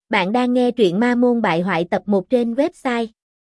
Bạn đang nghe truyện Ma Môn Bại Hoại tập 1 trên website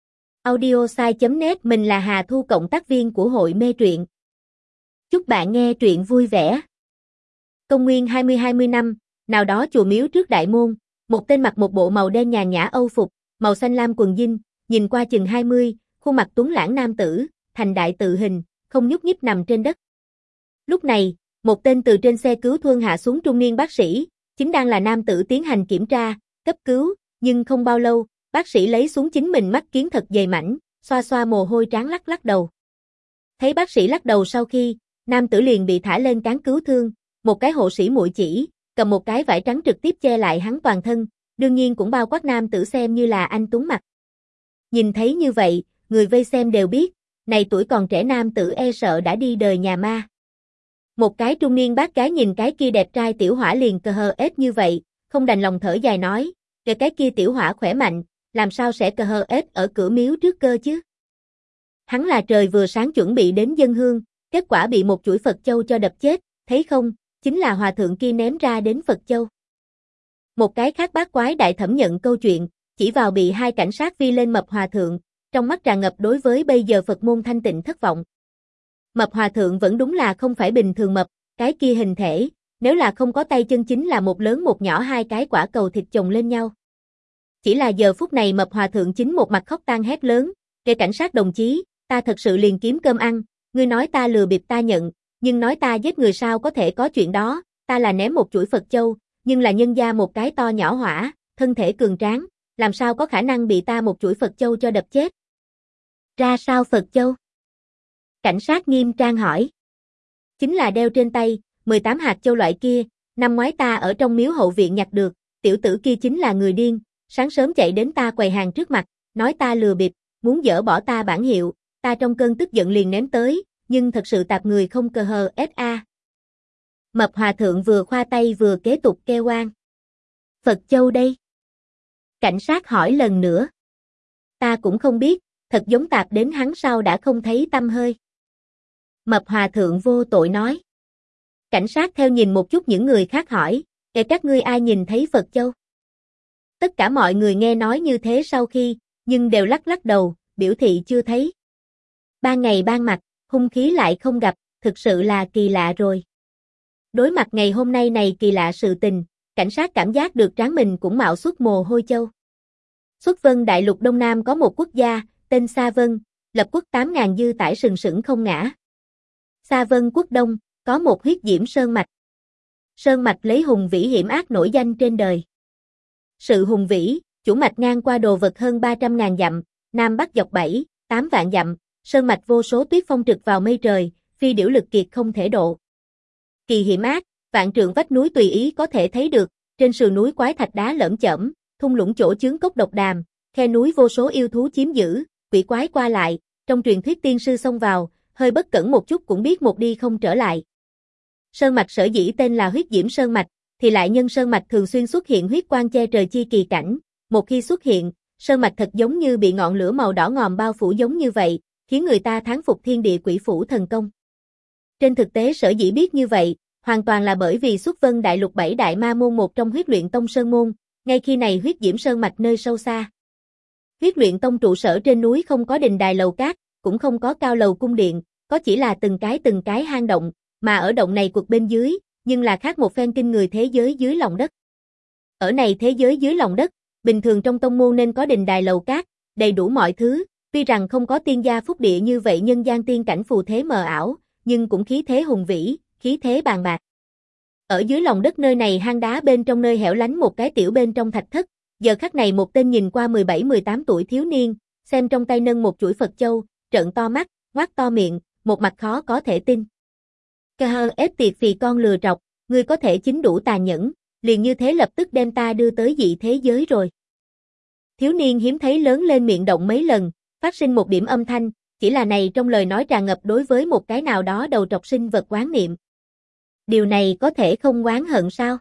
audiosai.net. Mình là Hà Thu, cộng tác viên của hội mê truyện. Chúc bạn nghe truyện vui vẻ. Công nguyên 20 năm, nào đó chùa miếu trước đại môn, một tên mặc một bộ màu đen nhàn nhã âu phục, màu xanh lam quần jean, nhìn qua chừng 20, khuôn mặt tuấn lãng nam tử, thành đại tự hình, không nhúc nhích nằm trên đất. Lúc này, một tên từ trên xe cứu thương hạ xuống trung niên bác sĩ, chính đang là nam tử tiến hành kiểm tra, cấp cứu, nhưng không bao lâu, bác sĩ lấy xuống chính mình mắt kiến thật dày mảnh, xoa xoa mồ hôi trán lắc lắc đầu. Thấy bác sĩ lắc đầu sau khi, nam tử liền bị thả lên cáng cứu thương, một cái hộ sĩ muội chỉ, cầm một cái vải trắng trực tiếp che lại hắn toàn thân, đương nhiên cũng bao quát nam tử xem như là anh tuấn mặt. Nhìn thấy như vậy, người vây xem đều biết, này tuổi còn trẻ nam tử e sợ đã đi đời nhà ma. Một cái trung niên bác gái nhìn cái kia đẹp trai tiểu hỏa liền cờ hờ ết như vậy, không đành lòng thở dài nói, cái kia tiểu hỏa khỏe mạnh, làm sao sẽ cờ hờ ết ở cửa miếu trước cơ chứ? Hắn là trời vừa sáng chuẩn bị đến dâng hương, kết quả bị một chuỗi Phật châu cho đập chết, thấy không, chính là hòa thượng kia ném ra đến Phật châu. Một cái khác bác quái đại thẩm nhận câu chuyện, chỉ vào bị hai cảnh sát vi lên mập hòa thượng, trong mắt tràn ngập đối với bây giờ Phật môn thanh tịnh thất vọng. Mập hòa thượng vẫn đúng là không phải bình thường mập, cái kia hình thể, nếu là không có tay chân chính là một lớn một nhỏ hai cái quả cầu thịt chồng lên nhau. Chỉ là giờ phút này mập hòa thượng chính một mặt khóc tang hét lớn, kêu cảnh sát đồng chí, ta thật sự liền kiếm cơm ăn, ngươi nói ta lừa bịp ta nhận, nhưng nói ta giết người sao có thể có chuyện đó, ta là ném một chuỗi Phật châu, nhưng là nhân gia một cái to nhỏ hỏa, thân thể cường tráng, làm sao có khả năng bị ta một chuỗi Phật châu cho đập chết. Ra sao Phật châu? Cảnh sát nghiêm trang hỏi. Chính là đeo trên tay, 18 hạt châu loại kia, năm ngoái ta ở trong miếu hậu viện nhặt được, tiểu tử kia chính là người điên, sáng sớm chạy đến ta quầy hàng trước mặt, nói ta lừa bịp, muốn dỡ bỏ ta bản hiệu, ta trong cơn tức giận liền ném tới, nhưng thật sự tạp người không cờ hờ SA. Mập hòa thượng vừa khoa tay vừa kế tục kêu oan. Phật châu đây? Cảnh sát hỏi lần nữa. Ta cũng không biết, thật giống tạp đến hắn sau đã không thấy tăm hơi. Mập hòa thượng vô tội nói. Cảnh sát theo nhìn một chút những người khác hỏi, các ngươi ai nhìn thấy Phật châu? Tất cả mọi người nghe nói như thế sau khi, nhưng đều lắc lắc đầu, biểu thị chưa thấy. Ban ngày ban mặt, hung khí lại không gặp, thực sự là kỳ lạ rồi. Đối mặt ngày hôm nay này kỳ lạ sự tình, cảnh sát cảm giác được trán mình cũng mạo xuất mồ hôi châu. Xuất Vân đại lục Đông Nam có một quốc gia, tên Sa Vân, lập quốc 8.000 dư tải sừng sững không ngã. Sa Vân quốc Đông, có một huyết diễm sơn mạch. Sơn mạch lấy hùng vĩ hiểm ác nổi danh trên đời. Sự hùng vĩ, chủ mạch ngang qua đồ vật hơn 300.000 dặm, nam bắc dọc 7, 8 vạn dặm, sơn mạch vô số tuyết phong trực vào mây trời, phi điểu lực kiệt không thể độ. Kỳ hiểm ác, vạn trượng vách núi tùy ý có thể thấy được, trên sườn núi quái thạch đá lởm chởm, thung lũng chỗ chướng cốc độc đàm, khe núi vô số yêu thú chiếm giữ, quỷ quái qua lại, trong truyền thuyết tiên sư xông vào, hơi bất cẩn một chút cũng biết một đi không trở lại. Sơn mạch sở dĩ tên là huyết diễm sơn mạch, thì lại nhân sơn mạch thường xuyên xuất hiện huyết quang che trời chi kỳ cảnh, một khi xuất hiện, sơn mạch thật giống như bị ngọn lửa màu đỏ ngòm bao phủ giống như vậy, khiến người ta thán phục thiên địa quỷ phủ thần công. Trên thực tế sở dĩ biết như vậy, hoàn toàn là bởi vì Xuất Vân đại lục 7 đại ma môn một trong huyết luyện tông sơn môn, ngay khi này huyết diễm sơn mạch nơi sâu xa. Huyết luyện tông trụ sở trên núi không có đình đài lầu cát, cũng không có cao lầu cung điện, có chỉ là từng cái hang động, mà ở động này quật bên dưới, nhưng là khác một phen kinh người thế giới dưới lòng đất. Ở này thế giới dưới lòng đất, bình thường trong tông môn nên có đình đài lầu cát, đầy đủ mọi thứ, tuy rằng không có tiên gia phúc địa như vậy nhân gian tiên cảnh phù thế mờ ảo, nhưng cũng khí thế hùng vĩ, khí thế bàn bạc. Ở dưới lòng đất nơi này hang đá bên trong nơi hẻo lánh một cái tiểu bên trong thạch thất, giờ khắc này một tên nhìn qua 17-18 tuổi thiếu niên, xem trong tay nâng một chuỗi Phật châu, trợn to mắt, ngoác to miệng, một mặt khó có thể tin. Cờ hờ ết tiệt phì con lừa trọc, ngươi có thể chính đủ tàn nhẫn, liền như thế lập tức đem ta đưa tới dị thế giới rồi. Thiếu niên hiếm thấy lớn lên miệng động mấy lần, phát sinh một điểm âm thanh, chỉ là này trong lời nói tràn ngập đối với một cái nào đó đầu trọc sinh vật oán niệm. Điều này có thể không oán hận sao?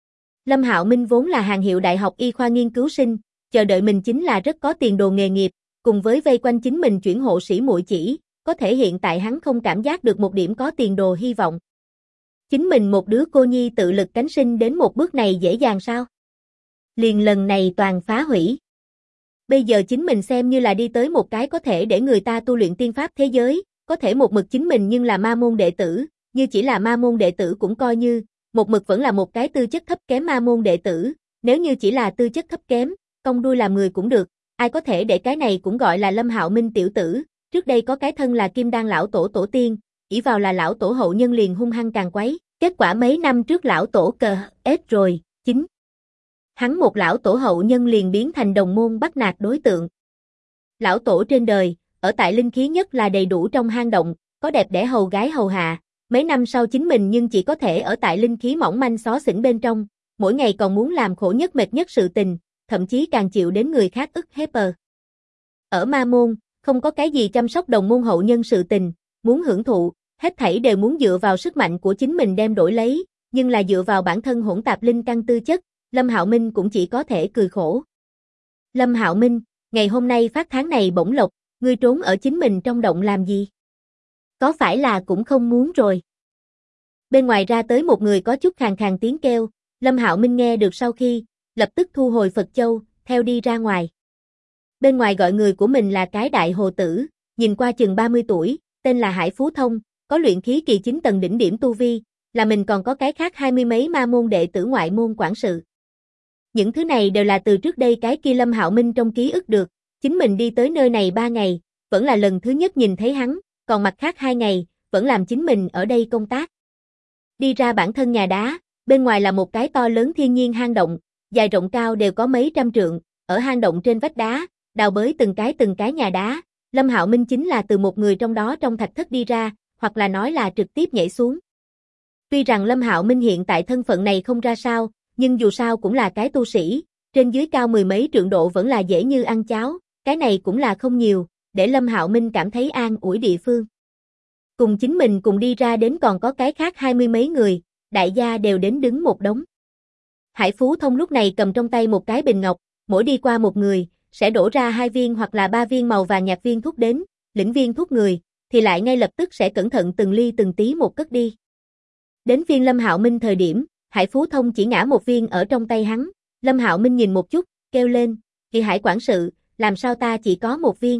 Lâm Hạo Minh vốn là hàng hiệu đại học y khoa nghiên cứu sinh, chờ đợi mình chính là rất có tiền đồ nghề nghiệp, cùng với vây quanh chính mình chuyển hộ sĩ muội chỉ, có thể hiện tại hắn không cảm giác được một điểm có tiền đồ hy vọng. Chính mình một đứa cô nhi tự lực cánh sinh đến một bước này dễ dàng sao? liền lần này toàn phá hủy. Bây giờ chính mình xem như là đi tới một cái có thể để người ta tu luyện tiên pháp thế giới, có thể một mực chính mình nhưng là ma môn đệ tử, như chỉ là ma môn đệ tử cũng coi như, một mực vẫn là một cái tư chất thấp kém ma môn đệ tử, nếu như chỉ là tư chất thấp kém, cong đuôi làm người cũng được, ai có thể để cái này cũng gọi là Lâm Hạo Minh tiểu tử, trước đây có cái thân là Kim Đan lão tổ tổ tiên, ỷ vào là lão tổ hậu nhân liền hung hăng càng quấy, kết quả mấy năm trước lão tổ cờ ép rồi, chính hắn một lão tổ hậu nhân liền biến thành đồng môn bắt nạt đối tượng. Lão tổ trên đời, ở tại linh khí nhất là đầy đủ trong hang động, có đẹp đẽ hầu gái hầu hạ, mấy năm sau chính mình nhưng chỉ có thể ở tại linh khí mỏng manh xó xỉnh bên trong, mỗi ngày còn muốn làm khổ nhất mệt nhất sự tình, thậm chí càng chịu đến người khác ức hiếp. Ở ma môn, không có cái gì chăm sóc đồng môn hậu nhân sự tình, muốn hưởng thụ, hết thảy đều muốn dựa vào sức mạnh của chính mình đem đổi lấy, nhưng là dựa vào bản thân hỗn tạp linh căn tư chất, Lâm Hạo Minh cũng chỉ có thể cười khổ. Lâm Hạo Minh, ngày hôm nay phát tháng này bổng lộc, ngươi trốn ở chính mình trong động làm gì? Có phải là cũng không muốn rồi? Bên ngoài ra tới một người có chút khàn khàn tiếng kêu, Lâm Hạo Minh nghe được sau khi, lập tức thu hồi Phật Châu, theo đi ra ngoài. Bên ngoài gọi người của mình là cái đại hồ tử, nhìn qua chừng 30 tuổi, tên là Hải Phú Thông, có luyện khí kỳ 9 tầng đỉnh điểm tu vi, là mình còn có cái khác 20 mấy ma môn đệ tử ngoại môn quản sự. Những thứ này đều là từ trước đây cái kia Lâm Hạo Minh trong ký ức được, chính mình đi tới nơi này 3 ngày, vẫn là lần thứ nhất nhìn thấy hắn, còn mặt khác 2 ngày, vẫn làm chính mình ở đây công tác. Đi ra bản thân nhà đá, bên ngoài là một cái to lớn thiên nhiên hang động, dài rộng cao đều có mấy trăm trượng, ở hang động trên vách đá, đào bới từng cái nhà đá, Lâm Hạo Minh chính là từ một người trong đó trong thạch thất đi ra, hoặc là nói là trực tiếp nhảy xuống. Tuy rằng Lâm Hạo Minh hiện tại thân phận này không ra sao, nhưng dù sao cũng là cái tu sĩ, trên dưới cao mười mấy trượng độ vẫn là dễ như ăn cháo, cái này cũng là không nhiều, để Lâm Hạo Minh cảm thấy an ủi địa phương. Cùng chính mình cùng đi ra đến còn có cái khác 20 mấy người, đại gia đều đến đứng một đống. Hải Phú Thông lúc này cầm trong tay một cái bình ngọc, mỗi đi qua một người, sẽ đổ ra 2 viên hoặc là 3 viên màu vàng nhạt viên thuốc đến, lĩnh viên thuốc người, thì lại ngay lập tức sẽ cẩn thận từng ly từng tí một cất đi. Đến phiên Lâm Hạo Minh thời điểm, Hải Phú Thông chỉ ngã một viên ở trong tay hắn, Lâm Hạo Minh nhìn một chút, kêu lên, "Kỳ Hải quản sự, làm sao ta chỉ có một viên?"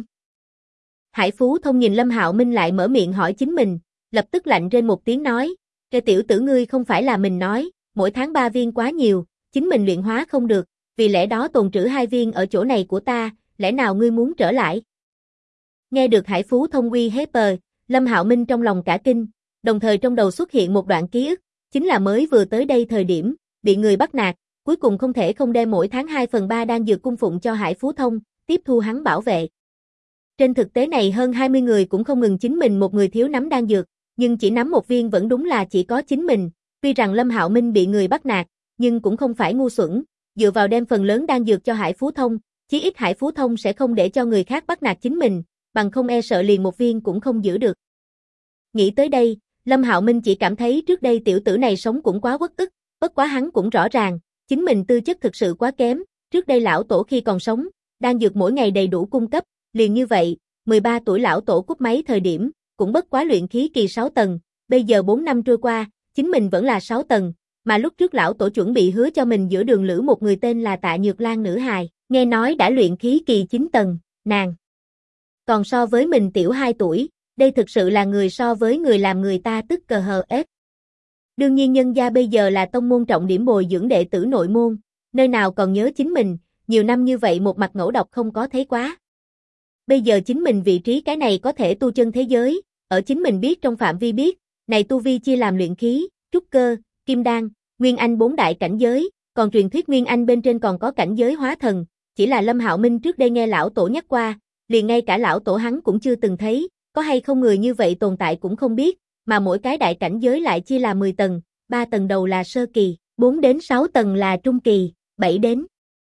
Hải Phú Thông nhìn Lâm Hạo Minh lại mở miệng hỏi chính mình, lập tức lạnh rên một tiếng nói, "Cái tiểu tử ngươi không phải là mình nói, mỗi tháng 3 viên quá nhiều, chính mình luyện hóa không được, vì lẽ đó tồn trữ 2 viên ở chỗ này của ta, lẽ nào ngươi muốn trở lại?" Nghe được Hải Phú Thông uy hiếp, Lâm Hạo Minh trong lòng cả kinh, đồng thời trong đầu xuất hiện một đoạn ký ức, chính là mới vừa tới đây thời điểm, bị người bắt nạt, cuối cùng không thể không đem mỗi tháng 2/3 đan dược cung phụng cho Hải Phú Thông, tiếp thu hắn bảo vệ. Trên thực tế này hơn 20 người cũng không ngừng chính mình một người thiếu nắm đan dược, nhưng chỉ nắm một viên vẫn đúng là chỉ có chính mình, tuy rằng Lâm Hạo Minh bị người bắt nạt, nhưng cũng không phải ngu xuẩn, dựa vào đem phần lớn đan dược cho Hải Phú Thông, chí ít Hải Phú Thông sẽ không để cho người khác bắt nạt chính mình, bằng không e sợ liền một viên cũng không giữ được. Nghĩ tới đây, Lâm Hạo Minh chỉ cảm thấy trước đây tiểu tử này sống cũng quá uất ức, bất quá hắn cũng rõ ràng, chính mình tư chất thực sự quá kém, trước đây lão tổ khi còn sống, đan dược mỗi ngày đầy đủ cung cấp, liền như vậy, 13 tuổi lão tổ cúp máy thời điểm, cũng bất quá luyện khí kỳ 6 tầng, bây giờ 4 năm trôi qua, chính mình vẫn là 6 tầng, mà lúc trước lão tổ chuẩn bị hứa cho mình giữa đường lữ một người tên là Tạ Nhược Lan nữ hài, nghe nói đã luyện khí kỳ 9 tầng, nàng còn so với mình tiểu 2 tuổi, đây thực sự là người so với người làm người ta tức cờ hờ ép. Đương nhiên nhân gia bây giờ là tông môn trọng điểm bồi dưỡng đệ tử nội môn, nơi nào còn nhớ chính mình, nhiều năm như vậy một mặt ngẫu độc không có thấy quá. Bây giờ chính mình vị trí cái này có thể tu chân thế giới, ở chính mình biết trong phạm vi biết, này tu vi chia làm luyện khí, trúc cơ, kim đan, nguyên anh 4 đại cảnh giới, còn truyền thuyết nguyên anh bên trên còn có cảnh giới hóa thần, chỉ là Lâm Hạo Minh trước đây nghe lão tổ nhắc qua, liền ngay cả lão tổ hắn cũng chưa từng thấy, có hay không người như vậy tồn tại cũng không biết, mà mỗi cái đại cảnh giới lại chia là 10 tầng, 3 tầng đầu là sơ kỳ, 4 đến 6 tầng là trung kỳ, 7 đến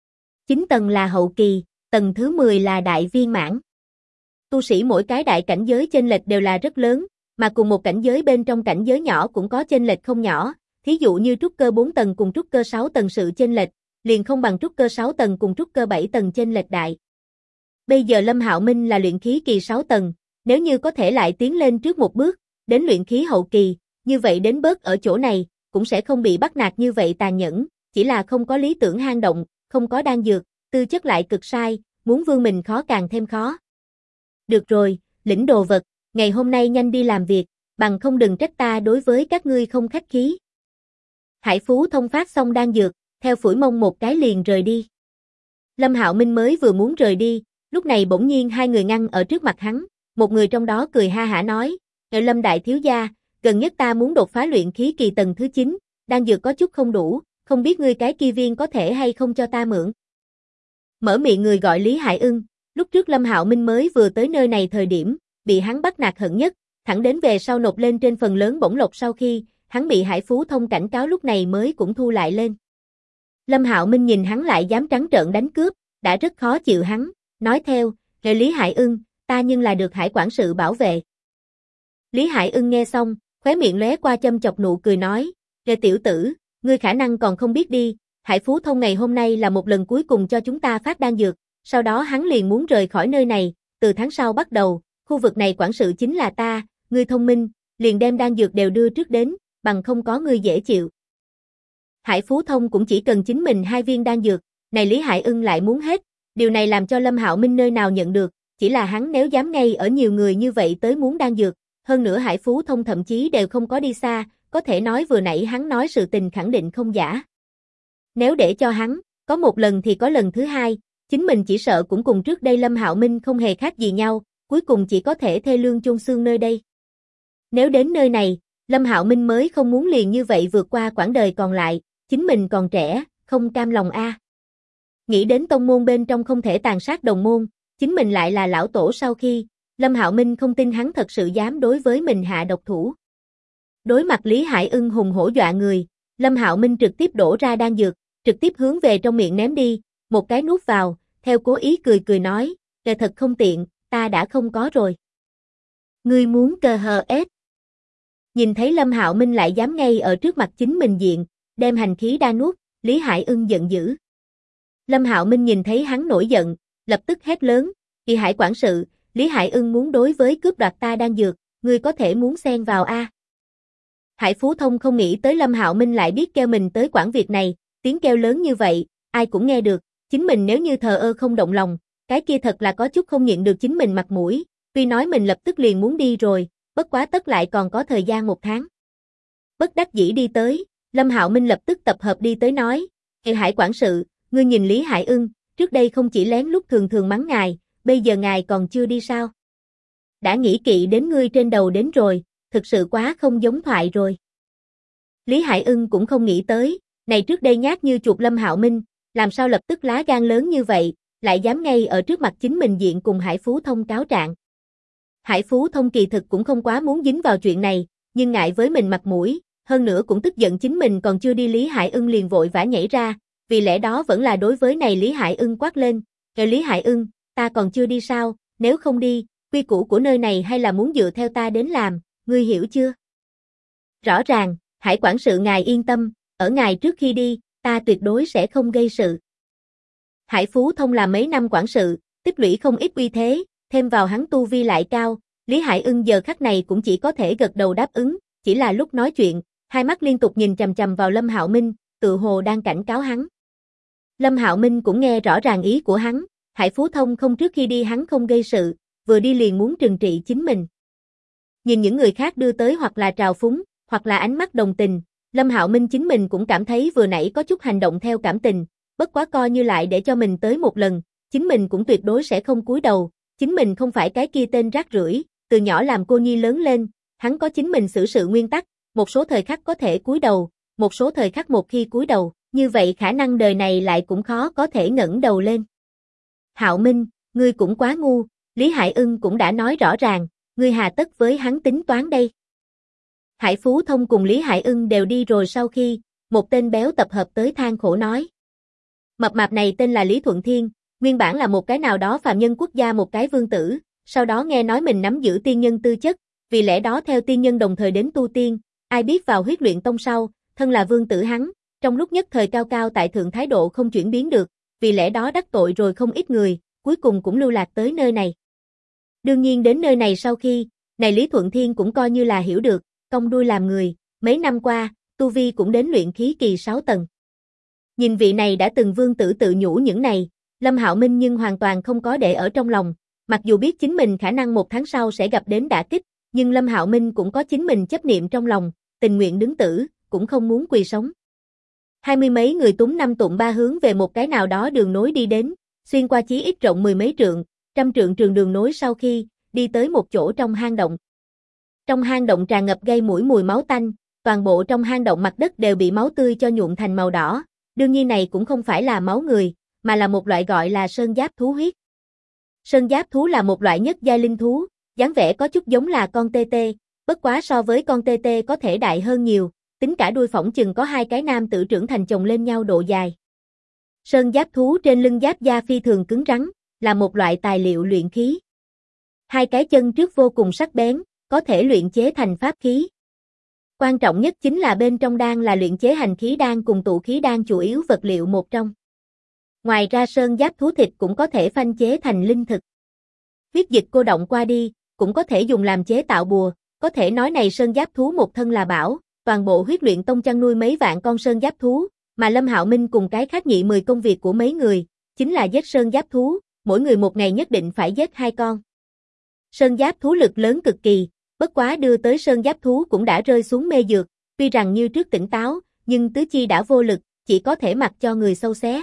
9 tầng là hậu kỳ, tầng thứ 10 là đại viên mãn. Tu sĩ mỗi cái đại cảnh giới chênh lệch đều là rất lớn, mà cùng một cảnh giới bên trong cảnh giới nhỏ cũng có chênh lệch không nhỏ, thí dụ như trúc cơ 4 tầng cùng trúc cơ 6 tầng sự chênh lệch, liền không bằng trúc cơ 6 tầng cùng trúc cơ 7 tầng chênh lệch đại. Bây giờ Lâm Hạo Minh là luyện khí kỳ 6 tầng, nếu như có thể lại tiến lên trước một bước, đến luyện khí hậu kỳ, như vậy đến bớt ở chỗ này, cũng sẽ không bị bắt nạt như vậy tàn nhẫn, chỉ là không có lý tưởng hang động, không có đan dược, tư chất lại cực sai, muốn vương mình khó càng thêm khó. Được rồi, lĩnh đồ vật, ngày hôm nay nhanh đi làm việc, bằng không đừng trách ta đối với các ngươi không khách khí. Hải Phú Thông phát xong đan dược, theo phủi mông một cái liền rời đi. Lâm Hạo Minh mới vừa muốn rời đi, lúc này bỗng nhiên hai người ngăn ở trước mặt hắn, một người trong đó cười ha hả nói, Lâm đại thiếu gia, gần nhất ta muốn đột phá luyện khí kỳ tầng thứ 9, đan dược có chút không đủ, không biết ngươi cái kia viên có thể hay không cho ta mượn. Mở miệng người gọi Lý Hải Ưng, lúc trước Lâm Hạo Minh mới vừa tới nơi này thời điểm, bị hắn bắt nạt hận nhất, thẳng đến về sau nộp lên trên phần lớn bổng lộc sau khi, hắn bị Hải Phú Thông cảnh cáo lúc này mới cũng thu lại lên. Lâm Hạo Minh nhìn hắn lại dám trắng trợn đánh cướp, đã rất khó chịu hắn, nói theo, Lý Hải Ưng, ta nhưng là được Hải quản sự bảo vệ. Lý Hải Ưng nghe xong, khóe miệng lóe qua châm chọc nụ cười nói, tiểu tử, ngươi khả năng còn không biết đi, Hải Phú Thông ngày hôm nay là một lần cuối cùng cho chúng ta phát đan dược, sau đó hắn liền muốn rời khỏi nơi này, từ tháng sau bắt đầu, khu vực này quản sự chính là ta, ngươi thông minh, liền đem đan dược đều đưa trước đến, bằng không có ngươi dễ chịu. Hải Phú Thông cũng chỉ cần chính mình 2 viên đan dược, này Lý Hải Ưng lại muốn hết, điều này làm cho Lâm Hạo Minh nơi nào nhận được, chỉ là hắn nếu dám ngay ở nhiều người như vậy tới muốn đan dược, hơn nữa Hải Phú Thông thậm chí đều không có đi xa, có thể nói vừa nãy hắn nói sự tình khẳng định không giả. Nếu để cho hắn, có một lần thì có lần thứ hai, chính mình chỉ sợ cũng cùng trước đây Lâm Hạo Minh không hề khác gì nhau, cuối cùng chỉ có thể thê lương chôn xương nơi đây. Nếu đến nơi này, Lâm Hạo Minh mới không muốn liền như vậy vượt qua quãng đời còn lại, chính mình còn trẻ, không cam lòng a. Nghĩ đến tông môn bên trong không thể tàn sát đồng môn, chính mình lại là lão tổ sau khi, Lâm Hạo Minh không tin hắn thật sự dám đối với mình hạ độc thủ. Đối mặt Lý Hải Ưng hùng hổ dọa người, Lâm Hạo Minh trực tiếp đổ ra đan dược, trực tiếp hướng về trong miệng ném đi, một cái nuốt vào, theo cố ý cười cười nói, thật không tiện, ta đã không có rồi. Ngươi muốn cơ hờ ết. Nhìn thấy Lâm Hạo Minh lại dám ngay ở trước mặt chính mình diện, đem hành khí đa nuốt, Lý Hải Ưng giận dữ. Lâm Hạo Minh nhìn thấy hắn nổi giận, lập tức hét lớn, "Kỳ Hải quản sự, Lý Hải Ưng muốn đối với cướp đoạt ta đan dược, ngươi có thể muốn xen vào a?" Hải Phú Thông không nghĩ tới Lâm Hạo Minh lại biết kêu mình tới quản việc này, tiếng kêu lớn như vậy, ai cũng nghe được, chính mình nếu như thờ ơ không động lòng, cái kia thật là có chút không nhịn được chính mình mặt mũi, tuy nói mình lập tức liền muốn đi rồi, bất quá tất lại còn có thời gian 1 tháng. Bất đắc dĩ đi tới, Lâm Hạo Minh lập tức tập hợp đi tới nói, Hải quản sự, ngươi nhìn Lý Hải Ưng, trước đây không chỉ lén lút thường thường mắng ngài, bây giờ ngài còn chưa đi sao? Đã nghĩ kỵ đến ngươi trên đầu đến rồi, thực sự quá không giống thoại rồi. Lý Hải Ưng cũng không nghĩ tới, này trước đây nhát như chuột Lâm Hạo Minh, làm sao lập tức lá gan lớn như vậy, lại dám ngay ở trước mặt chính mình diện cùng Hải Phú Thông cáo trạng. Hải Phú Thông kỳ thực cũng không quá muốn dính vào chuyện này, nhưng ngại với mình mặt mũi, hơn nữa cũng tức giận chính mình còn chưa đi Lý Hải Ưng liền vội vã nhảy ra, vì lẽ đó vẫn là đối với này Lý Hải Ưng quát lên, Lý Hải Ưng, ta còn chưa đi sao, nếu không đi, quy củ của nơi này hay là muốn dựa theo ta đến làm, ngươi hiểu chưa? Rõ ràng, Hải quản sự ngài yên tâm, ở ngài trước khi đi, ta tuyệt đối sẽ không gây sự. Hải Phú Thông là mấy năm quản sự, tích lũy không ít uy thế, thêm vào hắn tu vi lại cao, Lý Hải Ưng giờ khắc này cũng chỉ có thể gật đầu đáp ứng, chỉ là lúc nói chuyện, hai mắt liên tục nhìn chằm chằm vào Lâm Hạo Minh, tự hồ đang cảnh cáo hắn. Lâm Hạo Minh cũng nghe rõ ràng ý của hắn, Hải Phú Thông không trước khi đi hắn không gây sự, vừa đi liền muốn trừng trị chính mình. Nhìn những người khác đưa tới hoặc là trào phúng, hoặc là ánh mắt đồng tình, Lâm Hạo Minh chính mình cũng cảm thấy vừa nãy có chút hành động theo cảm tình, bất quá coi như lại để cho mình tới một lần, chính mình cũng tuyệt đối sẽ không cúi đầu, chính mình không phải cái kia tên rác rưởi, từ nhỏ làm cô nhi lớn lên, hắn có chính mình xử sự nguyên tắc, một số thời khắc có thể cúi đầu, một số thời khắc một khi cúi đầu, như vậy khả năng đời này lại cũng khó có thể ngẩng đầu lên. Hạo Minh, ngươi cũng quá ngu, Lý Hải Ưng cũng đã nói rõ ràng, ngươi hà tất với hắn tính toán đây. Hải Phú Thông cùng Lý Hải Ưng đều đi rồi sau khi, một tên béo tập hợp tới than khổ nói. Mập mạp này tên là Lý Thuận Thiên, nguyên bản là một cái nào đó phàm nhân quốc gia một cái vương tử, sau đó nghe nói mình nắm giữ tiên nhân tư chất, vì lẽ đó theo tiên nhân đồng thời đến tu tiên, ai biết vào huyết luyện tông sau, thân là vương tử hắn, trong lúc nhất thời cao cao tại thượng thái độ không chuyển biến được, vì lẽ đó đắc tội rồi không ít người, cuối cùng cũng lưu lạc tới nơi này. Đương nhiên đến nơi này sau khi, này Lý Thuận Thiên cũng coi như là hiểu được, cong đuôi làm người, mấy năm qua, tu vi cũng đến luyện khí kỳ 6 tầng. Nhìn vị này đã từng vương tử tự nhủ những này, Lâm Hạo Minh nhưng hoàn toàn không có để ở trong lòng, mặc dù biết chính mình khả năng 1 tháng sau sẽ gặp đến đả kích, nhưng Lâm Hạo Minh cũng có chính mình chấp niệm trong lòng, tình nguyện đứng tử, cũng không muốn quỳ sống. 20 mấy người túng 5 tụng 3 hướng về một cái nào đó đường nối đi đến, xuyên qua chí ít rộng 10 mấy trượng, trăm trượng trường đường nối sau khi đi tới một chỗ trong hang động. Trong hang động tràn ngập gây mũi mùi máu tanh, toàn bộ trong hang động mặt đất đều bị máu tươi cho nhuộm thành màu đỏ, đương nhiên này cũng không phải là máu người, mà là một loại gọi là sơn giáp thú huyết. Sơn giáp thú là một loại nhất giai linh thú, dáng vẻ có chút giống là con tê tê, bất quá so với con tê tê có thể đại hơn nhiều, tính cả đuôi phỏng chừng có 2 cái nam tử trưởng thành chồng lên nhau độ dài. Sơn giáp thú trên lưng giáp da phi thường cứng rắn, là một loại tài liệu luyện khí. 2 cái chân trước vô cùng sắc bén, có thể luyện chế thành pháp khí. Quan trọng nhất chính là bên trong đan là luyện chế hành khí đan cùng tụ khí đan chủ yếu vật liệu một trong. Ngoài ra sơn giáp thú thịt cũng có thể phanh chế thành linh thực. Huyết dịch cô động qua đi, cũng có thể dùng làm chế tạo bùa, có thể nói này sơn giáp thú một thân là bảo, toàn bộ huyết luyện tông chăn nuôi mấy vạn con sơn giáp thú, mà Lâm Hạo Minh cùng cái khác nhị 10 công việc của mấy người, chính là giết sơn giáp thú, mỗi người một ngày nhất định phải giết 2 con. Sơn giáp thú lực lớn cực kỳ, bất quá đưa tới sơn giáp thú cũng đã rơi xuống mê dược, tuy rằng như trước tỉnh táo, nhưng tứ chi đã vô lực, chỉ có thể mặc cho người sâu xé.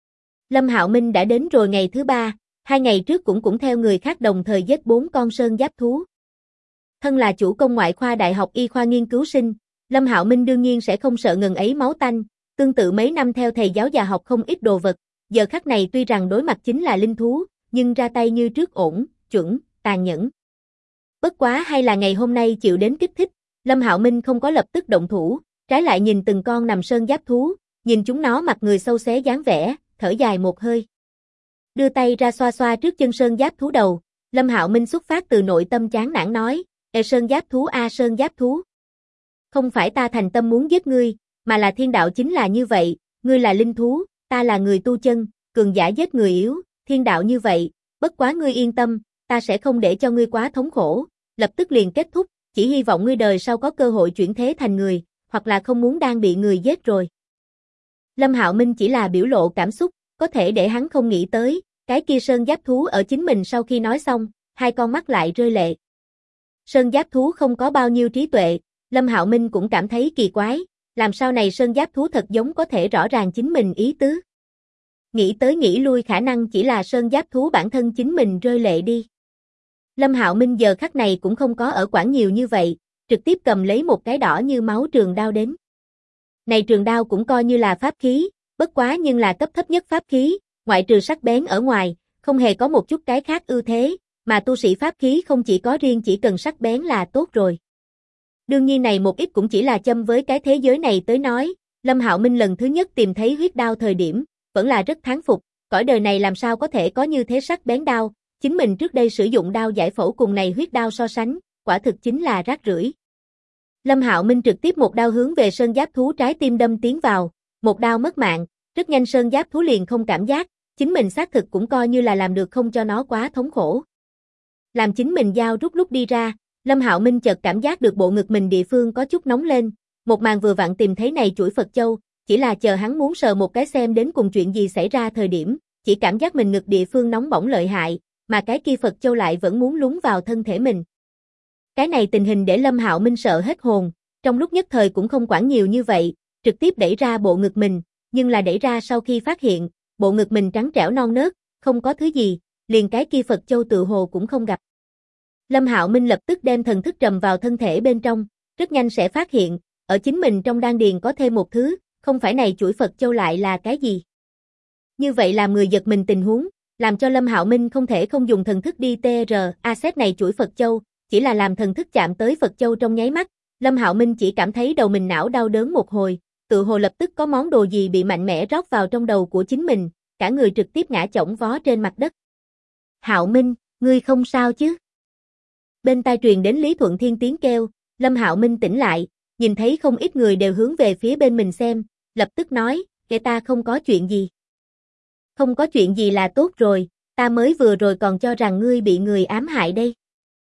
Lâm Hạo Minh đã đến rồi ngày thứ 3, 2 ngày trước cũng theo người khác đồng thời giết 4 con sơn giáp thú. Thân là chủ công ngoại khoa Đại học Y khoa nghiên cứu sinh, Lâm Hạo Minh đương nhiên sẽ không sợ ngần ấy máu tanh, tương tự mấy năm theo thầy giáo già học không ít đồ vật, giờ khắc này tuy rằng đối mặt chính là linh thú, nhưng ra tay như trước ổn, chuẩn, tàn nhẫn. Bất quá hay là ngày hôm nay chịu đến kích thích, Lâm Hạo Minh không có lập tức động thủ, trái lại nhìn từng con nằm sơn giáp thú, nhìn chúng nó mặt người sâu xé dáng vẻ, thở dài một hơi. Đưa tay ra xoa xoa trước chân sơn giáp thú đầu, Lâm Hạo Minh xuất phát từ nội tâm chán nản nói, sơn giáp thú a sơn giáp thú. Không phải ta thành tâm muốn giết ngươi, mà là thiên đạo chính là như vậy, ngươi là linh thú, ta là người tu chân, cường giả giết người yếu, thiên đạo như vậy, bất quá ngươi yên tâm, ta sẽ không để cho ngươi quá thống khổ, lập tức liền kết thúc, chỉ hy vọng ngươi đời sau có cơ hội chuyển thế thành người, hoặc là không muốn đang bị người giết rồi. Lâm Hạo Minh chỉ là biểu lộ cảm xúc, có thể để hắn không nghĩ tới, cái kia sơn giáp thú ở chính mình sau khi nói xong, 2 con mắt lại rơi lệ. Sơn giáp thú không có bao nhiêu trí tuệ, Lâm Hạo Minh cũng cảm thấy kỳ quái, làm sao này sơn giáp thú thật giống có thể rõ ràng chính mình ý tứ. Nghĩ tới nghĩ lui khả năng chỉ là sơn giáp thú bản thân chính mình rơi lệ đi. Lâm Hạo Minh giờ khắc này cũng không có ở quản nhiều như vậy, trực tiếp cầm lấy một cái đỏ như máu trường đao đến. Này trường đao cũng coi như là pháp khí, bất quá nhưng là cấp thấp nhất pháp khí, ngoại trừ sắc bén ở ngoài, không hề có một chút cái khác ưu thế, mà tu sĩ pháp khí không chỉ có riêng chỉ cần sắc bén là tốt rồi. Đương nhiên này một ít cũng chỉ là châm với cái thế giới này tới nói, Lâm Hạo Minh lần thứ nhất tìm thấy huyết đao thời điểm, vẫn là rất thán phục, cõi đời này làm sao có thể có như thế sắc bén đao, chính mình trước đây sử dụng đao giải phẫu cùng này huyết đao so sánh, quả thực chính là rác rưởi. Lâm Hạo Minh trực tiếp một đao hướng về sơn giáp thú trái tim đâm tiến vào, một đao mất mạng, rất nhanh sơn giáp thú liền không cảm giác, chính mình xác thực cũng coi như là làm được không cho nó quá thống khổ. Làm chính mình dao rút lúc đi ra, Lâm Hạo Minh chợt cảm giác được bộ ngực mình địa phương có chút nóng lên, một màn vừa vặn tìm thấy này chuỗi Phật Châu, chỉ là chờ hắn muốn sờ một cái xem đến cùng chuyện gì xảy ra thời điểm, chỉ cảm giác mình ngực địa phương nóng bỏng lợi hại, mà cái kia Phật Châu lại vẫn muốn lún vào thân thể mình. Cái này tình hình để Lâm Hạo Minh sợ hết hồn, trong lúc nhất thời cũng không quản nhiều như vậy, trực tiếp đẩy ra bộ ngực mình, nhưng là đẩy ra sau khi phát hiện, bộ ngực mình trắng trẻo non nớt, không có thứ gì, liền cái kia Phật Châu tự hồ cũng không gặp. Lâm Hạo Minh lập tức đem thần thức trầm vào thân thể bên trong, rất nhanh sẽ phát hiện, ở chính mình trong đan điền có thêm một thứ, không phải này chuỗi Phật Châu lại là cái gì. Như vậy làm người giật mình tình huống, làm cho Lâm Hạo Minh không thể không dùng thần thức đi xét này chuỗi Phật Châu, chỉ là làm thần thức chạm tới Phật Châu trong nháy mắt, Lâm Hạo Minh chỉ cảm thấy đầu mình não đau đớn một hồi, tự hồ lập tức có món đồ gì bị mạnh mẽ rót vào trong đầu của chính mình, cả người trực tiếp ngã chỏng vó trên mặt đất. Hạo Minh, ngươi không sao chứ? Bên tai truyền đến Lý Thuận Thiên tiếng kêu, Lâm Hạo Minh tỉnh lại, nhìn thấy không ít người đều hướng về phía bên mình xem, lập tức nói, kể ta không có chuyện gì. Không có chuyện gì là tốt rồi, ta mới vừa rồi còn cho rằng ngươi bị người ám hại đây.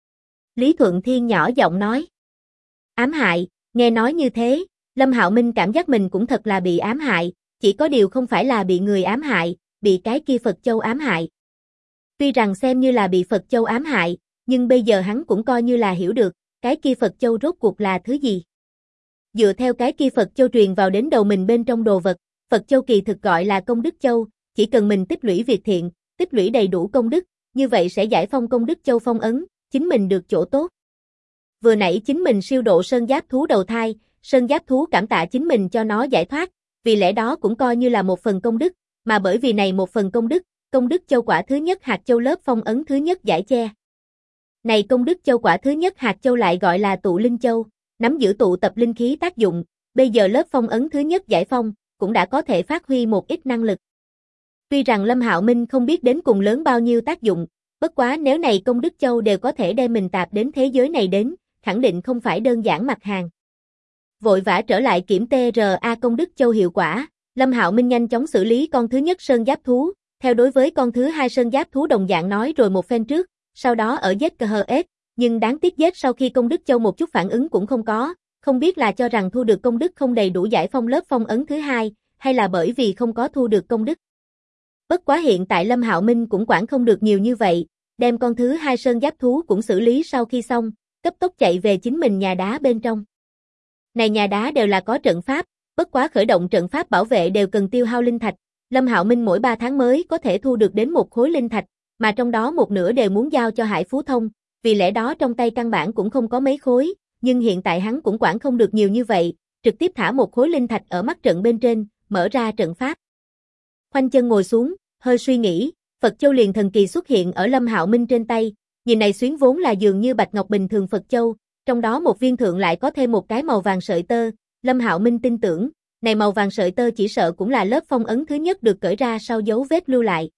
Lý Thuận Thiên nhỏ giọng nói. Ám hại, nghe nói như thế, Lâm Hạo Minh cảm giác mình cũng thật là bị ám hại, Chỉ có điều không phải là bị người ám hại, bị cái kia Phật Châu ám hại. Tuy rằng xem như là bị Phật Châu ám hại, nhưng bây giờ hắn cũng coi như là hiểu được, cái kia Phật Châu rốt cuộc là thứ gì. Dựa theo cái kia Phật Châu truyền vào đến đầu mình bên trong đồ vật, Phật Châu kỳ thực gọi là công đức châu, chỉ cần mình tích lũy việc thiện, tích lũy đầy đủ công đức, như vậy sẽ giải phong công đức châu phong ấn, chính mình được chỗ tốt. Vừa nãy chính mình siêu độ sơn giáp thú đầu thai, sơn giáp thú cảm tạ chính mình cho nó giải thoát, vì lẽ đó cũng coi như là một phần công đức, mà bởi vì này một phần công đức châu quả thứ nhất hạt châu lớp phong ấn thứ nhất giải che. Này công đức châu quả thứ nhất hạt châu lại gọi là tụ linh châu, nắm giữ tụ tập linh khí tác dụng, bây giờ lớp phong ấn thứ nhất giải phong, cũng đã có thể phát huy một ít năng lực. Tuy rằng Lâm Hạo Minh không biết đến cùng lớn bao nhiêu tác dụng, bất quá nếu này công đức châu đều có thể đem mình tạp đến thế giới này đến, khẳng định không phải đơn giản mặt hàng. Vội vã trở lại kiểm TRA công đức châu hiệu quả, Lâm Hạo Minh nhanh chóng xử lý con thứ nhất sơn giáp thú, theo đối với con thứ hai sơn giáp thú đồng dạng nói rồi một phen trước, sau đó ở giết KHS, nhưng đáng tiếc giết sau khi công đức châu một chút phản ứng cũng không có, không biết là cho rằng thu được công đức không đầy đủ giải phong lớp phong ấn thứ hai, hay là bởi vì không có thu được công đức. Bất quá hiện tại Lâm Hạo Minh cũng quản không được nhiều như vậy, đem con thứ hai sơn giáp thú cũng xử lý sau khi xong, cấp tốc chạy về chính mình nhà đá bên trong. Này nhà đá đều là có trận pháp, bất quá khởi động trận pháp bảo vệ đều cần tiêu hao linh thạch, Lâm Hạo Minh mỗi 3 tháng mới có thể thu được đến một khối linh thạch, mà trong đó một nửa đều muốn giao cho Hải Phú Thông, vì lẽ đó trong tay căn bản cũng không có mấy khối, nhưng hiện tại hắn cũng quản không được nhiều như vậy, trực tiếp thả một khối linh thạch ở mắt trận bên trên, mở ra trận pháp. Khoanh chân ngồi xuống, hơi suy nghĩ, Phật Châu liền thần kỳ xuất hiện ở Lâm Hạo Minh trên tay, nhìn này xuyến vốn là dường như bạch ngọc bình thường Phật Châu, trong đó một viên thượng lại có thêm một cái màu vàng sợi tơ, Lâm Hạo Minh tin tưởng, này màu vàng sợi tơ chỉ sợ cũng là lớp phong ấn thứ nhất được cởi ra sau dấu vết lưu lại.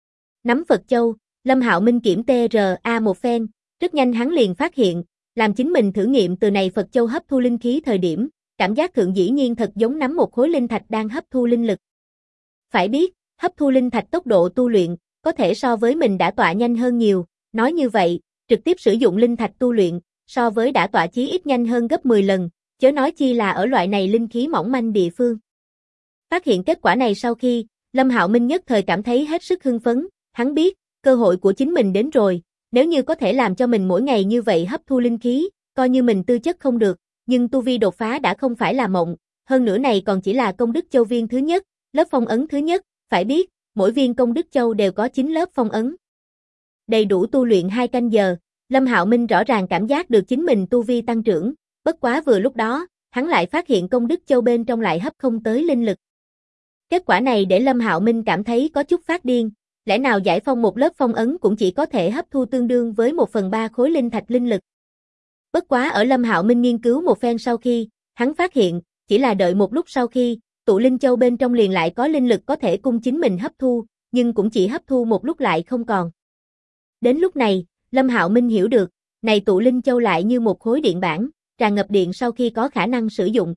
Nắm Phật Châu, Lâm Hạo Minh kiểm TRA một phen, rất nhanh hắn liền phát hiện, làm chính mình thử nghiệm từ này Phật Châu hấp thu linh khí thời điểm, cảm giác thượng dĩ nhiên thật giống nắm một khối linh thạch đang hấp thu linh lực. Phải biết, hấp thu linh thạch tốc độ tu luyện, có thể so với mình đã tọa nhanh hơn nhiều, nói như vậy, trực tiếp sử dụng linh thạch tu luyện, so với đã tọa chí ít nhanh hơn gấp 10 lần, chớ nói chi là ở loại này linh khí mỏng manh địa phương. Phát hiện kết quả này sau khi, Lâm Hạo Minh nhất thời cảm thấy hết sức hưng phấn, hắn biết, cơ hội của chính mình đến rồi, nếu như có thể làm cho mình mỗi ngày như vậy hấp thu linh khí, coi như mình tư chất không được, nhưng tu vi đột phá đã không phải là mộng, hơn nữa này còn chỉ là công đức châu viên thứ nhất, lớp phong ấn thứ nhất, phải biết, mỗi viên công đức châu đều có 9 lớp phong ấn. Đầy đủ tu luyện 2 canh giờ, Lâm Hạo Minh rõ ràng cảm giác được chính mình tu vi tăng trưởng, bất quá vừa lúc đó, hắn lại phát hiện công đức châu bên trong lại hấp không tới linh lực. Kết quả này để Lâm Hạo Minh cảm thấy có chút phát điên, lẽ nào giải phong một lớp phong ấn cũng chỉ có thể hấp thu tương đương với 1/3 khối linh thạch linh lực. Bất quá ở Lâm Hạo Minh nghiên cứu một phen sau khi, hắn phát hiện, chỉ là đợi một lúc sau khi, tụ linh châu bên trong liền lại có linh lực có thể cung chính mình hấp thu, nhưng cũng chỉ hấp thu một lúc lại không còn. Đến lúc này, Lâm Hạo Minh hiểu được, này tụ linh châu lại như một khối điện bản, tràn ngập điện sau khi có khả năng sử dụng.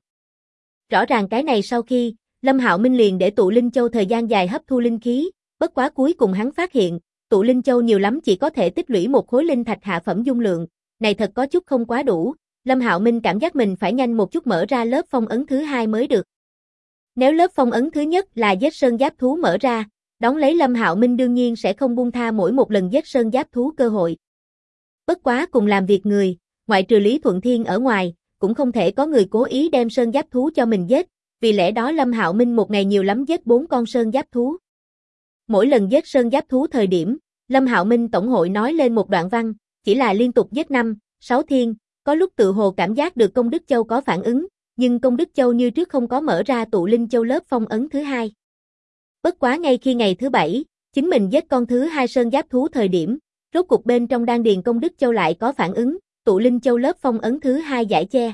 Rõ ràng cái này sau khi, Lâm Hạo Minh liền để tụ linh châu thời gian dài hấp thu linh khí, bất quá cuối cùng hắn phát hiện, tụ linh châu nhiều lắm chỉ có thể tích lũy một khối linh thạch hạ phẩm dung lượng, này thật có chút không quá đủ, Lâm Hạo Minh cảm giác mình phải nhanh một chút mở ra lớp phong ấn thứ hai mới được. Nếu lớp phong ấn thứ nhất là giết sơn giáp thú mở ra, đón lấy Lâm Hạo Minh đương nhiên sẽ không buông tha mỗi một lần giết sơn giáp thú cơ hội. Bất quá cùng làm việc người, ngoại trừ Lý Thuận Thiên ở ngoài, cũng không thể có người cố ý đem sơn giáp thú cho mình giết, vì lẽ đó Lâm Hạo Minh một ngày nhiều lắm giết 4 con sơn giáp thú. Mỗi lần giết sơn giáp thú thời điểm, Lâm Hạo Minh tổng hội nói lên một đoạn văn, chỉ là liên tục giết 5, 6 thiên, có lúc tự hồ cảm giác được công đức châu có phản ứng, nhưng công đức châu như trước không có mở ra tụ linh châu lớp phong ấn thứ hai. Bất quá ngay khi ngày thứ 7, chính mình giết con thứ 2 sơn giáp thú thời điểm, rốt cục bên trong đan điền công đức châu lại có phản ứng, tụ linh châu lớp phong ấn thứ 2 giải che.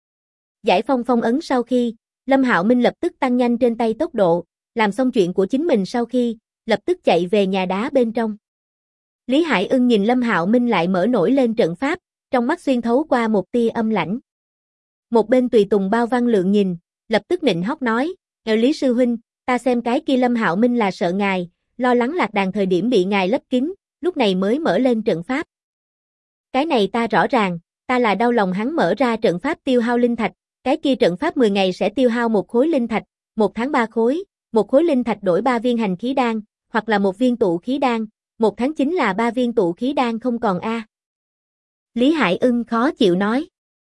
Giải phong phong ấn sau khi, Lâm Hạo Minh lập tức tăng nhanh trên tay tốc độ, làm xong chuyện của chính mình sau khi, lập tức chạy về nhà đá bên trong. Lý Hải Ưng nhìn Lâm Hạo Minh lại mở nổi lên trận pháp, trong mắt xuyên thấu qua một tia âm lãnh. Một bên tùy tùng Bao Văn Lượng nhìn, lập tức nịnh hót nói, Lý sư huynh, ta xem cái kia Lâm Hạo Minh là sợ ngài, lo lắng lạc đàn thời điểm bị ngài lấp kín, lúc này mới mở lên trận pháp. Cái này ta rõ ràng, ta là đau lòng hắn mở ra trận pháp tiêu hao linh thạch, cái kia trận pháp 10 ngày sẽ tiêu hao một khối linh thạch, 1 tháng 3 khối, một khối linh thạch đổi 3 viên hành khí đan, hoặc là một viên tụ khí đan, 1 tháng chính là 3 viên tụ khí đan không còn a. Lý Hải Ưng khó chịu nói.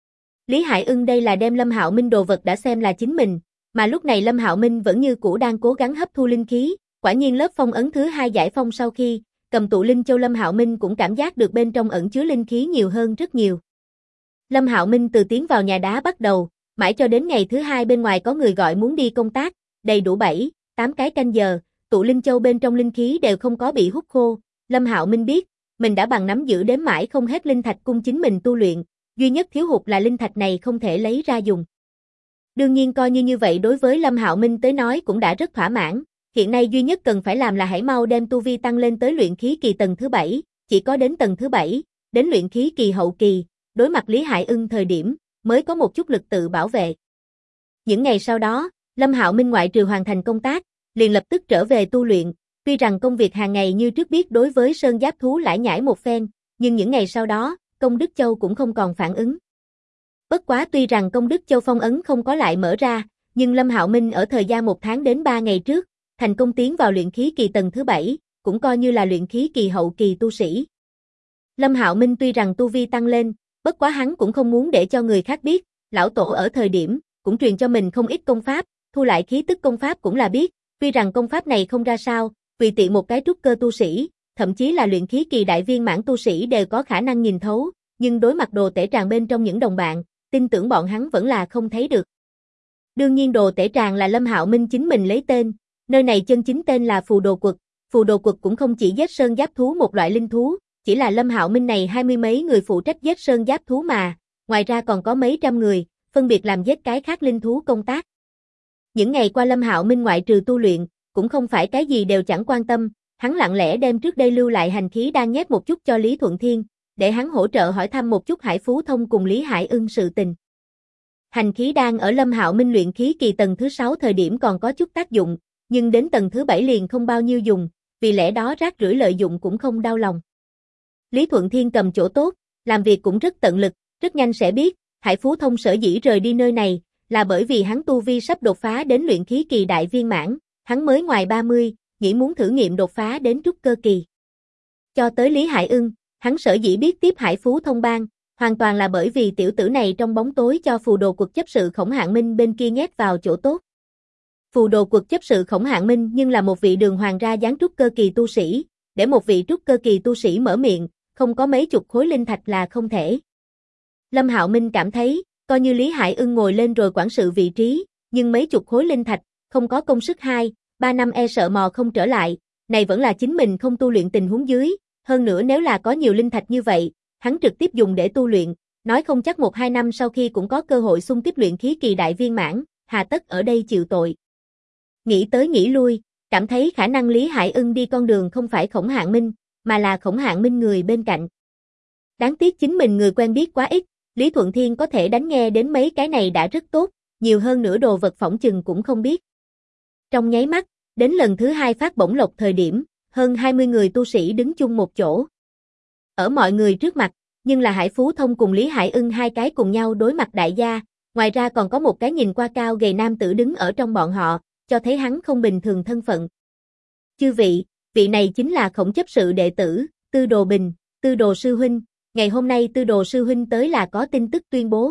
Lý Hải Ưng đây là đem Lâm Hạo Minh đồ vật đã xem là chính mình, mà lúc này Lâm Hạo Minh vẫn như cũ đang cố gắng hấp thu linh khí, quả nhiên lớp phong ấn thứ 2 giải phong sau khi cầm tụ linh châu Lâm Hạo Minh cũng cảm giác được bên trong ẩn chứa linh khí nhiều hơn rất nhiều. Lâm Hạo Minh từ tiến vào nhà đá bắt đầu, mãi cho đến ngày thứ 2 bên ngoài có người gọi muốn đi công tác, đầy đủ 7, 8 cái canh giờ, tụ linh châu bên trong linh khí đều không có bị hút khô. Lâm Hạo Minh biết, mình đã bằng nắm giữ đếm mãi không hết linh thạch cung chính mình tu luyện, duy nhất thiếu hụt là linh thạch này không thể lấy ra dùng. Đương nhiên coi như vậy đối với Lâm Hạo Minh tới nói cũng đã rất thỏa mãn, hiện nay duy nhất cần phải làm là hãy mau đem tu vi tăng lên tới luyện khí kỳ tầng thứ 7, chỉ có đến tầng thứ 7, đến luyện khí kỳ hậu kỳ, đối mặt Lý Hải Ưng thời điểm, mới có một chút lực tự bảo vệ. Những ngày sau đó, Lâm Hạo Minh ngoại trừ hoàn thành công tác, liền lập tức trở về tu luyện, tuy rằng công việc hàng ngày như trước biết đối với sơn giáp thú lải nhải một phen, nhưng những ngày sau đó, Công Đức Châu cũng không còn phản ứng. Bất quá tuy rằng Công Đức Châu phong ấn không có lại mở ra, nhưng Lâm Hạo Minh ở thời gian 1 tháng đến 3 ngày trước, thành công tiến vào luyện khí kỳ tầng thứ 7, cũng coi như là luyện khí kỳ hậu kỳ tu sĩ. Lâm Hạo Minh tuy rằng tu vi tăng lên, bất quá hắn cũng không muốn để cho người khác biết, lão tổ ở thời điểm, cũng truyền cho mình không ít công pháp, thu lại khí tức công pháp cũng là biết, tuy rằng công pháp này không ra sao, tùy tiện một cái trúc cơ tu sĩ, thậm chí là luyện khí kỳ đại viên mãn tu sĩ đều có khả năng nhìn thấu, nhưng đối mặt đồ tể tràng bên trong những đồng bạn, tin tưởng bọn hắn vẫn là không thấy được. Đương nhiên đồ tể tràng là Lâm Hạo Minh chính mình lấy tên, nơi này chân chính tên là Phù Đồ Quật, Phù Đồ Quật cũng không chỉ giết sơn giáp thú một loại linh thú, chỉ là Lâm Hạo Minh này 20 mấy người phụ trách giết sơn giáp thú mà, ngoài ra còn có mấy trăm người, phân biệt làm giết cái khác linh thú công tác. Những ngày qua Lâm Hạo Minh ngoại trừ tu luyện, cũng không phải cái gì đều chẳng quan tâm, hắn lặng lẽ đem trước đây lưu lại hành khí đang nhét một chút cho Lý Thuận Thiên, để hắn hỗ trợ hỏi thăm một chút Hải Phú Thông cùng Lý Hải Ưng sự tình. Hành khí đan ở Lâm Hạo Minh luyện khí kỳ tầng thứ 6 thời điểm còn có chút tác dụng, nhưng đến tầng thứ 7 liền không bao nhiêu dùng, vì lẽ đó rác rưởi lợi dụng cũng không đau lòng. Lý Thuận Thiên cầm chỗ tốt, làm việc cũng rất tận lực, rất nhanh sẽ biết, Hải Phú Thông sở dĩ rời đi nơi này, là bởi vì hắn tu vi sắp đột phá đến luyện khí kỳ đại viên mãn, hắn mới ngoài 30, nghĩ muốn thử nghiệm đột phá đến trúc cơ kỳ. Cho tới Lý Hải Ưng, hắn sở dĩ biết tiếp Hải Phú Thông ban, hoàn toàn là bởi vì tiểu tử này trong bóng tối cho Phù Đồ Quật chấp sự Khổng Hạng Minh bên kia nhét vào chỗ tốt. Phù Đồ Quật chấp sự Khổng Hạng Minh nhưng là một vị đường hoàng ra dáng trúc cơ kỳ tu sĩ, để một vị trúc cơ kỳ tu sĩ mở miệng, không có mấy chục khối linh thạch là không thể. Lâm Hạo Minh cảm thấy, coi như Lý Hải Ưng ngồi lên rồi quản sự vị trí, nhưng mấy chục khối linh thạch, không có công sức 2-3 năm e sợ mò không trở lại, này vẫn là chính mình không tu luyện tình huống dưới, hơn nữa nếu là có nhiều linh thạch như vậy, hắn trực tiếp dùng để tu luyện, nói không chắc 1-2 năm sau khi cũng có cơ hội xung kích luyện khí kỳ đại viên mãn, hà tất ở đây chịu tội. Nghĩ tới nghĩ lui, cảm thấy khả năng Lý Hải Ưng đi con đường không phải Khổng Hạng Minh, mà là Khổng Hạng Minh người bên cạnh. Đáng tiếc chính mình người quen biết quá ít, Lý Thuận Thiên có thể đánh nghe đến mấy cái này đã rất tốt, nhiều hơn nữa đồ vật phỏng chừng cũng không biết. Trong nháy mắt, đến lần thứ 2 phát bổng lộc thời điểm, hơn 20 người tu sĩ đứng chung một chỗ. Ở mọi người trước mặt, nhưng là Hải Phú Thông cùng Lý Hải Ưng hai cái cùng nhau đối mặt đại gia, ngoài ra còn có một cái nhìn qua cao gầy nam tử đứng ở trong bọn họ, cho thấy hắn không bình thường thân phận. Chư vị, vị này chính là Khổng chấp sự đệ tử, Tư Đồ Bình, Tư Đồ sư huynh, ngày hôm nay Tư Đồ sư huynh tới là có tin tức tuyên bố.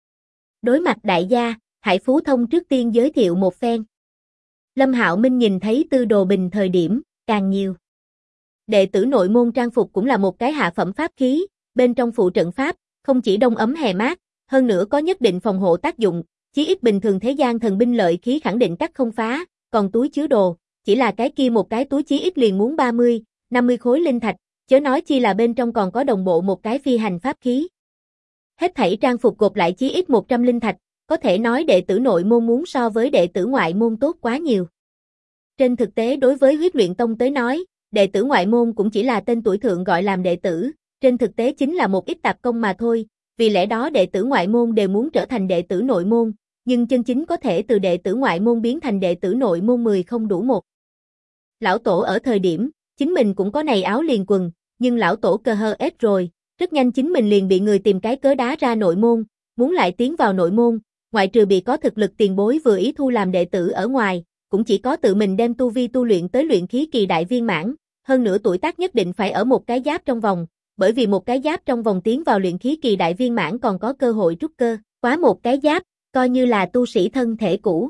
Đối mặt đại gia, Hải Phú Thông trước tiên giới thiệu một phen. Lâm Hạo Minh nhìn thấy Tư Đồ Bình thời điểm, càng nhiều. Đệ tử nội môn trang phục cũng là một cái hạ phẩm pháp khí, bên trong phụ trận pháp, không chỉ đông ấm hè mát, hơn nữa có nhất định phòng hộ tác dụng, chí ít bình thường thế gian thần binh lợi khí khẳng định cắt không phá, còn túi chứa đồ, chỉ là cái kia một cái túi chí ít liền muốn 30-50 khối linh thạch, chớ nói chi là bên trong còn có đồng bộ một cái phi hành pháp khí. Hết thảy trang phục gộp lại chí ít 100 linh thạch, có thể nói đệ tử nội môn muốn so với đệ tử ngoại môn tốt quá nhiều. Trên thực tế đối với Huyết Luyện Tông tới nói, đệ tử ngoại môn cũng chỉ là tên tuổi thượng gọi làm đệ tử, trên thực tế chính là một ít tạp công mà thôi, vì lẽ đó đệ tử ngoại môn đều muốn trở thành đệ tử nội môn, nhưng chân chính có thể từ đệ tử ngoại môn biến thành đệ tử nội môn 10 không đủ một. Lão tổ ở thời điểm, chính mình cũng có này áo liền quần, nhưng lão tổ cơ hơ ết rồi, rất nhanh chính mình liền bị người tìm cái cớ đá ra nội môn, muốn lại tiến vào nội môn, ngoại trừ bị có thực lực tiền bối vừa ý thu làm đệ tử ở ngoài, cũng chỉ có tự mình đem tu vi tu luyện tới luyện khí kỳ đại viên mãn, hơn nữa tuổi tác nhất định phải ở một cái giáp trong vòng, bởi vì một cái giáp trong vòng tiến vào luyện khí kỳ đại viên mãn còn có cơ hội trúc cơ, quá một cái giáp, coi như là tu sĩ thân thể cũ.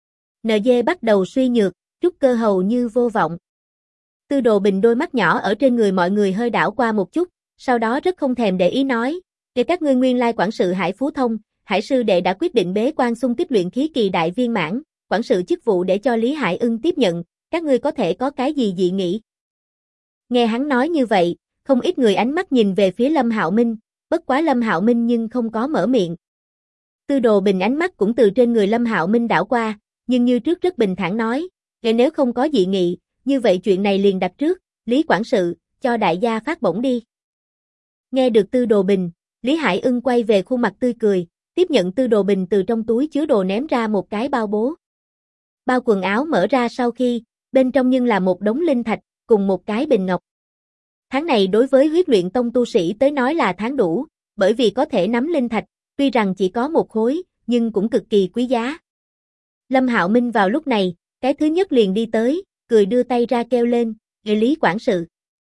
NG bắt đầu suy nhược, trúc cơ hầu như vô vọng. Tư Đồ Bình đôi mắt nhỏ ở trên người mọi người hơi đảo qua một chút, sau đó rất không thèm để ý nói, để các ngươi nguyên lai quản sự Hải Phú Thông, Hải sư đệ đã quyết định bế quan xung kích luyện khí kỳ đại viên mãn, quản sự chức vụ để cho Lý Hải Ưng tiếp nhận, các ngươi có thể có cái gì dị nghị? Nghe hắn nói như vậy, không ít người ánh mắt nhìn về phía Lâm Hạo Minh, bất quá Lâm Hạo Minh nhưng không có mở miệng. Tư Đồ Bình ánh mắt cũng từ trên người Lâm Hạo Minh đảo qua, nhưng như trước rất bình thản nói, nếu không có dị nghị, như vậy chuyện này liền đặt trước, Lý quản sự, cho đại gia phát bổng đi. Nghe được Tư Đồ Bình, Lý Hải Ưng quay về khuôn mặt tươi cười, tiếp nhận Tư Đồ Bình từ trong túi chứa đồ ném ra một cái bao bố. Bao quần áo mở ra sau khi, bên trong nhưng là một đống linh thạch, cùng một cái bình ngọc. Tháng này đối với huyết luyện tông tu sĩ tới nói là tháng đủ, bởi vì có thể nắm linh thạch, tuy rằng chỉ có một khối, nhưng cũng cực kỳ quý giá. Lâm Hạo Minh vào lúc này, cái thứ nhất liền đi tới, cười đưa tay ra kêu lên, Lý quản sự.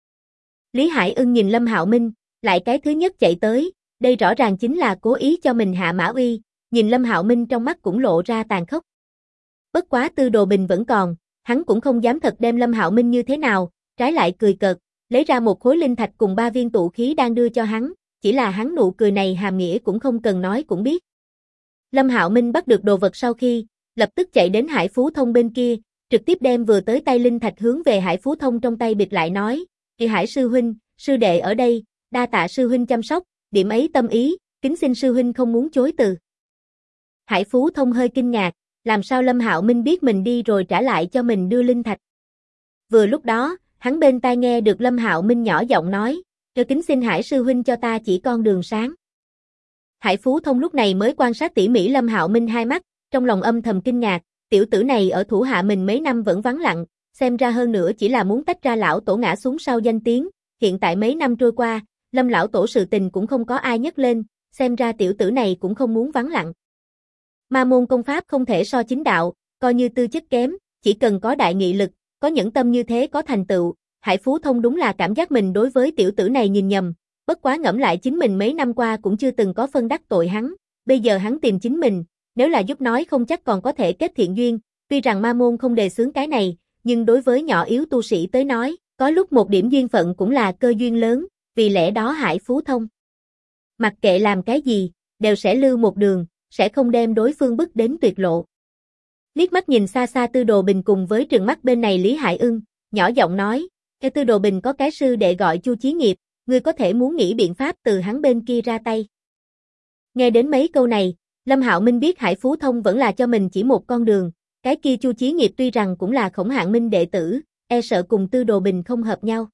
Lý Hải Ưng nhìn Lâm Hạo Minh, lại cái thứ nhất chạy tới, đây rõ ràng chính là cố ý cho mình hạ mã uy, nhìn Lâm Hạo Minh trong mắt cũng lộ ra tàn khốc. Bất quá Tư Đồ Bình vẫn còn, hắn cũng không dám thật đem Lâm Hạo Minh như thế nào, trái lại cười cợt, lấy ra một khối linh thạch cùng 3 viên tụ khí đang đưa cho hắn, chỉ là hắn nụ cười này hàm nghĩa cũng không cần nói cũng biết. Lâm Hạo Minh bắt được đồ vật sau khi, lập tức chạy đến Hải Phú Thông bên kia, trực tiếp đem vừa tới tay linh thạch hướng về Hải Phú Thông trong tay bịt lại nói, Hải sư huynh, sư đệ ở đây, đa tạ sư huynh chăm sóc, điểm ấy tâm ý, kính xin sư huynh không muốn chối từ. Hải Phú Thông hơi kinh ngạc, làm sao Lâm Hạo Minh biết mình đi rồi trả lại cho mình đưa linh thạch. Vừa lúc đó, hắn bên tai nghe được Lâm Hạo Minh nhỏ giọng nói, kính xin Hải sư huynh cho ta chỉ con đường sáng. Hải Phú Thông lúc này mới quan sát tỉ mỉ Lâm Hạo Minh hai mắt, trong lòng âm thầm kinh ngạc, tiểu tử này ở thủ hạ mình mấy năm vẫn vắng lặng, xem ra hơn nữa chỉ là muốn tách ra lão tổ ngã xuống sau danh tiếng, hiện tại mấy năm trôi qua, Lâm lão tổ sự tình cũng không có ai nhắc lên, xem ra tiểu tử này cũng không muốn vắng lặng. Ma môn công pháp không thể so chính đạo, coi như tư chất kém, chỉ cần có đại nghị lực, có nhẫn tâm như thế có thành tựu, Hải Phú Thông đúng là cảm giác mình đối với tiểu tử này nhìn nhầm, bất quá ngẫm lại chính mình mấy năm qua cũng chưa từng có phân đắc tội hắn, bây giờ hắn tìm chính mình, nếu là giúp nói không chắc còn có thể kết thiện duyên, tuy rằng ma môn không đề xướng cái này, nhưng đối với nhỏ yếu tu sĩ tới nói, có lúc một điểm duyên phận cũng là cơ duyên lớn, vì lẽ đó Hải Phú Thông mặc kệ làm cái gì, đều sẽ lưu một đường, sẽ không đem đối phương bức đến tuyệt lộ. Liếc mắt nhìn xa xa Tư Đồ Bình cùng với trừng mắt bên này Lý Hải Ưng, nhỏ giọng nói, Tư Đồ Bình có cái sư đệ gọi Chu Chí Nghiệp, ngươi có thể muốn nghĩ biện pháp từ hắn bên kia ra tay. Nghe đến mấy câu này, Lâm Hạo Minh biết Hải Phú Thông vẫn là cho mình chỉ một con đường, cái kia Chu Chí Nghiệp tuy rằng cũng là Khổng Hạng Minh đệ tử, e sợ cùng Tư Đồ Bình không hợp nhau.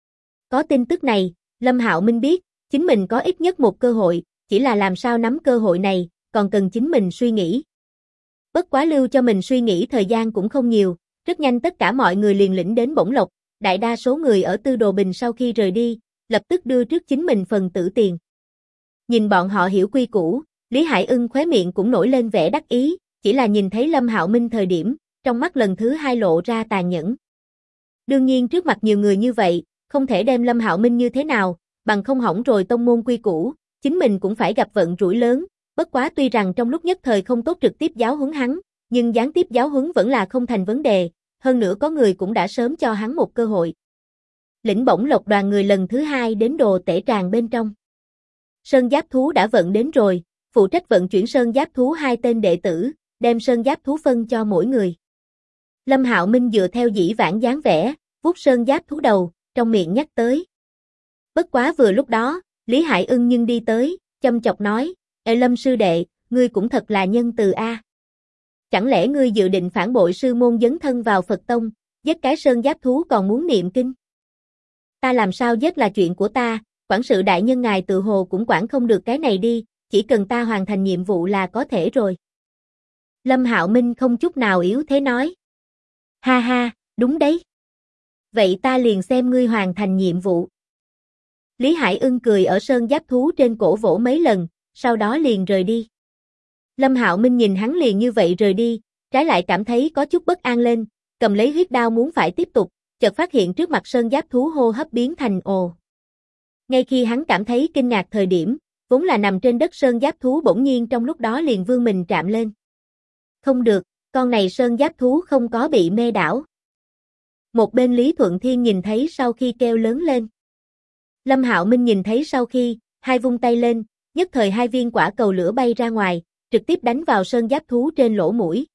Có tin tức này, Lâm Hạo Minh biết, chính mình có ít nhất một cơ hội, chỉ là làm sao nắm cơ hội này, còn cần chính mình suy nghĩ. Bất quá lưu cho mình suy nghĩ thời gian cũng không nhiều, rất nhanh tất cả mọi người liền lĩnh đến bổng lộc, đại đa số người ở Tư Đồ Bình sau khi rời đi, lập tức đưa trước chính mình phần tử tiền. Nhìn bọn họ hiểu quy củ, Lý Hải Ưng khóe miệng cũng nổi lên vẻ đắc ý, chỉ là nhìn thấy Lâm Hạo Minh thời điểm, trong mắt lần thứ hai lộ ra tàn nhẫn. Đương nhiên trước mặt nhiều người như vậy, không thể đem Lâm Hạo Minh như thế nào, bằng không hỏng rồi tông môn quy củ, chính mình cũng phải gặp vận rủi lớn, bất quá tuy rằng trong lúc nhất thời không tốt trực tiếp giáo huấn hắn, nhưng gián tiếp giáo huấn vẫn là không thành vấn đề, hơn nữa có người cũng đã sớm cho hắn một cơ hội. Lĩnh bổng lộc đoàn người lần thứ hai đến đồ tể tràng bên trong. Sơn giáp thú đã vận đến rồi, phụ trách vận chuyển sơn giáp thú 2 tên đệ tử, đem sơn giáp thú phân cho mỗi người. Lâm Hạo Minh dựa theo dĩ vãng dáng vẻ, vuốt sơn giáp thú đầu, trong miệng nhắc tới. Bất quá vừa lúc đó, Lý Hải Ưng nhưng đi tới, châm chọc nói, Lâm sư đệ, ngươi cũng thật là nhân từ a. Chẳng lẽ ngươi dự định phản bội sư môn dấn thân vào Phật tông, giết cái sơn giáp thú còn muốn niệm kinh? Ta làm sao giết là chuyện của ta, quản sự đại nhân ngài tự hồ cũng quản không được cái này đi, chỉ cần ta hoàn thành nhiệm vụ là có thể rồi. Lâm Hạo Minh không chút nào yếu thế nói. Ha ha, đúng đấy. Vậy ta liền xem ngươi hoàn thành nhiệm vụ. Lý Hải Ưng cười ở sơn giáp thú trên cổ vỗ mấy lần, sau đó liền rời đi. Lâm Hạo Minh nhìn hắn liền như vậy rời đi, trái lại cảm thấy có chút bất an lên, cầm lấy huyết đao muốn phải tiếp tục, chợt phát hiện trước mặt sơn giáp thú hô hấp biến thành ồ. Ngay khi hắn cảm thấy kinh ngạc thời điểm, vốn là nằm trên đất sơn giáp thú bỗng nhiên trong lúc đó liền vươn mình chạm lên. Không được, con này sơn giáp thú không có bị mê đảo. Một bên Lý Thuận Thiên nhìn thấy sau khi kêu lớn lên. Lâm Hạo Minh nhìn thấy sau khi, hai vung tay lên, nhất thời hai viên quả cầu lửa bay ra ngoài, trực tiếp đánh vào sơn giáp thú trên lỗ mũi.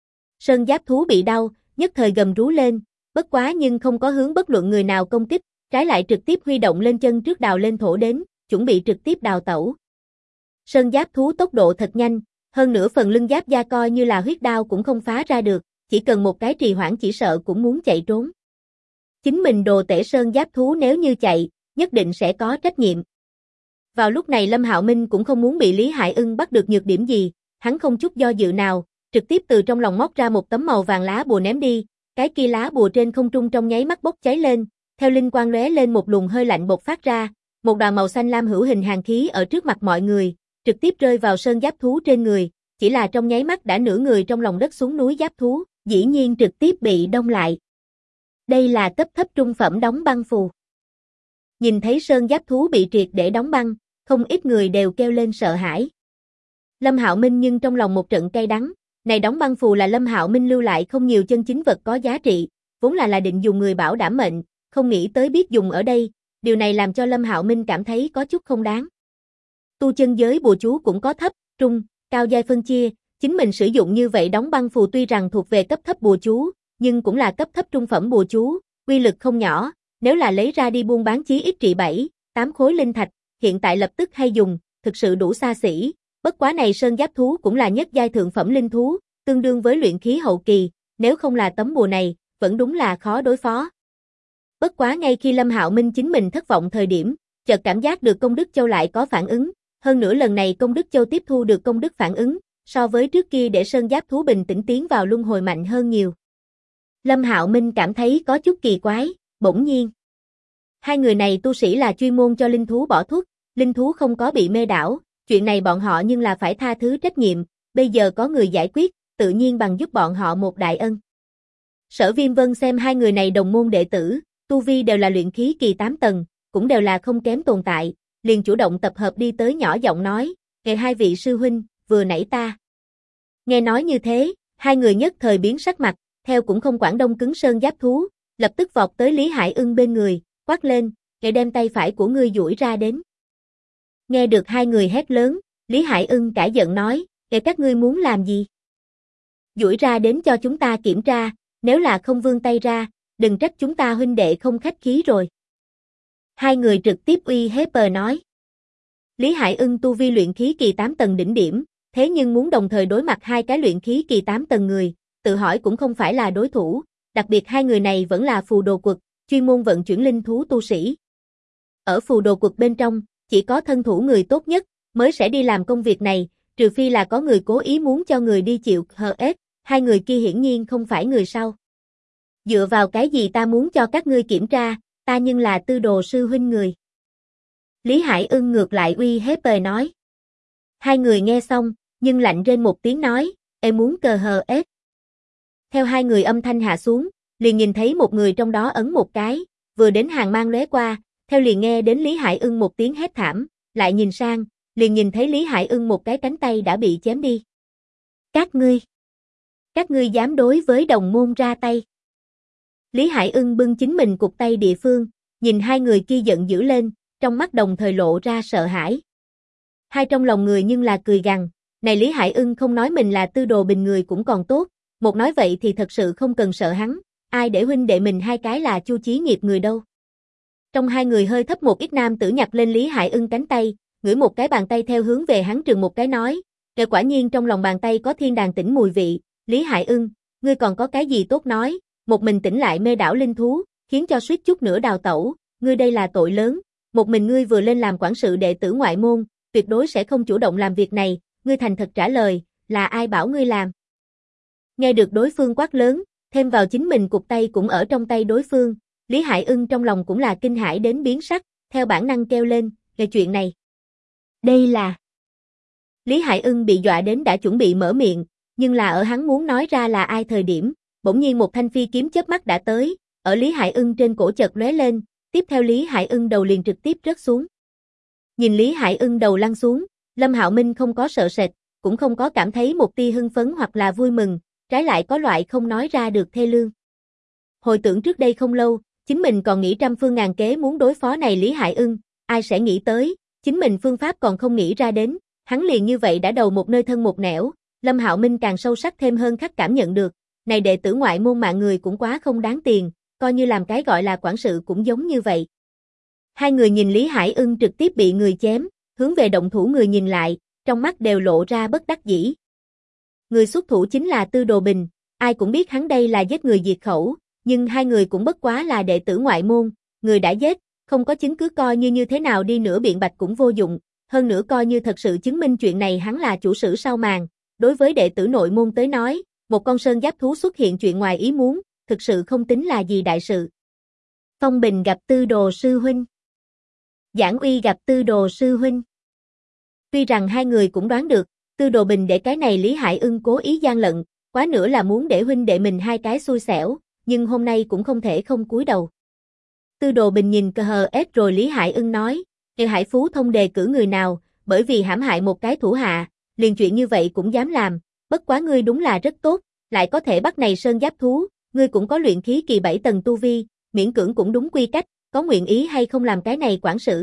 Sơn giáp thú bị đau, nhất thời gầm rú lên, bất quá nhưng không có hướng bất luận người nào công kích, trái lại trực tiếp huy động lên chân trước đào lên thổ đến, chuẩn bị trực tiếp đào tẩu. Sơn giáp thú tốc độ thật nhanh, hơn nữa phần lưng giáp da coi như là huyết đao cũng không phá ra được, chỉ cần một cái trì hoãn chỉ sợ cũng muốn chạy trốn. Chính mình đồ tể sơn giáp thú nếu như chạy, nhất định sẽ có trách nhiệm. Vào lúc này Lâm Hạo Minh cũng không muốn bị Lý Hải Ưng bắt được nhược điểm gì, hắn không chút do dự nào, trực tiếp từ trong lòng móc ra một tấm màu vàng lá bùa ném đi, cái kia lá bùa trên không trung trong nháy mắt bốc cháy lên, theo linh quang lóe lên một luồng hơi lạnh bộc phát ra, một đoàn màu xanh lam hữu hình hàn khí ở trước mặt mọi người, trực tiếp rơi vào sơn giáp thú trên người, chỉ là trong nháy mắt đã nửa người trong lòng đất xuống núi giáp thú, dĩ nhiên trực tiếp bị đông lại. Đây là cấp thấp trung phẩm đóng băng phù. Nhìn thấy sơn giáp thú bị triệt để đóng băng, không ít người đều kêu lên sợ hãi. Lâm Hạo Minh nhưng trong lòng một trận cay đắng, này đóng băng phù là Lâm Hạo Minh lưu lại không nhiều chân chính vật có giá trị, vốn là định dùng người bảo đảm mệnh, không nghĩ tới biết dùng ở đây, điều này làm cho Lâm Hạo Minh cảm thấy có chút không đáng. Tu chân giới bùa chú cũng có thấp, trung, cao giai phân chia, chính mình sử dụng như vậy đóng băng phù tuy rằng thuộc về cấp thấp bùa chú, nhưng cũng là cấp thấp trung phẩm bùa chú, uy lực không nhỏ, nếu là lấy ra đi buôn bán chí ít trị 7, 8 khối linh thạch, hiện tại lập tức hay dùng, thực sự đủ xa xỉ, bất quá này sơn giáp thú cũng là nhất giai thượng phẩm linh thú, tương đương với luyện khí hậu kỳ, nếu không là tấm bùa này, vẫn đúng là khó đối phó. Bất quá ngay khi Lâm Hạo Minh chính mình thất vọng thời điểm, chợt cảm giác được Công Đức Châu lại có phản ứng, hơn nữa lần này Công Đức Châu tiếp thu được công đức phản ứng, so với trước kia để sơn giáp thú bình tĩnh tiến vào luân hồi mạnh hơn nhiều. Lâm Hạo Minh cảm thấy có chút kỳ quái, bỗng nhiên. Hai người này tu sĩ là chuyên môn cho linh thú bỏ thuốc, linh thú không có bị mê đảo, chuyện này bọn họ nhưng là phải tha thứ trách nhiệm, bây giờ có người giải quyết, tự nhiên bằng giúp bọn họ một đại ân. Sở Viêm Vân xem hai người này đồng môn đệ tử, tu vi đều là luyện khí kỳ 8 tầng, cũng đều là không kém tồn tại, liền chủ động tập hợp đi tới nhỏ giọng nói, "Ngài hai vị sư huynh, vừa nãy ta." Nghe nói như thế, hai người nhất thời biến sắc mặt, theo cũng không quản đông cứng sơn giáp thú, lập tức vọt tới Lý Hải Ưng bên người, quát lên, "Ngài đem tay phải của ngươi duỗi ra đến." Nghe được hai người hét lớn, Lý Hải Ưng cả giận nói, "Ngài các ngươi muốn làm gì? Duỗi ra đến cho chúng ta kiểm tra, nếu là không vươn tay ra, đừng trách chúng ta huynh đệ không khách khí rồi." Hai người trực tiếp uy hiếp nói. Lý Hải Ưng tu vi luyện khí kỳ 8 tầng đỉnh điểm, thế nhưng muốn đồng thời đối mặt hai cái luyện khí kỳ 8 tầng người, tự hỏi cũng không phải là đối thủ, đặc biệt hai người này vẫn là phù đồ quật, chuyên môn vận chuyển linh thú tu sĩ. Ở phù đồ quật bên trong, chỉ có thân thủ người tốt nhất mới sẽ đi làm công việc này, trừ phi là có người cố ý muốn cho người đi chịu HS, hai người kia hiển nhiên không phải người sau. Dựa vào cái gì ta muốn cho các ngươi kiểm tra, ta nhưng là tư đồ sư huynh người. Lý Hải Ưng ngược lại uy hiếp nói. Hai người nghe xong, nhưng lạnh rên một tiếng nói, "Ê muốn cờ hờ ết." Theo hai người âm thanh hạ xuống, liền nhìn thấy một người trong đó ấn một cái, vừa đến hàng mang lóe qua, theo liền nghe đến Lý Hải Ưng một tiếng hét thảm, lại nhìn sang, liền nhìn thấy Lý Hải Ưng một cái cánh tay đã bị chém đi. Các ngươi dám đối với đồng môn ra tay. Lý Hải Ưng bưng chính mình cụt tay địa phương, nhìn hai người kia giận dữ lên, trong mắt đồng thời lộ ra sợ hãi. Hai trong lòng người nhưng là cười gằn, này Lý Hải Ưng không nói mình là tư đồ bình người cũng còn tốt, một nói vậy thì thật sự không cần sợ hắn, ai để huynh đệ mình hai cái là Chu Chí Nghiệp người đâu. Trong hai người hơi thấp một ít nam tử nhặt lên Lý Hải Ưng cánh tay, ngửi một cái bàn tay theo hướng về hắn trừng một cái nói, "Kẻ quả nhiên trong lòng bàn tay có thiên đàn tỉnh mùi vị, Lý Hải Ưng, ngươi còn có cái gì tốt nói, một mình tỉnh lại mê đảo linh thú, khiến cho suýt chút nữa đào tẩu, ngươi đây là tội lớn, một mình ngươi vừa lên làm quản sự đệ tử ngoại môn, tuyệt đối sẽ không chủ động làm việc này, ngươi thành thật trả lời, là ai bảo ngươi làm?" Nghe được đối phương quát lớn, thêm vào chính mình cụt tay cũng ở trong tay đối phương, Lý Hải Ưng trong lòng cũng là kinh hãi đến biến sắc, theo bản năng kêu lên, "Về chuyện này." Đây là... Lý Hải Ưng bị dọa đến đã chuẩn bị mở miệng, Nhưng là ở hắn muốn nói ra là ai thời điểm, bỗng nhiên một thanh phi kiếm chớp mắt đã tới, ở Lý Hải Ưng trên cổ chợt lóe lên, tiếp theo Lý Hải Ưng đầu liền trực tiếp rớt xuống. Nhìn Lý Hải Ưng đầu lăn xuống, Lâm Hạo Minh không có sợ sệt, cũng không có cảm thấy một tia hưng phấn hoặc là vui mừng, trái lại có loại không nói ra được thê lương. Hồi tưởng trước đây không lâu, chính mình còn nghĩ trăm phương ngàn kế muốn đối phó này Lý Hải Ưng, ai sẽ nghĩ tới, chính mình phương pháp còn không nghĩ ra đến, hắn liền như vậy đã đầu một nơi thân một nẻo, Lâm Hạo Minh càng sâu sắc thêm hơn khắc cảm nhận được, này đệ tử ngoại môn mạng người cũng quá không đáng tiền, coi như làm cái gọi là quản sự cũng giống như vậy. Hai người nhìn Lý Hải Ưng trực tiếp bị người chém, hướng về động thủ người nhìn lại, trong mắt đều lộ ra bất đắc dĩ. Người xuất thủ chính là Tư Đồ Bình, ai cũng biết hắn đây là giết người diệt khẩu, nhưng hai người cũng bất quá là đệ tử ngoại môn, người đã giết, không có chứng cứ coi như thế nào đi nữa biện bạch cũng vô dụng, hơn nữa coi như thật sự chứng minh chuyện này hắn là chủ sử sau màn, đối với đệ tử nội môn tới nói, một con sơn giáp thú xuất hiện chuyện ngoài ý muốn, thực sự không tính là gì đại sự. Phong Bình gặp Tư Đồ sư huynh. Giảng Uy gặp Tư Đồ sư huynh. Tuy rằng hai người cũng đoán được, Tư Đồ Bình để cái này Lý Hải Ưng cố ý gian lận, quá nữa là muốn để huynh đệ mình hai cái xui xẻo, nhưng hôm nay cũng không thể không cúi đầu. Tư Đồ Bình nhìn cờ hờ ép rồi Lý Hải Ưng nói, Hải Phú Thông đề cử người nào, bởi vì hãm hại một cái thủ hạ, liền chuyện như vậy cũng dám làm, bất quá ngươi đúng là rất tốt, lại có thể bắt này sơn giáp thú, ngươi cũng có luyện khí kỳ 7 tầng tu vi, miễn cưỡng cũng đúng quy cách, có nguyện ý hay không làm cái này quản sự.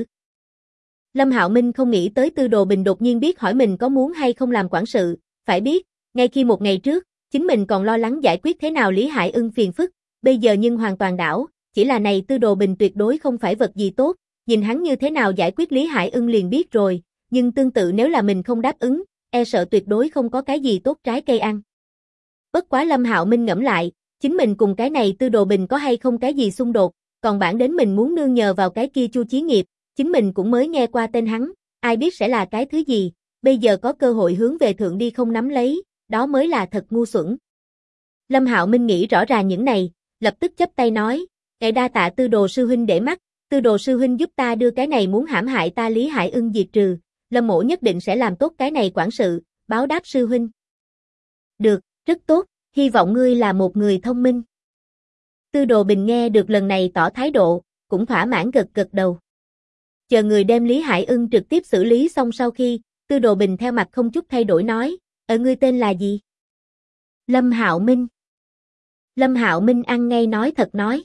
Lâm Hạo Minh không nghĩ tới Tư Đồ Bình đột nhiên biết hỏi mình có muốn hay không làm quản sự, phải biết, ngay khi một ngày trước, chính mình còn lo lắng giải quyết thế nào Lý Hải Ưng phiền phức, bây giờ nhưng hoàn toàn đảo, chỉ là này Tư Đồ Bình tuyệt đối không phải vật gì tốt, nhìn hắn như thế nào giải quyết Lý Hải Ưng liền biết rồi, nhưng tương tự nếu là mình không đáp ứng, e sợ tuyệt đối không có cái gì tốt trái cây ăn. Bất quá Lâm Hạo Minh ngẫm lại, chính mình cùng cái này Tư Đồ Bình có hay không cái gì xung đột, còn bản đến mình muốn nương nhờ vào cái kia Chu Chí Nghiệp, chính mình cũng mới nghe qua tên hắn, ai biết sẽ là cái thứ gì, bây giờ có cơ hội hướng về thượng đi không nắm lấy, đó mới là thật ngu xuẩn. Lâm Hạo Minh nghĩ rõ ràng những này, lập tức chắp tay nói, "Ngài đa tạ Tư Đồ sư huynh để mắt, Tư Đồ sư huynh giúp ta đưa cái này muốn hãm hại ta Lý Hải Ưng diệt trừ, Lâm mỗ nhất định sẽ làm tốt cái này quản sự, báo đáp sư huynh." "Được, rất tốt, hy vọng ngươi là một người thông minh." Tư Đồ Bình nghe được lần này tỏ thái độ, cũng thỏa mãn gật gật đầu. Chờ người đem Lý Hải Ưng trực tiếp xử lý xong sau khi, Tư Đồ Bình theo mặt không chút thay đổi nói, ngươi tên là gì?" "Lâm Hạo Minh." Lâm Hạo Minh ăn ngay nói thật nói.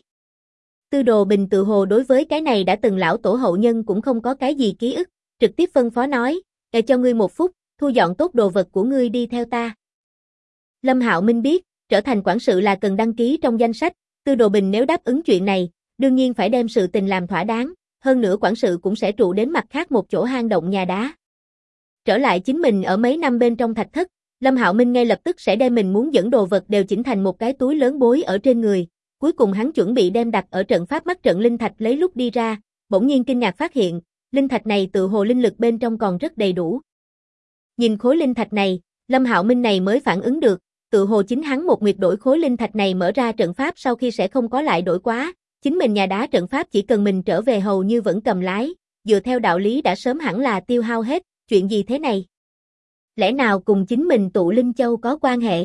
Tư Đồ Bình tự hồ đối với cái này đã từng lão tổ hậu nhân cũng không có cái gì ký ức, trực tiếp phân phó nói, cho ngươi 1 phút, thu dọn tốt đồ vật của ngươi đi theo ta." Lâm Hạo Minh biết, trở thành quản sự là cần đăng ký trong danh sách, Tư Đồ Bình nếu đáp ứng chuyện này, đương nhiên phải đem sự tình làm thỏa đáng, hơn nữa quản sự cũng sẽ trụ đến mặt khác một chỗ hang động nhà đá. Trở lại chính mình ở mấy năm bên trong thạch thất, Lâm Hạo Minh ngay lập tức sẽ đem mình muốn dẫn đồ vật đều chỉnh thành một cái túi lớn bối ở trên người, cuối cùng hắn chuẩn bị đem đặt ở trận pháp mắt trận linh thạch lấy lúc đi ra, bỗng nhiên kinh ngạc phát hiện, linh thạch này tự hồ linh lực bên trong còn rất đầy đủ. Nhìn khối linh thạch này, Lâm Hạo Minh này mới phản ứng được, tự hồ chính hắn một nguyệt đổi khối linh thạch này mở ra trận pháp sau khi sẽ không có lại đổi quá, chính mình nhà đá trận pháp chỉ cần mình trở về hầu như vẫn cầm lái, dựa theo đạo lý đã sớm hẳn là tiêu hao hết, chuyện gì thế này? Lẽ nào cùng chính mình tụ linh châu có quan hệ?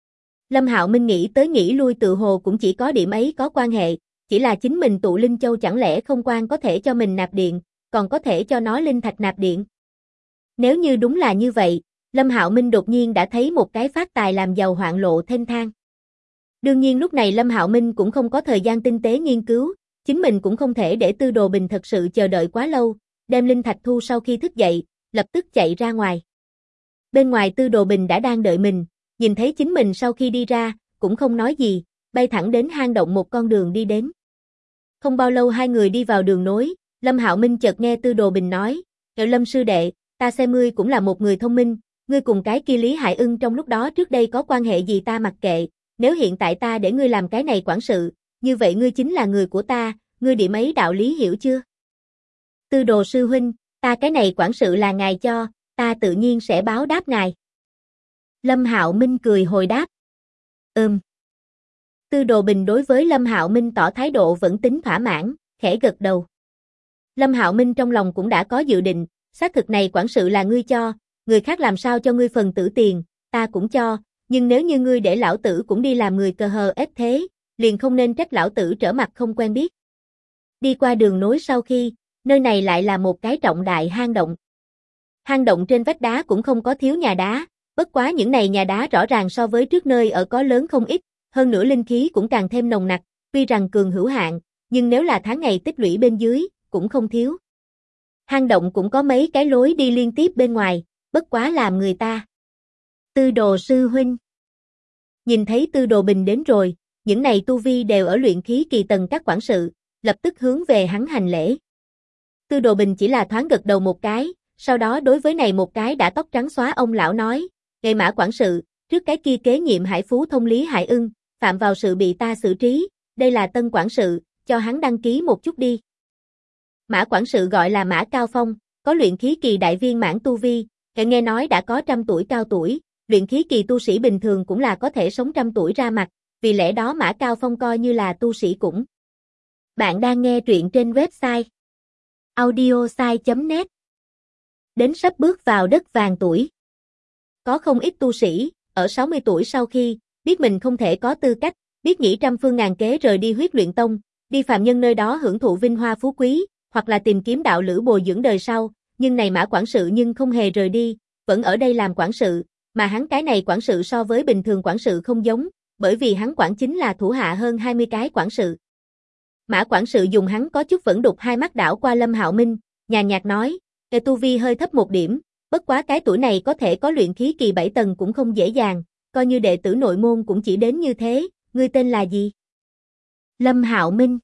Lâm Hạo Minh nghĩ tới nghĩ lui tự hồ cũng chỉ có điểm ấy có quan hệ, chỉ là chính mình tụ linh châu chẳng lẽ không quan có thể cho mình nạp điện, còn có thể cho nó linh thạch nạp điện. Nếu như đúng là như vậy, Lâm Hạo Minh đột nhiên đã thấy một cái phát tài làm giàu hoạn lộ thênh thang. Đương nhiên lúc này Lâm Hạo Minh cũng không có thời gian tinh tế nghiên cứu, chính mình cũng không thể để Tư Đồ Bình thật sự chờ đợi quá lâu, đem linh thạch thu sau khi thức dậy, lập tức chạy ra ngoài. Bên ngoài Tư Đồ Bình đã đang đợi mình, nhìn thấy chính mình sau khi đi ra, cũng không nói gì, bay thẳng đến hang động một con đường đi đến. Không bao lâu hai người đi vào đường nối, Lâm Hạo Minh chợt nghe Tư Đồ Bình nói, Lâm sư đệ, ta xem ngươi cũng là một người thông minh, ngươi cùng cái kia Lý Hải Ưng trong lúc đó trước đây có quan hệ gì ta mặc kệ, nếu hiện tại ta để ngươi làm cái này quản sự, như vậy ngươi chính là người của ta, ngươi điểm ấy đạo lý hiểu chưa?" "Tư Đồ sư huynh, ta cái này quản sự là ngài cho, ta tự nhiên sẽ báo đáp ngài." Lâm Hạo Minh cười hồi đáp. Tư Đồ Bình đối với Lâm Hạo Minh tỏ thái độ vẫn tính thỏa mãn, khẽ gật đầu. Lâm Hạo Minh trong lòng cũng đã có dự định, xác thực này quản sự là ngươi cho, người khác làm sao cho ngươi phần tử tiền, ta cũng cho, nhưng nếu như ngươi để lão tử cũng đi làm người cờ hờ ép thế, liền không nên trách lão tử trở mặt không quen biết. Đi qua đường nối sau khi, nơi này lại là một cái trọng đại hang động. Hang động trên vách đá cũng không có thiếu nhà đá, bất quá những này nhà đá rõ ràng so với trước nơi ở có lớn không ít, hơn nữa linh khí cũng càng thêm nồng nặc, tuy rằng cường hữu hạn, nhưng nếu là tháng ngày tích lũy bên dưới, cũng không thiếu. Hang động cũng có mấy cái lối đi liên tiếp bên ngoài, bất quá làm người ta. Tư Đồ sư huynh. Nhìn thấy Tư Đồ Bình đến rồi, những này tu vi đều ở luyện khí kỳ tầng các quản sự, lập tức hướng về hắn hành lễ. Tư Đồ Bình chỉ là thoáng gật đầu một cái, sau đó đối với này một cái đã tóc trắng xóa ông lão nói, "Ngài Mã quản sự, trước cái kia kế nhiệm Hải Phú thông lý Hải Ưng, phạm vào sự bị ta xử trí, đây là tân quản sự, cho hắn đăng ký một chút đi." Mã quản sự gọi là Mã Cao Phong, có luyện khí kỳ đại viên mãn tu vi, nghe nói đã có 100 tuổi cao tuổi, luyện khí kỳ tu sĩ bình thường cũng là có thể sống 100 tuổi ra mặt, vì lẽ đó Mã Cao Phong coi như là tu sĩ cũng. Bạn đang nghe truyện trên website audiosai.net. Đến sắp bước vào đất vàng tuổi. Có không ít tu sĩ, ở 60 tuổi sau khi, biết mình không thể có tư cách, biết nghĩ trăm phương ngàn kế rời đi Huyết Luyện Tông, đi phàm nhân nơi đó hưởng thụ vinh hoa phú quý, hoặc là tìm kiếm đạo lữ bồi dưỡng đời sau, nhưng này Mã quản sự nhưng không hề rời đi, vẫn ở đây làm quản sự, mà hắn cái này quản sự so với bình thường quản sự không giống, bởi vì hắn quản chính là thủ hạ hơn 20 cái quản sự. Mã quản sự dùng hắn có chút vẫn đục hai mắt đảo qua Lâm Hạo Minh, nhàn nhạt nói, "Cái tu vi hơi thấp một điểm, bất quá cái tuổi này có thể có luyện khí kỳ 7 tầng cũng không dễ dàng, coi như đệ tử nội môn cũng chỉ đến như thế, ngươi tên là gì?" Lâm Hạo Minh.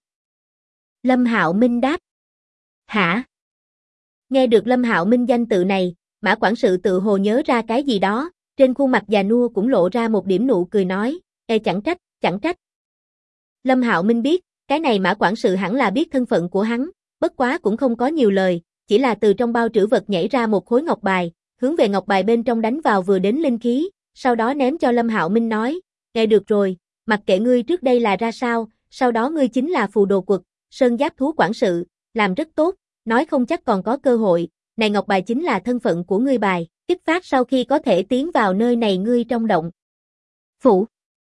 Lâm Hạo Minh đáp. "Hả?" Nghe được Lâm Hạo Minh danh tự này, Mã quản sự tự hồ nhớ ra cái gì đó, trên khuôn mặt già nua cũng lộ ra một điểm nụ cười nói, Chẳng trách, chẳng trách." Lâm Hạo Minh biết, cái này Mã quản sự hẳn là biết thân phận của hắn, bất quá cũng không có nhiều lời, chỉ là từ trong bao trữ vật nhảy ra một khối ngọc bài, hướng về ngọc bài bên trong đánh vào vừa đến linh khí, sau đó ném cho Lâm Hạo Minh nói, "Nghe được rồi, mặc kệ ngươi trước đây là ra sao, sau đó ngươi chính là Phù Đồ Quật, Sơn Giáp Thú quản sự, làm rất tốt, nói không chắc còn có cơ hội, này ngọc bài chính là thân phận của ngươi bài, kích phát sau khi có thể tiến vào nơi này ngươi trong động." Phủ.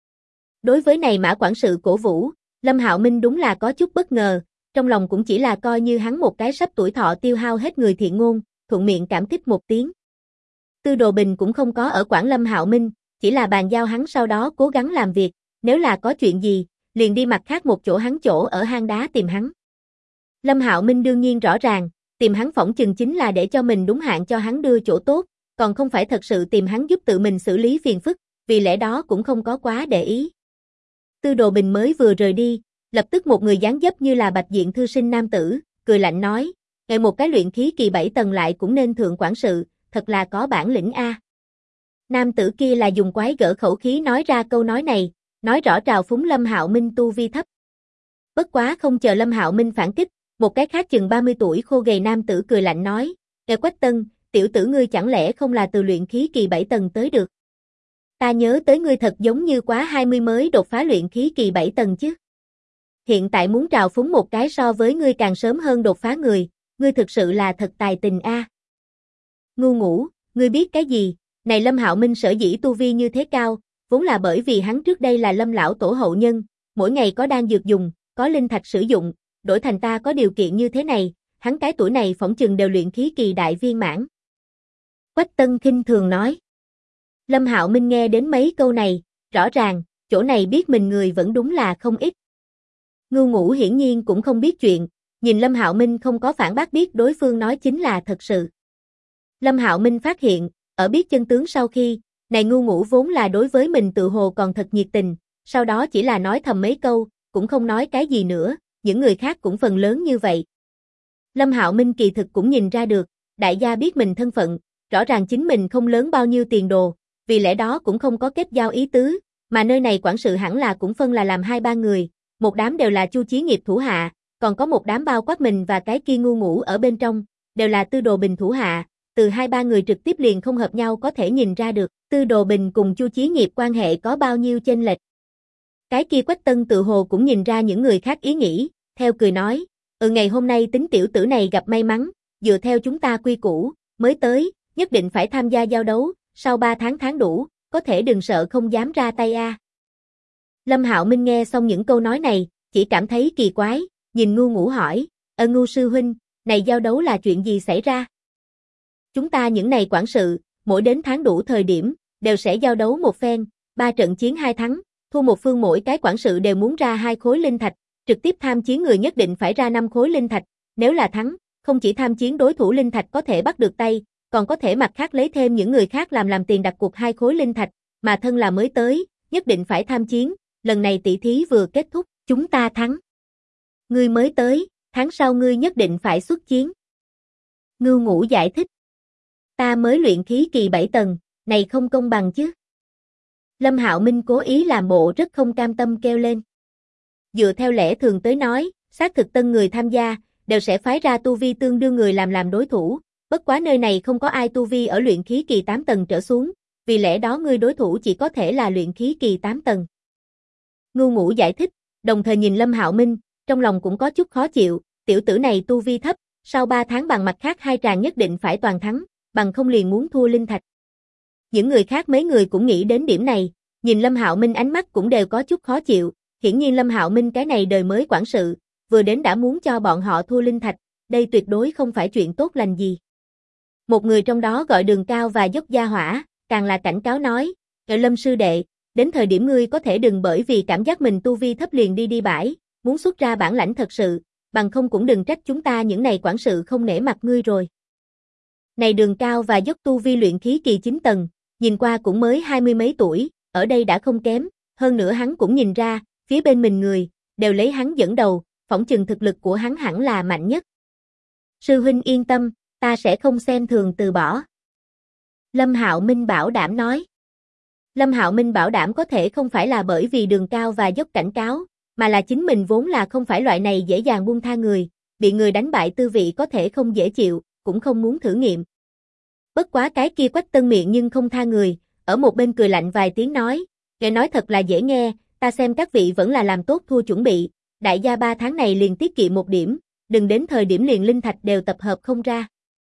Đối với này Mã quản sự cổ vũ, Lâm Hạo Minh đúng là có chút bất ngờ, trong lòng cũng chỉ là coi như hắn một cái sắp tuổi thọ tiêu hao hết người thiện ngôn, thuận miệng cảm kích một tiếng. Tư Đồ Bình cũng không có ở quản Lâm Hạo Minh, chỉ là bàn giao hắn sau đó cố gắng làm việc, nếu là có chuyện gì, liền đi mặt khác một chỗ hắn chỗ ở hang đá tìm hắn. Lâm Hạo Minh đương nhiên rõ ràng, tìm hắn phỏng chừng chính là để cho mình đúng hạn cho hắn đưa chỗ tốt, còn không phải thật sự tìm hắn giúp tự mình xử lý phiền phức, vì lẽ đó cũng không có quá để ý. Tư Đồ Bình mới vừa rời đi, lập tức một người dáng dấp như là bạch diện thư sinh nam tử, cười lạnh nói, "Ngài một cái luyện khí kỳ 7 tầng lại cũng nên thượng quản sự, thật là có bản lĩnh a." Nam tử kia là dùng quái gở khẩu khí nói ra câu nói này, nói rõ trào phúng Lâm Hạo Minh tu vi thấp. Bất quá không chờ Lâm Hạo Minh phản kích, một cái khác chừng 30 tuổi khô gầy nam tử cười lạnh nói, "Ngài Quách Tân, tiểu tử ngươi chẳng lẽ không là từ luyện khí kỳ 7 tầng tới được? Ta nhớ tới ngươi thật giống như quá 20 mới đột phá luyện khí kỳ 7 tầng chứ. Hiện tại muốn trào phúng một cái so với ngươi càng sớm hơn đột phá người, ngươi thực sự là thật tài tình a." Ngu ngũ, ngươi biết cái gì? Này Lâm Hạo Minh sở dĩ tu vi như thế cao, vốn là bởi vì hắn trước đây là Lâm lão tổ hậu nhân, mỗi ngày có đan dược dùng, có linh thạch sử dụng, đổi thành ta có điều kiện như thế này, hắn cái tuổi này phỏng chừng đều luyện khí kỳ đại viên mãn. Quách Tân khinh thường nói. Lâm Hạo Minh nghe đến mấy câu này, rõ ràng, chỗ này biết mình người vẫn đúng là không ít. Ngưu Ngũ hiển nhiên cũng không biết chuyện, nhìn Lâm Hạo Minh không có phản bác biết đối phương nói chính là thật sự. Lâm Hạo Minh phát hiện, ở biết chân tướng sau khi, này Ngưu Ngũ vốn là đối với mình tự hồ còn thật nhiệt tình, sau đó chỉ là nói thầm mấy câu, cũng không nói cái gì nữa, những người khác cũng phần lớn như vậy. Lâm Hạo Minh kỳ thực cũng nhìn ra được, đại gia biết mình thân phận, rõ ràng chính mình không lớn bao nhiêu tiền đồ, vì lẽ đó cũng không có kết giao ý tứ, mà nơi này quản sự hẳn là cũng phân là làm 2-3 người, một đám đều là Chu Chí Nghiệp thủ hạ, còn có một đám bao quát mình và cái kia Ngu Ngũ ở bên trong, đều là Tư Đồ Bình thủ hạ, từ 2-3 người trực tiếp liền không hợp nhau có thể nhìn ra được, Tư Đồ Bình cùng Chu Chí Nghiệp quan hệ có bao nhiêu chênh lệch. Cái kia Quách Tân tự hồ cũng nhìn ra những người khác ý nghĩ, theo cười nói, ngày hôm nay tính tiểu tử này gặp may mắn, dựa theo chúng ta quy củ, mới tới, nhất định phải tham gia giao đấu, sau 3 tháng đủ, có thể đừng sợ không dám ra tay a. Lâm Hạo Minh nghe xong những câu nói này, chỉ cảm thấy kỳ quái, nhìn Ngưu Ngũ hỏi, Ngưu sư huynh, này giao đấu là chuyện gì xảy ra? Chúng ta những này quản sự, mỗi đến tháng đủ thời điểm, đều sẽ giao đấu một phen, 3 trận chiến 2 thắng, thua một phương mỗi cái quản sự đều muốn ra 2 khối linh thạch, trực tiếp tham chiến người nhất định phải ra 5 khối linh thạch, nếu là thắng, không chỉ tham chiến đối thủ linh thạch có thể bắt được tay, còn có thể mặt khác lấy thêm những người khác làm tiền đặt cuộc 2 khối linh thạch, mà thân là mới tới, nhất định phải tham chiến, lần này tỷ thí vừa kết thúc, chúng ta thắng. Ngươi mới tới, tháng sau ngươi nhất định phải xuất chiến. Ngưu Ngũ giải thích. Ta mới luyện khí kỳ 7 tầng, này không công bằng chứ. Lâm Hạo Minh cố ý làm bộ rất không cam tâm kêu lên. Dựa theo lẽ thường tới nói, xác thực tân người tham gia, đều sẽ phái ra tu vi tương đương người làm đối thủ, bất quá nơi này không có ai tu vi ở luyện khí kỳ 8 tầng trở xuống, vì lẽ đó ngươi đối thủ chỉ có thể là luyện khí kỳ 8 tầng. Ngưu Ngũ giải thích, đồng thời nhìn Lâm Hạo Minh, trong lòng cũng có chút khó chịu, tiểu tử này tu vi thấp, sau 3 tháng bằng mặt khác 2 tràng nhất định phải toàn thắng, bằng không liền muốn thua linh thạch. Những người khác mấy người cũng nghĩ đến điểm này, nhìn Lâm Hạo Minh ánh mắt cũng đều có chút khó chịu, hiển nhiên Lâm Hạo Minh cái này đời mới quản sự, vừa đến đã muốn cho bọn họ thua linh thạch, đây tuyệt đối không phải chuyện tốt lành gì. Một người trong đó gọi Đường Cao và Dốc Gia Hỏa, càng là cảnh cáo nói, Lâm sư đệ, đến thời điểm ngươi có thể đừng bởi vì cảm giác mình tu vi thấp liền đi bãi, muốn xuất ra bản lãnh thật sự, bằng không cũng đừng trách chúng ta những này quản sự không nể mặt ngươi rồi. Này Đường Cao và Dốc tu vi luyện khí kỳ 9 tầng, nhìn qua cũng mới 20 mấy tuổi, ở đây đã không kém, hơn nữa hắn cũng nhìn ra, phía bên mình người, đều lấy hắn dẫn đầu, phỏng chừng thực lực của hắn hẳn là mạnh nhất. Sư huynh yên tâm, ta sẽ không xem thường từ bỏ. Lâm Hạo Minh bảo đảm nói. Lâm Hạo Minh bảo đảm có thể không phải là bởi vì Đường Cao và Dốc cảnh cáo, mà là chính mình vốn là không phải loại này dễ dàng buông tha người, bị người đánh bại tư vị có thể không dễ chịu, cũng không muốn thử nghiệm. Bất quá cái kia Quách Tân miệng nhưng không tha người, ở một bên cười lạnh vài tiếng nói, nghe nói thật là dễ nghe, ta xem các vị vẫn là làm tốt thua chuẩn bị, đại gia 3 tháng này liền tiết kiệm 1 điểm, đừng đến thời điểm liền linh thạch đều tập hợp không ra.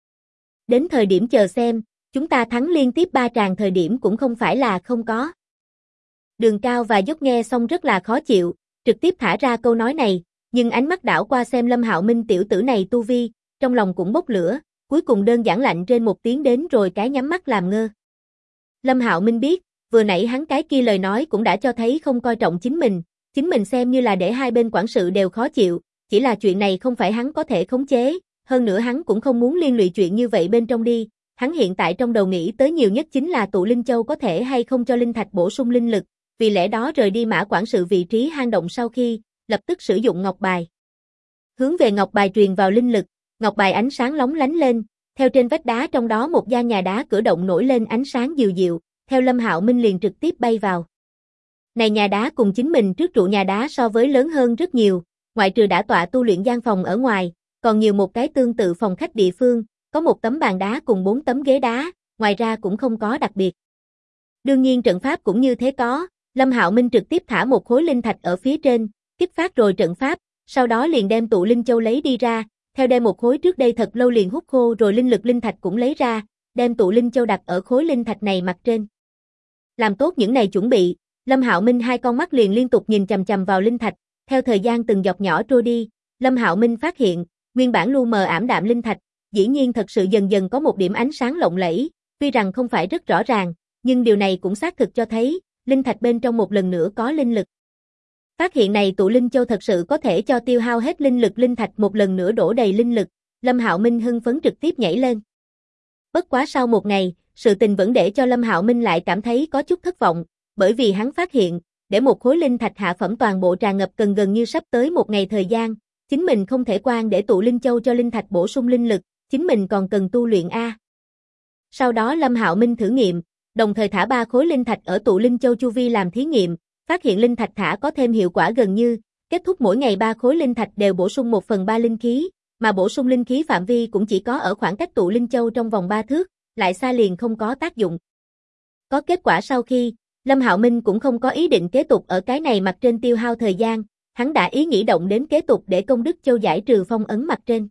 Đến thời điểm chờ xem, chúng ta thắng liên tiếp 3 tràng thời điểm cũng không phải là không có. Đường Cao và Dốc nghe xong rất là khó chịu, trực tiếp thả ra câu nói này, nhưng ánh mắt đảo qua xem Lâm Hạo Minh tiểu tử này tu vi, trong lòng cũng bốc lửa, cuối cùng đơn giản lạnh trên một tiếng đến rồi cái nhắm mắt làm ngơ. Lâm Hạo Minh biết, vừa nãy hắn cái kia lời nói cũng đã cho thấy không coi trọng chính mình xem như là để hai bên quản sự đều khó chịu, chỉ là chuyện này không phải hắn có thể khống chế, hơn nữa hắn cũng không muốn liên lụy chuyện như vậy bên trong đi, hắn hiện tại trong đầu nghĩ tới nhiều nhất chính là tụ linh châu có thể hay không cho linh thạch bổ sung linh lực, vì lẽ đó rời đi Mã quản sự vị trí hang động sau khi, lập tức sử dụng ngọc bài. Hướng về ngọc bài truyền vào linh lực, ngọc bài ánh sáng lóng lánh lên, theo trên vách đá trong đó một gian nhà đá cửa động nổi lên ánh sáng dịu dịu, theo Lâm Hạo Minh liền trực tiếp bay vào. Này nhà đá cùng chính mình trước trụ nhà đá so với lớn hơn rất nhiều, ngoại trừ đã tọa tu luyện gian phòng ở ngoài, còn nhiều một cái tương tự phòng khách địa phương, có một tấm bàn đá cùng 4 tấm ghế đá, ngoài ra cũng không có đặc biệt. Đương nhiên trận pháp cũng như thế có, Lâm Hạo Minh trực tiếp thả một khối linh thạch ở phía trên, kích phát rồi trận pháp, sau đó liền đem tụ linh châu lấy đi ra, theo đem một khối trước đây thật lâu liền hút khô rồi linh lực linh thạch cũng lấy ra, đem tụ linh châu đặt ở khối linh thạch này mặt trên. Làm tốt những này chuẩn bị, Lâm Hạo Minh hai con mắt liền liên tục nhìn chằm chằm vào linh thạch, theo thời gian từng giọt nhỏ trôi đi, Lâm Hạo Minh phát hiện, nguyên bản lu mờ ảm đạm linh thạch, dĩ nhiên thật sự dần dần có một điểm ánh sáng lộng lẫy, tuy rằng không phải rất rõ ràng, nhưng điều này cũng xác thực cho thấy, linh thạch bên trong một lần nữa có linh lực. Phát hiện này tụ linh châu thật sự có thể cho tiêu hao hết linh lực linh thạch một lần nữa đổ đầy linh lực, Lâm Hạo Minh hưng phấn trực tiếp nhảy lên. Bất quá sau một ngày, sự tình vẫn để cho Lâm Hạo Minh lại cảm thấy có chút thất vọng, bởi vì hắn phát hiện, để một khối linh thạch hạ phẩm toàn bộ tràn ngập cần gần như sắp tới một ngày thời gian, chính mình không thể quan để tụ linh châu cho linh thạch bổ sung linh lực, chính mình còn cần tu luyện a. Sau đó Lâm Hạo Minh thử nghiệm, đồng thời thả 3 khối linh thạch ở tụ linh châu chu vi làm thí nghiệm, phát hiện linh thạch thả có thêm hiệu quả gần như, kết thúc mỗi ngày 3 khối linh thạch đều bổ sung 1/3 linh khí, mà bổ sung linh khí phạm vi cũng chỉ có ở khoảng cách tụ linh châu trong vòng 3 thước, lại xa liền không có tác dụng. Có kết quả sau khi, Lâm Hạo Minh cũng không có ý định kế tục ở cái này mặt trên tiêu hao thời gian, hắn đã ý nghĩ động đến kế tục để công đức châu giải trừ phong ấn mặt trên.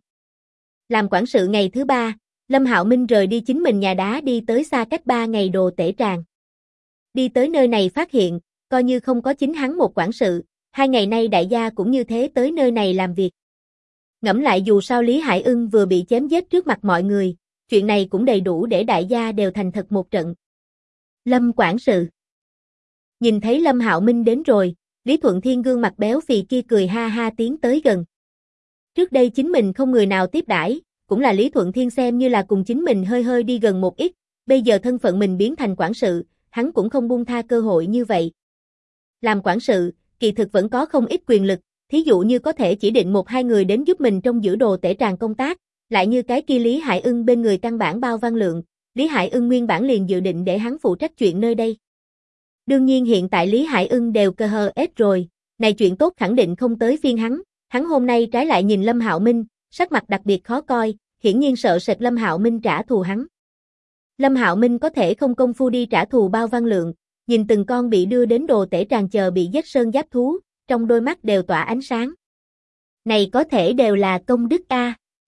Làm quản sự ngày thứ 3, Lâm Hạo Minh rời đi chính mình nhà đá đi tới xa cách 3 ngày Đồ Tể Tràng. Đi tới nơi này phát hiện, coi như không có chính hắn một quản sự, 2 ngày nay đại gia cũng như thế tới nơi này làm việc. Ngẫm lại dù sao Lý Hải Ưng vừa bị chém giết trước mặt mọi người, chuyện này cũng đầy đủ để đại gia đều thành thật một trận. Lâm quản sự. Nhìn thấy Lâm Hạo Minh đến rồi, Lý Thuận Thiên gương mặt béo phì kia cười ha ha tiến tới gần. Trước đây chính mình không người nào tiếp đãi, cũng là Lý Thuận Thiên xem như là cùng chính mình hơi hơi đi gần một ít, bây giờ thân phận mình biến thành quản sự, hắn cũng không buông tha cơ hội như vậy. Làm quản sự, kỳ thực vẫn có không ít quyền lực, thí dụ như có thể chỉ định 1-2 người đến giúp mình trong giữ đồ tể tràng công tác, lại như cái kia Lý Hải Ưng bên người căn bản bao văn lượng, Lý Hải Ưng nguyên bản liền dự định để hắn phụ trách chuyện nơi đây. Đương nhiên hiện tại Lý Hải Ưng đều cơ hờ ết rồi, này chuyện tốt khẳng định không tới phiên hắn hôm nay trái lại nhìn Lâm Hạo Minh, sắc mặt đặc biệt khó coi, hiển nhiên sợ sệt Lâm Hạo Minh trả thù hắn. Lâm Hạo Minh có thể không công phu đi trả thù bao văn lượng, nhìn từng con bị đưa đến đồ tể tràng chờ bị giết sơn giáp thú, trong đôi mắt đều tỏa ánh sáng. Này có thể đều là công đức a.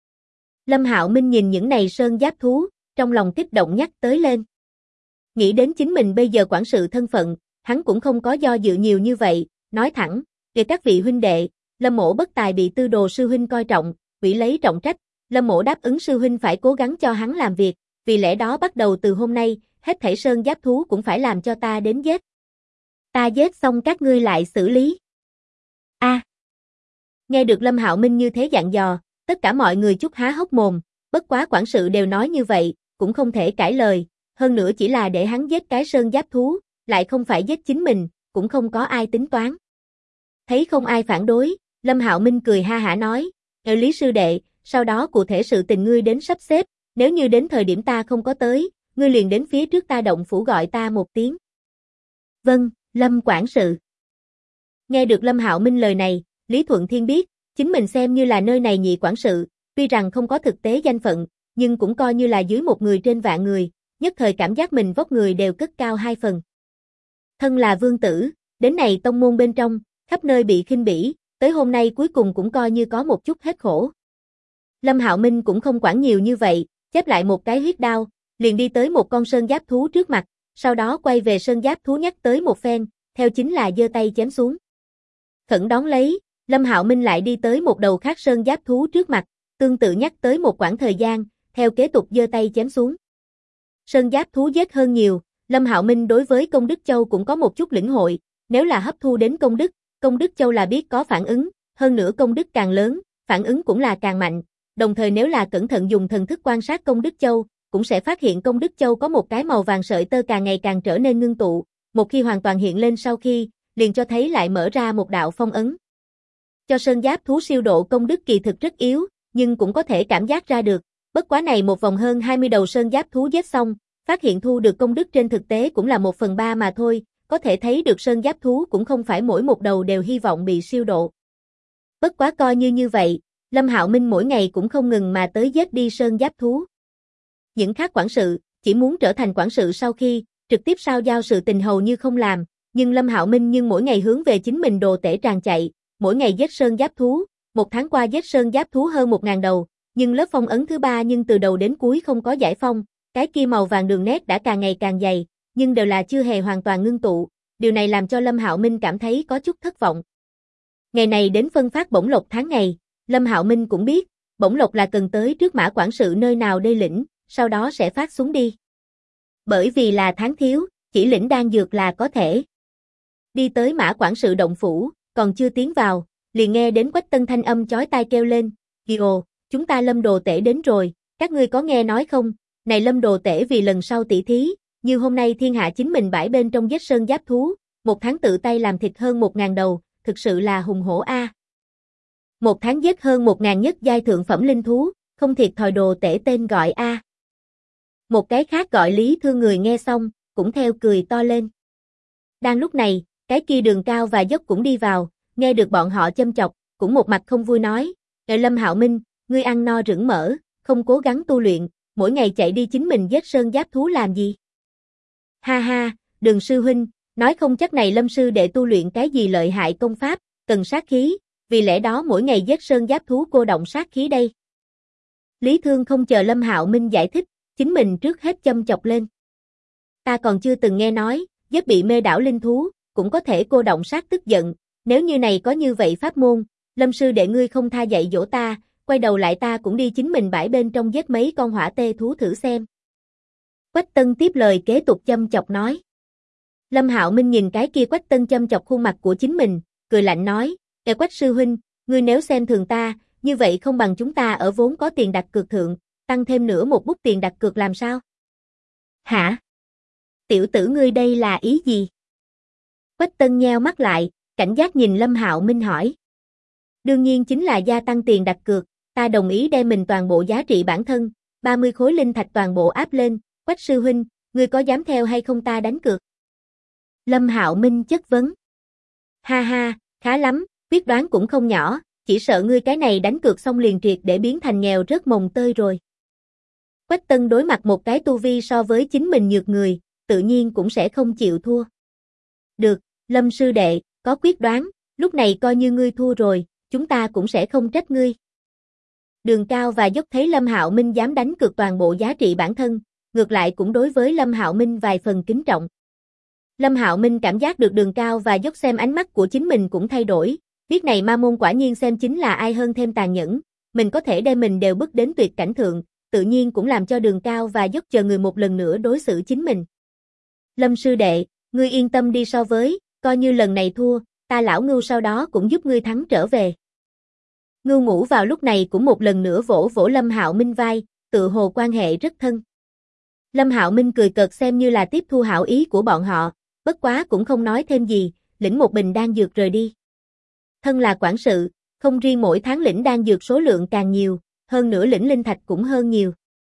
Lâm Hạo Minh nhìn những này sơn giáp thú, trong lòng kích động nhắc tới lên. Nghĩ đến chính mình bây giờ quản sự thân phận, hắn cũng không có do dự nhiều như vậy, nói thẳng, kể các vị huynh đệ, Lâm mỗ bất tài bị Tư Đồ sư huynh coi trọng, ủy lấy trọng trách, Lâm mỗ đáp ứng sư huynh phải cố gắng cho hắn làm việc, vì lẽ đó bắt đầu từ hôm nay, hết thảy sơn giáp thú cũng phải làm cho ta đến giết. Ta giết xong các ngươi lại xử lý. A. Nghe được Lâm Hạo Minh như thế dặn dò, tất cả mọi người chút há hốc mồm, bất quá quản sự đều nói như vậy, cũng không thể cãi lời, hơn nữa chỉ là để hắn giết cái sơn giáp thú, lại không phải giết chính mình, cũng không có ai tính toán. Thấy không ai phản đối, Lâm Hạo Minh cười ha hả nói, Lý sư đệ, sau đó cụ thể sự tình ngươi đến sắp xếp, nếu như đến thời điểm ta không có tới, ngươi liền đến phía trước ta động phủ gọi ta một tiếng. Vâng, Lâm quản sự. Nghe được Lâm Hạo Minh lời này, Lý Thuận Thiên biết, chính mình xem như là nơi này nhị quản sự, tuy rằng không có thực tế danh phận, nhưng cũng coi như là dưới một người trên vạn người, nhất thời cảm giác mình vóc người đều cất cao 2 phần. Thân là vương tử, đến này tông môn bên trong, khắp nơi bị khinh bỉ, tới hôm nay cuối cùng cũng coi như có một chút hết khổ. Lâm Hạo Minh cũng không quản nhiều như vậy, chép lại một cái huyết đao, liền đi tới một con sơn giáp thú trước mặt, sau đó quay về sơn giáp thú nhắc tới một phen, theo chính là giơ tay chém xuống. Khẩn đón lấy, Lâm Hạo Minh lại đi tới một đầu khác sơn giáp thú trước mặt, tương tự nhắc tới một quãng thời gian, theo kế tục giơ tay chém xuống. Sơn giáp thú giết hơn nhiều, Lâm Hạo Minh đối với công đức châu cũng có một chút lĩnh hội, nếu là hấp thu đến công đức châu là biết có phản ứng, hơn nữa công đức càng lớn, phản ứng cũng là càng mạnh, đồng thời nếu là cẩn thận dùng thần thức quan sát công đức châu, cũng sẽ phát hiện công đức châu có một cái màu vàng sợi tơ càng ngày càng trở nên ngưng tụ, một khi hoàn toàn hiện lên sau khi, liền cho thấy lại mở ra một đạo phong ấn. Cho sơn giáp thú siêu độ công đức kỳ thực rất yếu, nhưng cũng có thể cảm giác ra được, bất quá này một vòng hơn 20 đầu sơn giáp thú giết xong, phát hiện thu được công đức trên thực tế cũng là 1/3 mà thôi, có thể thấy được sơn giáp thú cũng không phải mỗi một đầu đều hy vọng bị siêu độ. Bất quá coi như vậy, Lâm Hạo Minh mỗi ngày cũng không ngừng mà tới giết đi sơn giáp thú. Những khác quản sự, chỉ muốn trở thành quản sự sau khi, trực tiếp sao giao sự tình hầu như không làm, nhưng Lâm Hạo Minh mỗi ngày hướng về chính mình đồ tể tràng chạy, mỗi ngày giết sơn giáp thú, 1 tháng qua giết sơn giáp thú hơn 1000 đầu, nhưng lớp phong ấn thứ 3 nhưng từ đầu đến cuối không có giải phong, cái kia màu vàng đường nét đã càng ngày càng dày, nhưng đều là chưa hề hoàn toàn ngưng tụ, điều này làm cho Lâm Hạo Minh cảm thấy có chút thất vọng. Ngày này đến phân phát bổng lộc tháng ngày, Lâm Hạo Minh cũng biết, bổng lộc là cần tới trước Mã quản sự nơi nào đây lĩnh, sau đó sẽ phát xuống đi. Bởi vì là tháng thiếu, chỉ lĩnh đan dược là có thể. Đi tới Mã quản sự động phủ, còn chưa tiến vào, liền nghe đến Quách Tân thanh âm chói tai kêu lên, "Ồ, chúng ta Lâm đồ tể đến rồi, các ngươi có nghe nói không? Này Lâm đồ tể vì lần sau tỷ thí, như hôm nay thiên hạ chính mình bãi bên trong giết sơn giáp thú, 1 tháng tự tay làm thịt hơn 1000 đầu, thực sự là hùng hổ a." 1 tháng giết hơn 1000 nhất giai thượng phẩm linh thú, không thiệt thòi đồ tể tên gọi a. Một cái khác gọi Lý Thương người nghe xong, cũng theo cười to lên. Đang lúc này, cái kia Đường Cao và Dốc cũng đi vào, nghe được bọn họ châm chọc, cũng một mặt không vui nói, Lâm Hạo Minh, ngươi ăn no rửng mỡ, không cố gắng tu luyện, mỗi ngày chạy đi chính mình giết sơn giáp thú làm gì? Ha ha, Đường sư huynh, nói không chắc này Lâm sư đệ tu luyện cái gì lợi hại công pháp, cần sát khí, vì lẽ đó mỗi ngày giết sơn giáp thú cô động sát khí đây. Lý Thương không chờ Lâm Hạo Minh giải thích, chính mình trước hết châm chọc lên. Ta còn chưa từng nghe nói, giết bị mê đảo linh thú, cũng có thể cô động sát tức giận, nếu như này có như vậy pháp môn, Lâm sư đệ ngươi không tha dạy dỗ ta, quay đầu lại ta cũng đi chính mình bãi bên trong giết mấy con hỏa tê thú thử xem. Quách Tân tiếp lời kế tục châm chọc nói. Lâm Hạo Minh nhìn cái kia Quách Tân châm chọc khuôn mặt của chính mình, cười lạnh nói, Quách sư huynh, ngươi nếu xem thường ta, như vậy không bằng chúng ta ở vốn có tiền đặt cược thượng, tăng thêm nữa một bút tiền đặt cược làm sao? Hả? Tiểu tử ngươi đây là ý gì? Quách Tân nheo mắt lại, cảnh giác nhìn Lâm Hạo Minh hỏi. Đương nhiên chính là gia tăng tiền đặt cược, ta đồng ý đem mình toàn bộ giá trị bản thân, 30 khối linh thạch toàn bộ áp lên, Quách sư huynh, ngươi có dám theo hay không ta đánh cược? Lâm Hạo Minh chất vấn. Ha ha, khá lắm, quyết đoán cũng không nhỏ, chỉ sợ ngươi cái này đánh cược xong liền triệt để biến thành nghèo rớt mồng tơi rồi. Quách Tân đối mặt một cái tu vi so với chính mình nhược người, tự nhiên cũng sẽ không chịu thua. Được, Lâm sư đệ, có quyết đoán, lúc này coi như ngươi thua rồi, chúng ta cũng sẽ không trách ngươi. Đường Cao và Dốc thấy Lâm Hạo Minh dám đánh cược toàn bộ giá trị bản thân, ngược lại cũng đối với Lâm Hạo Minh vài phần kính trọng. Lâm Hạo Minh cảm giác được Đường Cao và Dốc xem ánh mắt của chính mình cũng thay đổi, biết này ma môn quả nhiên xem chính là ai hơn thêm tàn nhẫn, mình có thể đem mình đều bức đến tuyệt cảnh thượng, tự nhiên cũng làm cho Đường Cao và Dốc chờ người một lần nữa đối xử chính mình. Lâm sư đệ, ngươi yên tâm đi so với, coi như lần này thua, ta lão Ngưu sau đó cũng giúp ngươi thắng trở về. Ngưu Ngũ vào lúc này cũng một lần nữa vỗ vỗ Lâm Hạo Minh vai, tự hồ quan hệ rất thân. Lâm Hạo Minh cười cợt xem như là tiếp thu hảo ý của bọn họ, bất quá cũng không nói thêm gì, lĩnh một bình đan dược rời đi. Thân là quản sự, không riêng mỗi tháng lĩnh đan dược số lượng càng nhiều, hơn nữa lĩnh linh thạch cũng hơn nhiều.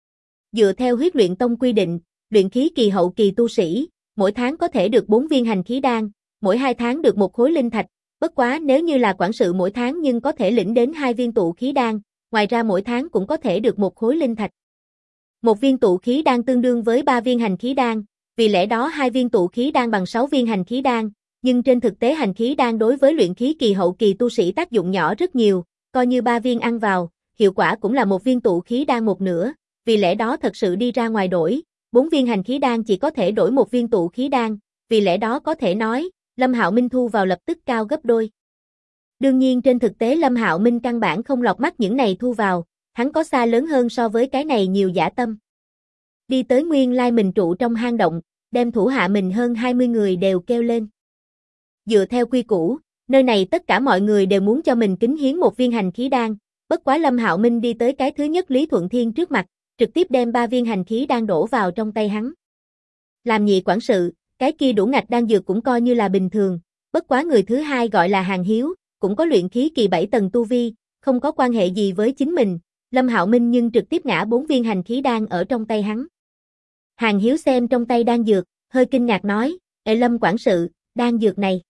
Dựa theo huyết luyện tông quy định, luyện khí kỳ hậu kỳ tu sĩ, mỗi tháng có thể được 4 viên hành khí đan, mỗi 2 tháng được 1 khối linh thạch, bất quá nếu như là quản sự mỗi tháng nhưng có thể lĩnh đến 2 viên tụ khí đan, ngoài ra mỗi tháng cũng có thể được 1 khối linh thạch. Một viên tụ khí đan tương đương với 3 viên hành khí đan, vì lẽ đó 2 viên tụ khí đan bằng 6 viên hành khí đan, nhưng trên thực tế hành khí đan đối với luyện khí kỳ hậu kỳ tu sĩ tác dụng nhỏ rất nhiều, coi như 3 viên ăn vào, hiệu quả cũng là 1 viên tụ khí đan một nửa, vì lẽ đó thật sự đi ra ngoài đổi, 4 viên hành khí đan chỉ có thể đổi 1 viên tụ khí đan, vì lẽ đó có thể nói, Lâm Hạo Minh thu vào lập tức cao gấp đôi. Đương nhiên trên thực tế Lâm Hạo Minh căn bản không lọt mắt những này thu vào, hắn có xa lớn hơn so với cái này nhiều dã tâm. Đi tới nguyên lai mình trụ trong hang động, đem thủ hạ mình hơn 20 người đều kêu lên. Dựa theo quy củ, nơi này tất cả mọi người đều muốn cho mình kính hiến 1 viên hành khí đan, bất quá Lâm Hạo Minh đi tới cái thứ nhất Lý Thuận Thiên trước mặt, trực tiếp đem 3 viên hành khí đan đổ vào trong tay hắn. Làm nhị quản sự, cái kia đủ ngạch đan dược cũng coi như là bình thường, bất quá người thứ hai gọi là Hàng Hiếu, cũng có luyện khí kỳ 7 tầng tu vi, không có quan hệ gì với chính mình, Lâm Hạo Minh nhưng trực tiếp ngã 4 viên hành khí đan ở trong tay hắn. Hàng Hiếu xem trong tay đan dược, hơi kinh ngạc nói, Lâm quản sự, đan dược này.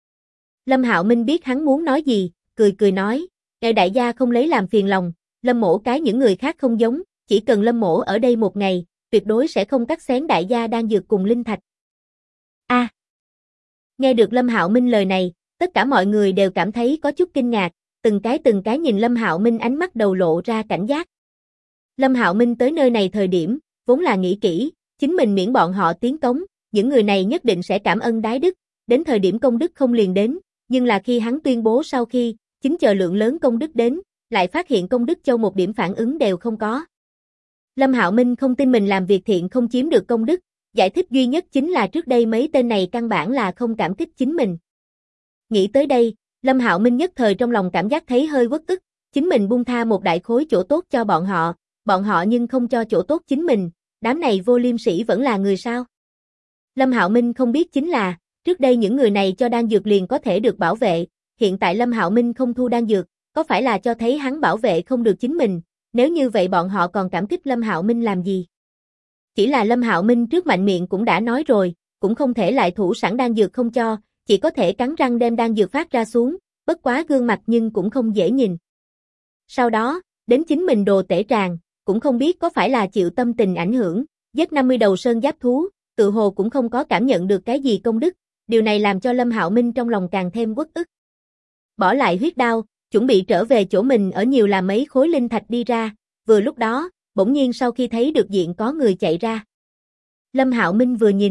Lâm Hạo Minh biết hắn muốn nói gì, cười cười nói, đại gia không lấy làm phiền lòng, Lâm mỗ cái những người khác không giống, chỉ cần Lâm mỗ ở đây một ngày, tuyệt đối sẽ không cắt xén đại gia đan dược cùng linh thạch. Nghe được Lâm Hạo Minh lời này, tất cả mọi người đều cảm thấy có chút kinh ngạc, từng cái nhìn Lâm Hạo Minh ánh mắt đầu lộ ra cảnh giác. Lâm Hạo Minh tới nơi này thời điểm, vốn là nghĩ kỹ, chính mình miễn bọn họ tiến cống, những người này nhất định sẽ cảm ơn đái đức, đến thời điểm công đức không liền đến, nhưng là khi hắn tuyên bố sau khi, chính chờ lượng lớn công đức đến, lại phát hiện công đức châu một điểm phản ứng đều không có. Lâm Hạo Minh không tin mình làm việc thiện không chiếm được công đức, giải thích duy nhất chính là trước đây mấy tên này căn bản là không cảm kích chính mình. Nghĩ tới đây, Lâm Hạo Minh nhất thời trong lòng cảm giác thấy hơi uất ức, chính mình buông tha một đại khối chỗ tốt cho bọn họ nhưng không cho chỗ tốt chính mình, đám này vô liêm sỉ vẫn là người sao? Lâm Hạo Minh không biết chính là, trước đây những người này cho đan dược liền có thể được bảo vệ, hiện tại Lâm Hạo Minh không thu đan dược, có phải là cho thấy hắn bảo vệ không được chính mình, nếu như vậy bọn họ còn cảm kích Lâm Hạo Minh làm gì? Chỉ là Lâm Hạo Minh trước mạnh miệng cũng đã nói rồi, cũng không thể lại thủ sẵn đan dược không cho, chỉ có thể cắn răng đem đan dược phát ra xuống, bất quá gương mặt nhưng cũng không dễ nhìn. Sau đó, đến chính mình đồ tể tràng, cũng không biết có phải là chịu tâm tình ảnh hưởng, giết 50 đầu sơn giáp thú, tự hồ cũng không có cảm nhận được cái gì công đức, điều này làm cho Lâm Hạo Minh trong lòng càng thêm uất ức. Bỏ lại huyết đao, chuẩn bị trở về chỗ mình ở nhiều là mấy khối linh thạch đi ra, vừa lúc đó, bỗng nhiên sau khi thấy được diện có người chạy ra. Lâm Hạo Minh vừa nhìn,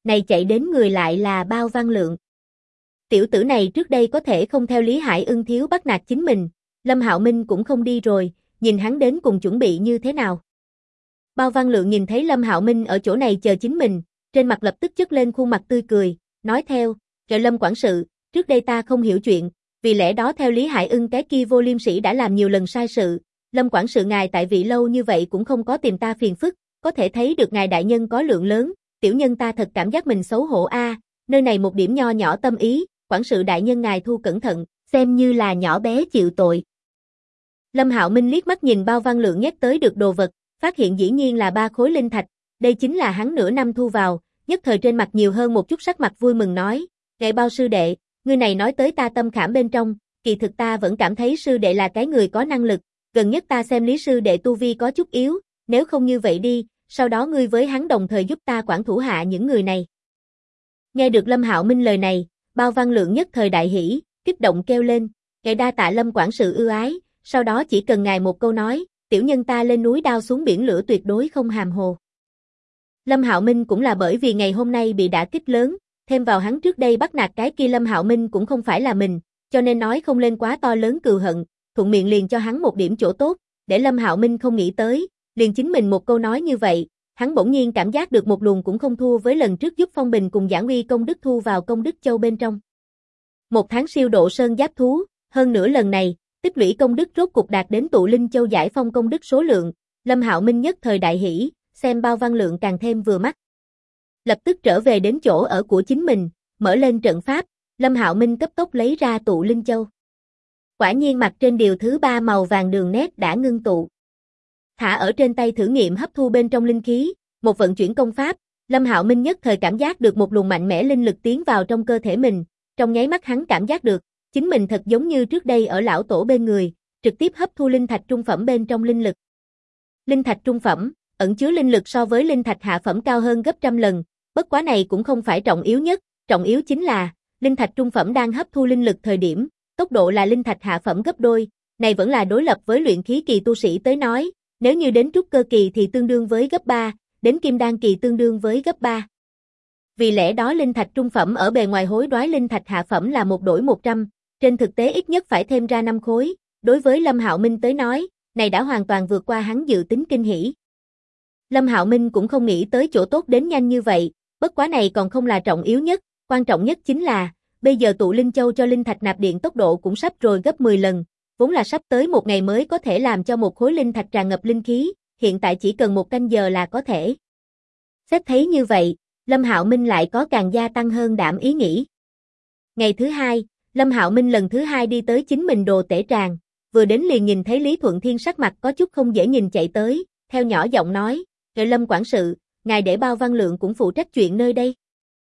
này chạy đến người lại là Bao Văn Lượng. Tiểu tử này trước đây có thể không theo Lý Hải Ưng thiếu bắt nạt chính mình, Lâm Hạo Minh cũng không đi rồi, nhìn hắn đến cùng chuẩn bị như thế nào. Bao Văn Lượng nhìn thấy Lâm Hạo Minh ở chỗ này chờ chính mình, trên mặt lập tức chất lên khuôn mặt tươi cười, nói theo, "Trợ Lâm quản sự, trước đây ta không hiểu chuyện, vì lẽ đó theo Lý Hải Ưng cái kia vô liêm sĩ đã làm nhiều lần sai sự, Lâm quản sự ngài tại vị lâu như vậy cũng không có tìm ta phiền phức, có thể thấy được ngài đại nhân có lượng lớn, tiểu nhân ta thật cảm giác mình xấu hổ a, nơi này một điểm nho nhỏ tâm ý, quản sự đại nhân ngài thu cẩn thận, xem như là nhỏ bé chịu tội." Lâm Hạo Minh liếc mắt nhìn Bao Văn Lượng nhét tới được đồ vật, phát hiện dĩ nhiên là 3 khối linh thạch, đây chính là hắn nửa năm thu vào, nhất thời trên mặt nhiều hơn một chút sắc mặt vui mừng nói, "Ngài Bao sư đệ, ngươi này nói tới ta tâm khảm bên trong, kỳ thực ta vẫn cảm thấy sư đệ là cái người có năng lực, gần nhất ta xem Lý sư đệ tu vi có chút yếu, nếu không như vậy đi, sau đó ngươi với hắn đồng thời giúp ta quản thủ hạ những người này." Nghe được Lâm Hạo Minh lời này, Bao Văn Lượng nhất thời đại hỉ, kích động kêu lên, "Ngài đa tạ Lâm quản sự ưu ái, sau đó chỉ cần ngài một câu nói, tiểu nhân ta lên núi đao xuống biển lửa tuyệt đối không hàm hồ." Lâm Hạo Minh cũng là bởi vì ngày hôm nay bị đả kích lớn, thêm vào hắn trước đây bắt nạt cái kia Lâm Hạo Minh cũng không phải là mình, cho nên nói không lên quá to lớn cừu hận, thuận miệng liền cho hắn một điểm chỗ tốt, để Lâm Hạo Minh không nghĩ tới, liền chính mình một câu nói như vậy, hắn bỗng nhiên cảm giác được một luồng cũng không thua với lần trước giúp Phong Bình cùng Giảng Uy công đức thu vào công đức châu bên trong. 1 tháng siêu độ sơn giáp thú, hơn nữa lần này, tích lũy công đức rốt cục đạt đến tụ linh châu giải phong công đức số lượng, Lâm Hạo Minh nhất thời đại hỉ, xem Bao Văn Lượng càng thêm vừa mắt. Lập tức trở về đến chỗ ở của chính mình, mở lên trận pháp, Lâm Hạo Minh cấp tốc lấy ra tụ linh châu. Quả nhiên mặt trên điều thứ 3 màu vàng đường nét đã ngưng tụ. Thả ở trên tay thử nghiệm hấp thu bên trong linh khí, một vận chuyển công pháp, Lâm Hạo Minh nhất thời cảm giác được một luồng mạnh mẽ linh lực tiến vào trong cơ thể mình, trong nháy mắt hắn cảm giác được, chính mình thật giống như trước đây ở lão tổ bên người, trực tiếp hấp thu linh thạch trung phẩm bên trong linh lực. Linh thạch trung phẩm, ẩn chứa linh lực so với linh thạch hạ phẩm cao hơn gấp trăm lần, bất quá này cũng không phải trọng yếu nhất, trọng yếu chính là, linh thạch trung phẩm đang hấp thu linh lực thời điểm, tốc độ là linh thạch hạ phẩm gấp đôi, này vẫn là đối lập với luyện khí kỳ tu sĩ tới nói, nếu như đến trúc cơ kỳ thì tương đương với gấp 3, đến kim đan kỳ tương đương với gấp 3. Vì lẽ đó linh thạch trung phẩm ở bề ngoài hối đoái linh thạch hạ phẩm là 1 đổi 100, trên thực tế ít nhất phải thêm ra 5 khối, đối với Lâm Hạo Minh tới nói, này đã hoàn toàn vượt qua hắn dự tính kinh hỉ. Lâm Hạo Minh cũng không nghĩ tới chỗ tốt đến nhanh như vậy, bất quá này còn không là trọng yếu nhất, quan trọng nhất chính là, bây giờ tụ linh châu cho linh thạch nạp điện tốc độ cũng sắp rồi gấp 10 lần, vốn là sắp tới một ngày mới có thể làm cho một khối linh thạch tràn ngập linh khí, hiện tại chỉ cần 1 canh giờ là có thể. Xét thấy như vậy, Lâm Hạo Minh lại có càng gia tăng hơn đảm ý nghĩ. Ngày thứ 2, Lâm Hạo Minh lần thứ 2 đi tới chính mình đồ tể tràng, vừa đến liền nhìn thấy Lý Thuận Thiên sắc mặt có chút không dễ nhìn chạy tới, theo nhỏ giọng nói, "Rồi Lâm quản sự, ngài để Bao Văn Lượng cũng phụ trách chuyện nơi đây."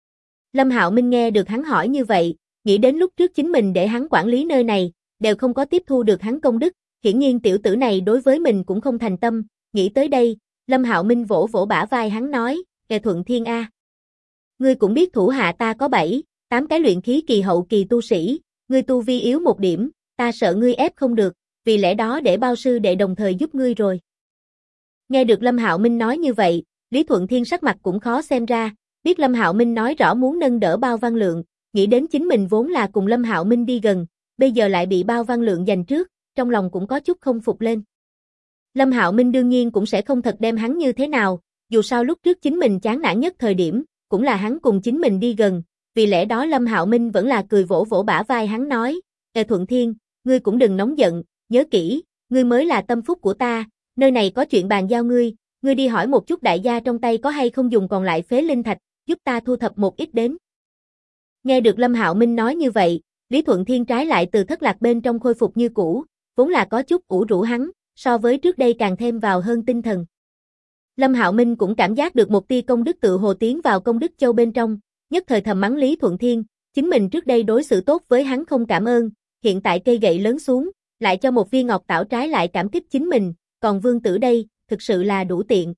Lâm Hạo Minh nghe được hắn hỏi như vậy, nghĩ đến lúc trước chính mình để hắn quản lý nơi này, đều không có tiếp thu được hắn công đức, hiển nhiên tiểu tử này đối với mình cũng không thành tâm, nghĩ tới đây, Lâm Hạo Minh vỗ vỗ bả vai hắn nói, "Kẻ Thuận Thiên a, ngươi cũng biết thủ hạ ta có 7, 8 cái luyện khí kỳ hậu kỳ tu sĩ, ngươi tu vi yếu một điểm, ta sợ ngươi ép không được, vì lẽ đó để Bao sư đệ đồng thời giúp ngươi rồi." Nghe được Lâm Hạo Minh nói như vậy, Lý Thuận Thiên sắc mặt cũng khó xem ra, biết Lâm Hạo Minh nói rõ muốn nâng đỡ Bao Văn Lượng, nghĩ đến chính mình vốn là cùng Lâm Hạo Minh đi gần, bây giờ lại bị Bao Văn Lượng giành trước, trong lòng cũng có chút không phục lên. Lâm Hạo Minh đương nhiên cũng sẽ không thật đem hắn như thế nào, dù sao lúc trước chính mình chán nản nhất thời điểm, cũng là hắn cùng chính mình đi gần, vì lẽ đó Lâm Hạo Minh vẫn là cười vỗ vỗ bả vai hắn nói, Thuận Thiên, ngươi cũng đừng nóng giận, nhớ kỹ, ngươi mới là tâm phúc của ta, nơi này có chuyện bàn giao ngươi đi hỏi một chút đại gia trong tay có hay không dùng còn lại phế linh thạch, giúp ta thu thập một ít đến." Nghe được Lâm Hạo Minh nói như vậy, Lý Thuận Thiên trái lại từ thất lạc bên trong khôi phục như cũ, vốn là có chút ủ rũ hắn, so với trước đây càng thêm vào hơn tinh thần. Lâm Hạo Minh cũng cảm giác được một tia công đức tự hồ tiến vào công đức châu bên trong, nhất thời thầm mắng Lý Thuận Thiên, chính mình trước đây đối xử tốt với hắn không cảm ơn, hiện tại cây gậy lớn xuống, lại cho một viên ngọc tảo trái lại cảm kích chính mình, còn vương tử đây, thực sự là đủ tiện.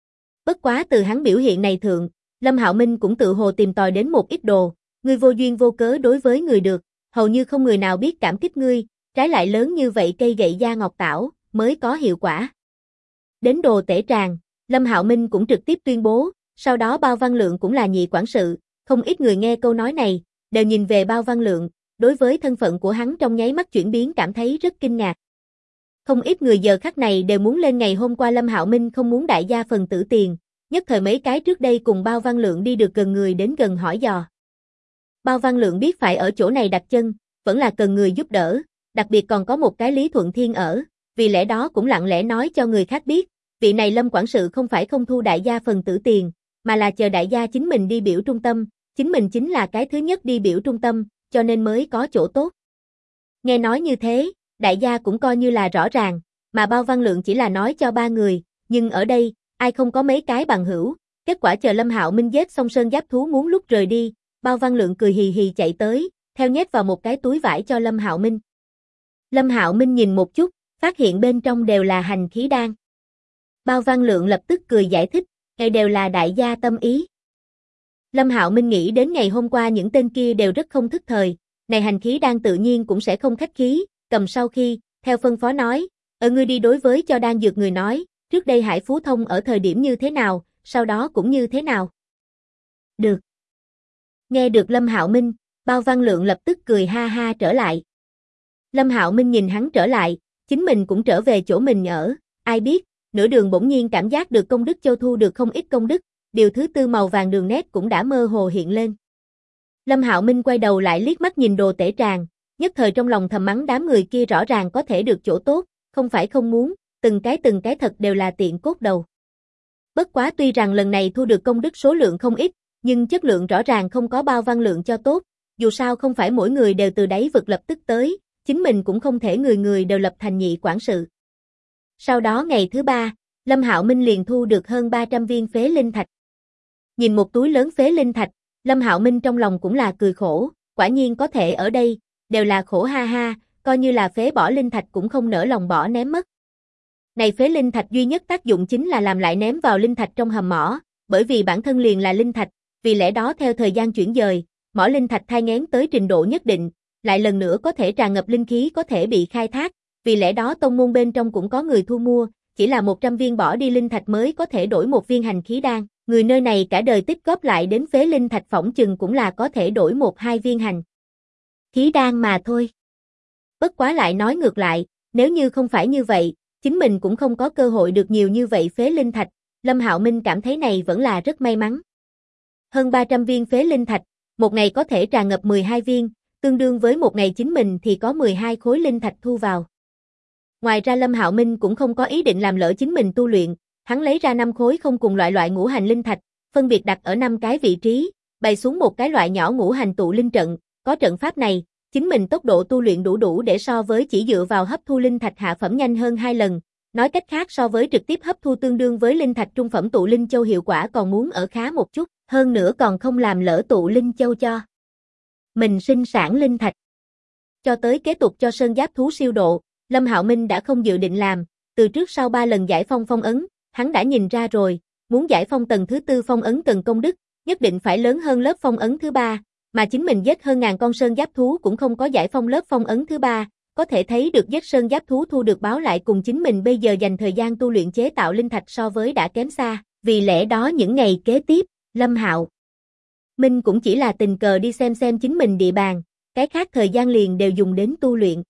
Bất quá từ hắn biểu hiện này thượng, Lâm Hạo Minh cũng tự hồ tìm tòi đến một ít đồ, ngươi vô duyên vô cớ đối với người được, hầu như không người nào biết cảm kích ngươi, trái lại lớn như vậy cây gậy da ngọc tảo, mới có hiệu quả. Đến đồ tể tràng, Lâm Hạo Minh cũng trực tiếp tuyên bố, Sau đó Bao Văn Lượng cũng là nhị quản sự, không ít người nghe câu nói này, đều nhìn về Bao Văn Lượng, đối với thân phận của hắn trong nháy mắt chuyển biến cảm thấy rất kinh ngạc. Không ít người giờ khắc này đều muốn lên ngày hôm qua Lâm Hạo Minh không muốn đại gia phần tử tiền, nhất thời mấy cái trước đây cùng Bao Văn Lượng đi được gần người đến gần hỏi dò. Bao Văn Lượng biết phải ở chỗ này đặt chân, vẫn là cần người giúp đỡ, đặc biệt còn có một cái Lý Thuận Thiên ở, vì lẽ đó cũng lặng lẽ nói cho người khác biết, vị này Lâm quản sự không phải không thu đại gia phần tử tiền, mà là chờ đại gia chính mình đi biểu trung tâm, chính mình chính là cái thứ nhất đi biểu trung tâm, cho nên mới có chỗ tốt. Nghe nói như thế, đại gia cũng coi như là rõ ràng, mà Bao Văn Lượng chỉ là nói cho ba người, nhưng ở đây, ai không có mấy cái bằng hữu, kết quả chờ Lâm Hạo Minh giết xong sơn giáp thú muốn lúc rời đi, Bao Văn Lượng cười hì hì chạy tới, theo nhét vào một cái túi vải cho Lâm Hạo Minh. Lâm Hạo Minh nhìn một chút, phát hiện bên trong đều là hành khí đan. Bao Văn Lượng lập tức cười giải thích, đây đều là đại gia tâm ý. Lâm Hạo Minh nghĩ đến ngày hôm qua những tên kia đều rất không thức thời, này hành khí đan tự nhiên cũng sẽ không khách khí, cầm sau khi, theo phân phó nói, ngươi đi đối với cho đan dược người nói, trước đây Hải Phú Thông ở thời điểm như thế nào, sau đó cũng như thế nào. Được. Nghe được Lâm Hạo Minh, Bao Văn Lượng lập tức cười ha ha trở lại. Lâm Hạo Minh nhìn hắn trở lại, chính mình cũng trở về chỗ mình ở, ai biết, nửa đường bỗng nhiên cảm giác được công đức châu thu được không ít công đức, điều thứ tư màu vàng đường nét cũng đã mơ hồ hiện lên. Lâm Hạo Minh quay đầu lại liếc mắt nhìn Đồ Tể Tràng, nhất thời trong lòng thầm mắng đám người kia rõ ràng có thể được chỗ tốt, không phải không muốn, từng cái thật đều là tiện cốt đầu. Bất quá tuy rằng lần này thu được công đức số lượng không ít, nhưng chất lượng rõ ràng không có Bao Văn Lượng cho tốt, dù sao không phải mỗi người đều từ đáy vực lập tức tới, chính mình cũng không thể người người đều lập thành nhị quản sự. Sau đó ngày thứ ba, Lâm Hạo Minh liền thu được hơn 300 viên phế linh thạch. Nhìn một túi lớn phế linh thạch, Lâm Hạo Minh trong lòng cũng là cười khổ, quả nhiên có thể ở đây, đều là khổ ha ha, coi như là phế bỏ linh thạch cũng không nỡ lòng bỏ ném mất. Này phế linh thạch duy nhất tác dụng chính là làm lại ném vào linh thạch trong hầm mỏ, bởi vì bản thân liền là linh thạch, vì lẽ đó theo thời gian chuyển dời, mỏ linh thạch thai nghén tới trình độ nhất định, lại lần nữa có thể tràn ngập linh khí có thể bị khai thác, vì lẽ đó tông môn bên trong cũng có người thu mua, chỉ là 100 viên bỏ đi linh thạch mới có thể đổi một viên hành khí đan, người nơi này cả đời tích góp lại đến phế linh thạch phỏng chừng cũng là có thể đổi 1-2 viên hành khí đan mà thôi. Bất quá lại nói ngược lại, nếu như không phải như vậy, chính mình cũng không có cơ hội được nhiều như vậy phế linh thạch, Lâm Hạo Minh cảm thấy này vẫn là rất may mắn. Hơn 300 viên phế linh thạch, một ngày có thể tràn ngập 12 viên, tương đương với một ngày chính mình thì có 12 khối linh thạch thu vào. Ngoài ra Lâm Hạo Minh cũng không có ý định làm lỡ chính mình tu luyện, hắn lấy ra 5 khối không cùng loại ngũ hành linh thạch, phân biệt đặt ở 5 cái vị trí, bày xuống một cái loại nhỏ ngũ hành tụ linh trận, có trận pháp này, chính mình tốc độ tu luyện đủ để so với chỉ dựa vào hấp thu linh thạch hạ phẩm nhanh hơn 2 lần, nói cách khác so với trực tiếp hấp thu tương đương với linh thạch trung phẩm tụ linh châu hiệu quả còn muốn ở khá một chút, hơn nữa còn không làm lỡ tụ linh châu cho mình sinh sản linh thạch. Cho tới kế tục cho sơn giáp thú siêu độ, Lâm Hạo Minh đã không dự định làm, từ trước sau 3 lần giải phong phong ấn, hắn đã nhìn ra rồi, muốn giải phong tầng thứ 4 phong ấn cần công đức, nhất định phải lớn hơn lớp phong ấn thứ 3, mà chính mình giết hơn ngàn con sơn giáp thú cũng không có giải phong lớp phong ấn thứ 3, có thể thấy được giết sơn giáp thú thu được báo lại cùng chính mình bây giờ dành thời gian tu luyện chế tạo linh thạch so với đã kém xa, vì lẽ đó những ngày kế tiếp, Lâm Hạo Minh cũng chỉ là tình cờ đi xem chính mình địa bàn, cái khác thời gian liền đều dùng đến tu luyện.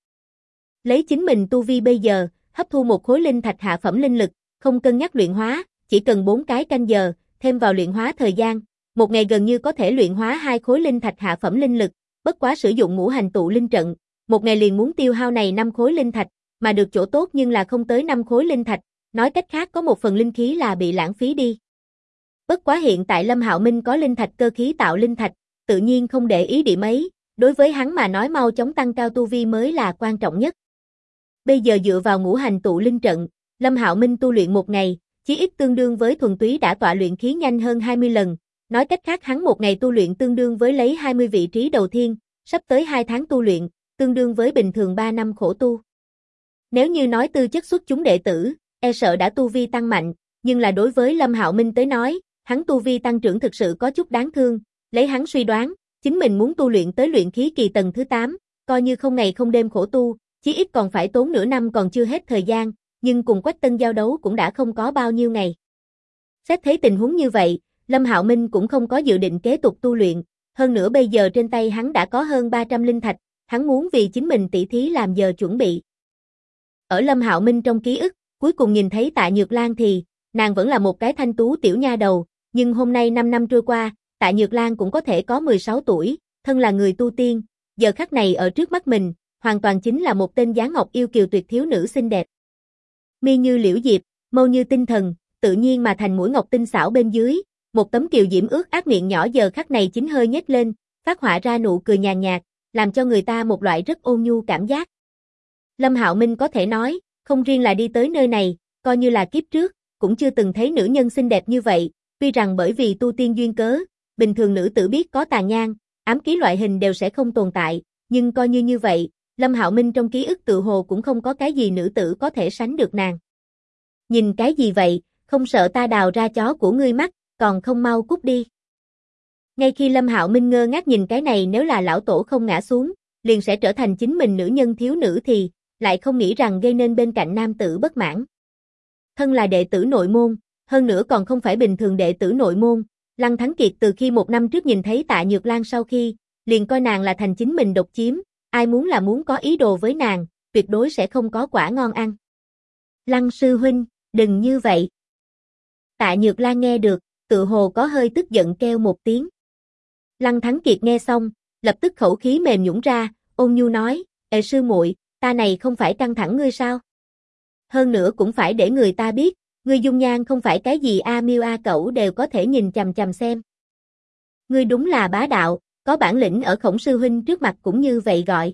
Lấy chính mình tu vi bây giờ, hấp thu một khối linh thạch hạ phẩm linh lực, không cân nhắc luyện hóa, chỉ cần 4 cái canh giờ, thêm vào luyện hóa thời gian, một ngày gần như có thể luyện hóa 2 khối linh thạch hạ phẩm linh lực, bất quá sử dụng ngũ hành tụ linh trận, một ngày liền muốn tiêu hao này 5 khối linh thạch, mà được chỗ tốt nhưng là không tới 5 khối linh thạch, nói cách khác có một phần linh khí là bị lãng phí đi. Bất quá hiện tại Lâm Hạo Minh có linh thạch cơ khí tạo linh thạch, tự nhiên không để ý điểm ấy, đối với hắn mà nói mau chóng tăng cao tu vi mới là quan trọng nhất. Bây giờ dựa vào ngũ hành tụ linh trận, Lâm Hạo Minh tu luyện một ngày, chí ít tương đương với thuần túy đã tọa luyện khí nhanh hơn 20 lần, nói cách khác hắn một ngày tu luyện tương đương với lấy 20 vị trí đầu tiên, sắp tới 2 tháng tu luyện, tương đương với bình thường 3 năm khổ tu. Nếu như nói tư chất xuất chúng đệ tử, e sợ đã tu vi tăng mạnh, nhưng là đối với Lâm Hạo Minh tới nói, hắn tu vi tăng trưởng thực sự có chút đáng thương, lấy hắn suy đoán, chính mình muốn tu luyện tới luyện khí kỳ tầng thứ 8, coi như không ngày không đêm khổ tu, chí ít còn phải tốn nửa năm còn chưa hết thời gian, nhưng cùng Quách Tân giao đấu cũng đã không có bao nhiêu ngày. Xét thấy tình huống như vậy, Lâm Hạo Minh cũng không có dự định kế tục tu luyện, hơn nữa bây giờ trên tay hắn đã có hơn 300 linh thạch, hắn muốn vì chính mình tỷ thí làm giờ chuẩn bị. Ở Lâm Hạo Minh trong ký ức, cuối cùng nhìn thấy Tạ Nhược Lan thì, nàng vẫn là một cái thanh tú tiểu nha đầu, nhưng hôm nay 5 năm trôi qua, Tạ Nhược Lan cũng có thể có 16 tuổi, thân là người tu tiên, giờ khắc này ở trước mắt mình, hoàn toàn chính là một tên dáng ngọc yêu kiều tuyệt thiếu nữ xinh đẹp. Mi như liễu diệp, mâu như tinh thần, tự nhiên mà thành mũi ngọc tinh xảo bên dưới, một tấm kiều diễm ướt át miệng nhỏ giờ khắc này chính hơi nhếch lên, phát họa ra nụ cười nhàn nhạt, làm cho người ta một loại rất ôn nhu cảm giác. Lâm Hạo Minh có thể nói, không riêng là đi tới nơi này, coi như là kiếp trước, cũng chưa từng thấy nữ nhân xinh đẹp như vậy, tuy rằng bởi vì tu tiên duyên cớ, bình thường nữ tử biết có tàn nhang, ám ký loại hình đều sẽ không tồn tại, nhưng coi như vậy, Lâm Hạo Minh trong ký ức tự hồ cũng không có cái gì nữ tử có thể sánh được nàng. Nhìn cái gì vậy, không sợ ta đào ra chó của ngươi mắt, còn không mau cút đi. Ngay khi Lâm Hạo Minh ngơ ngác nhìn cái này nếu là lão tổ không ngã xuống, liền sẽ trở thành chính mình nữ nhân thiếu nữ thì, lại không nghĩ rằng gây nên bên cạnh nam tử bất mãn. Thân là đệ tử nội môn, hơn nữa còn không phải bình thường đệ tử nội môn, Lăng Thắng Kiệt từ khi 1 năm trước nhìn thấy Tạ Nhược Lan sau khi, liền coi nàng là thành chính mình độc chiếm, ai muốn có ý đồ với nàng, tuyệt đối sẽ không có quả ngon ăn. Lăng sư huynh, đừng như vậy. Tạ Nhược Lan nghe được, tự hồ có hơi tức giận kêu một tiếng. Lăng Thắng Kiệt nghe xong, lập tức khẩu khí mềm nhũn ra, ôn nhu nói, "Ê sư muội, ta này không phải căng thẳng ngươi sao? Hơn nữa cũng phải để người ta biết, ngươi dung nhan không phải cái gì a miêu a cẩu đều có thể nhìn chằm chằm xem. Ngươi đúng là bá đạo, có bản lĩnh ở Khổng sư huynh trước mặt cũng như vậy gọi."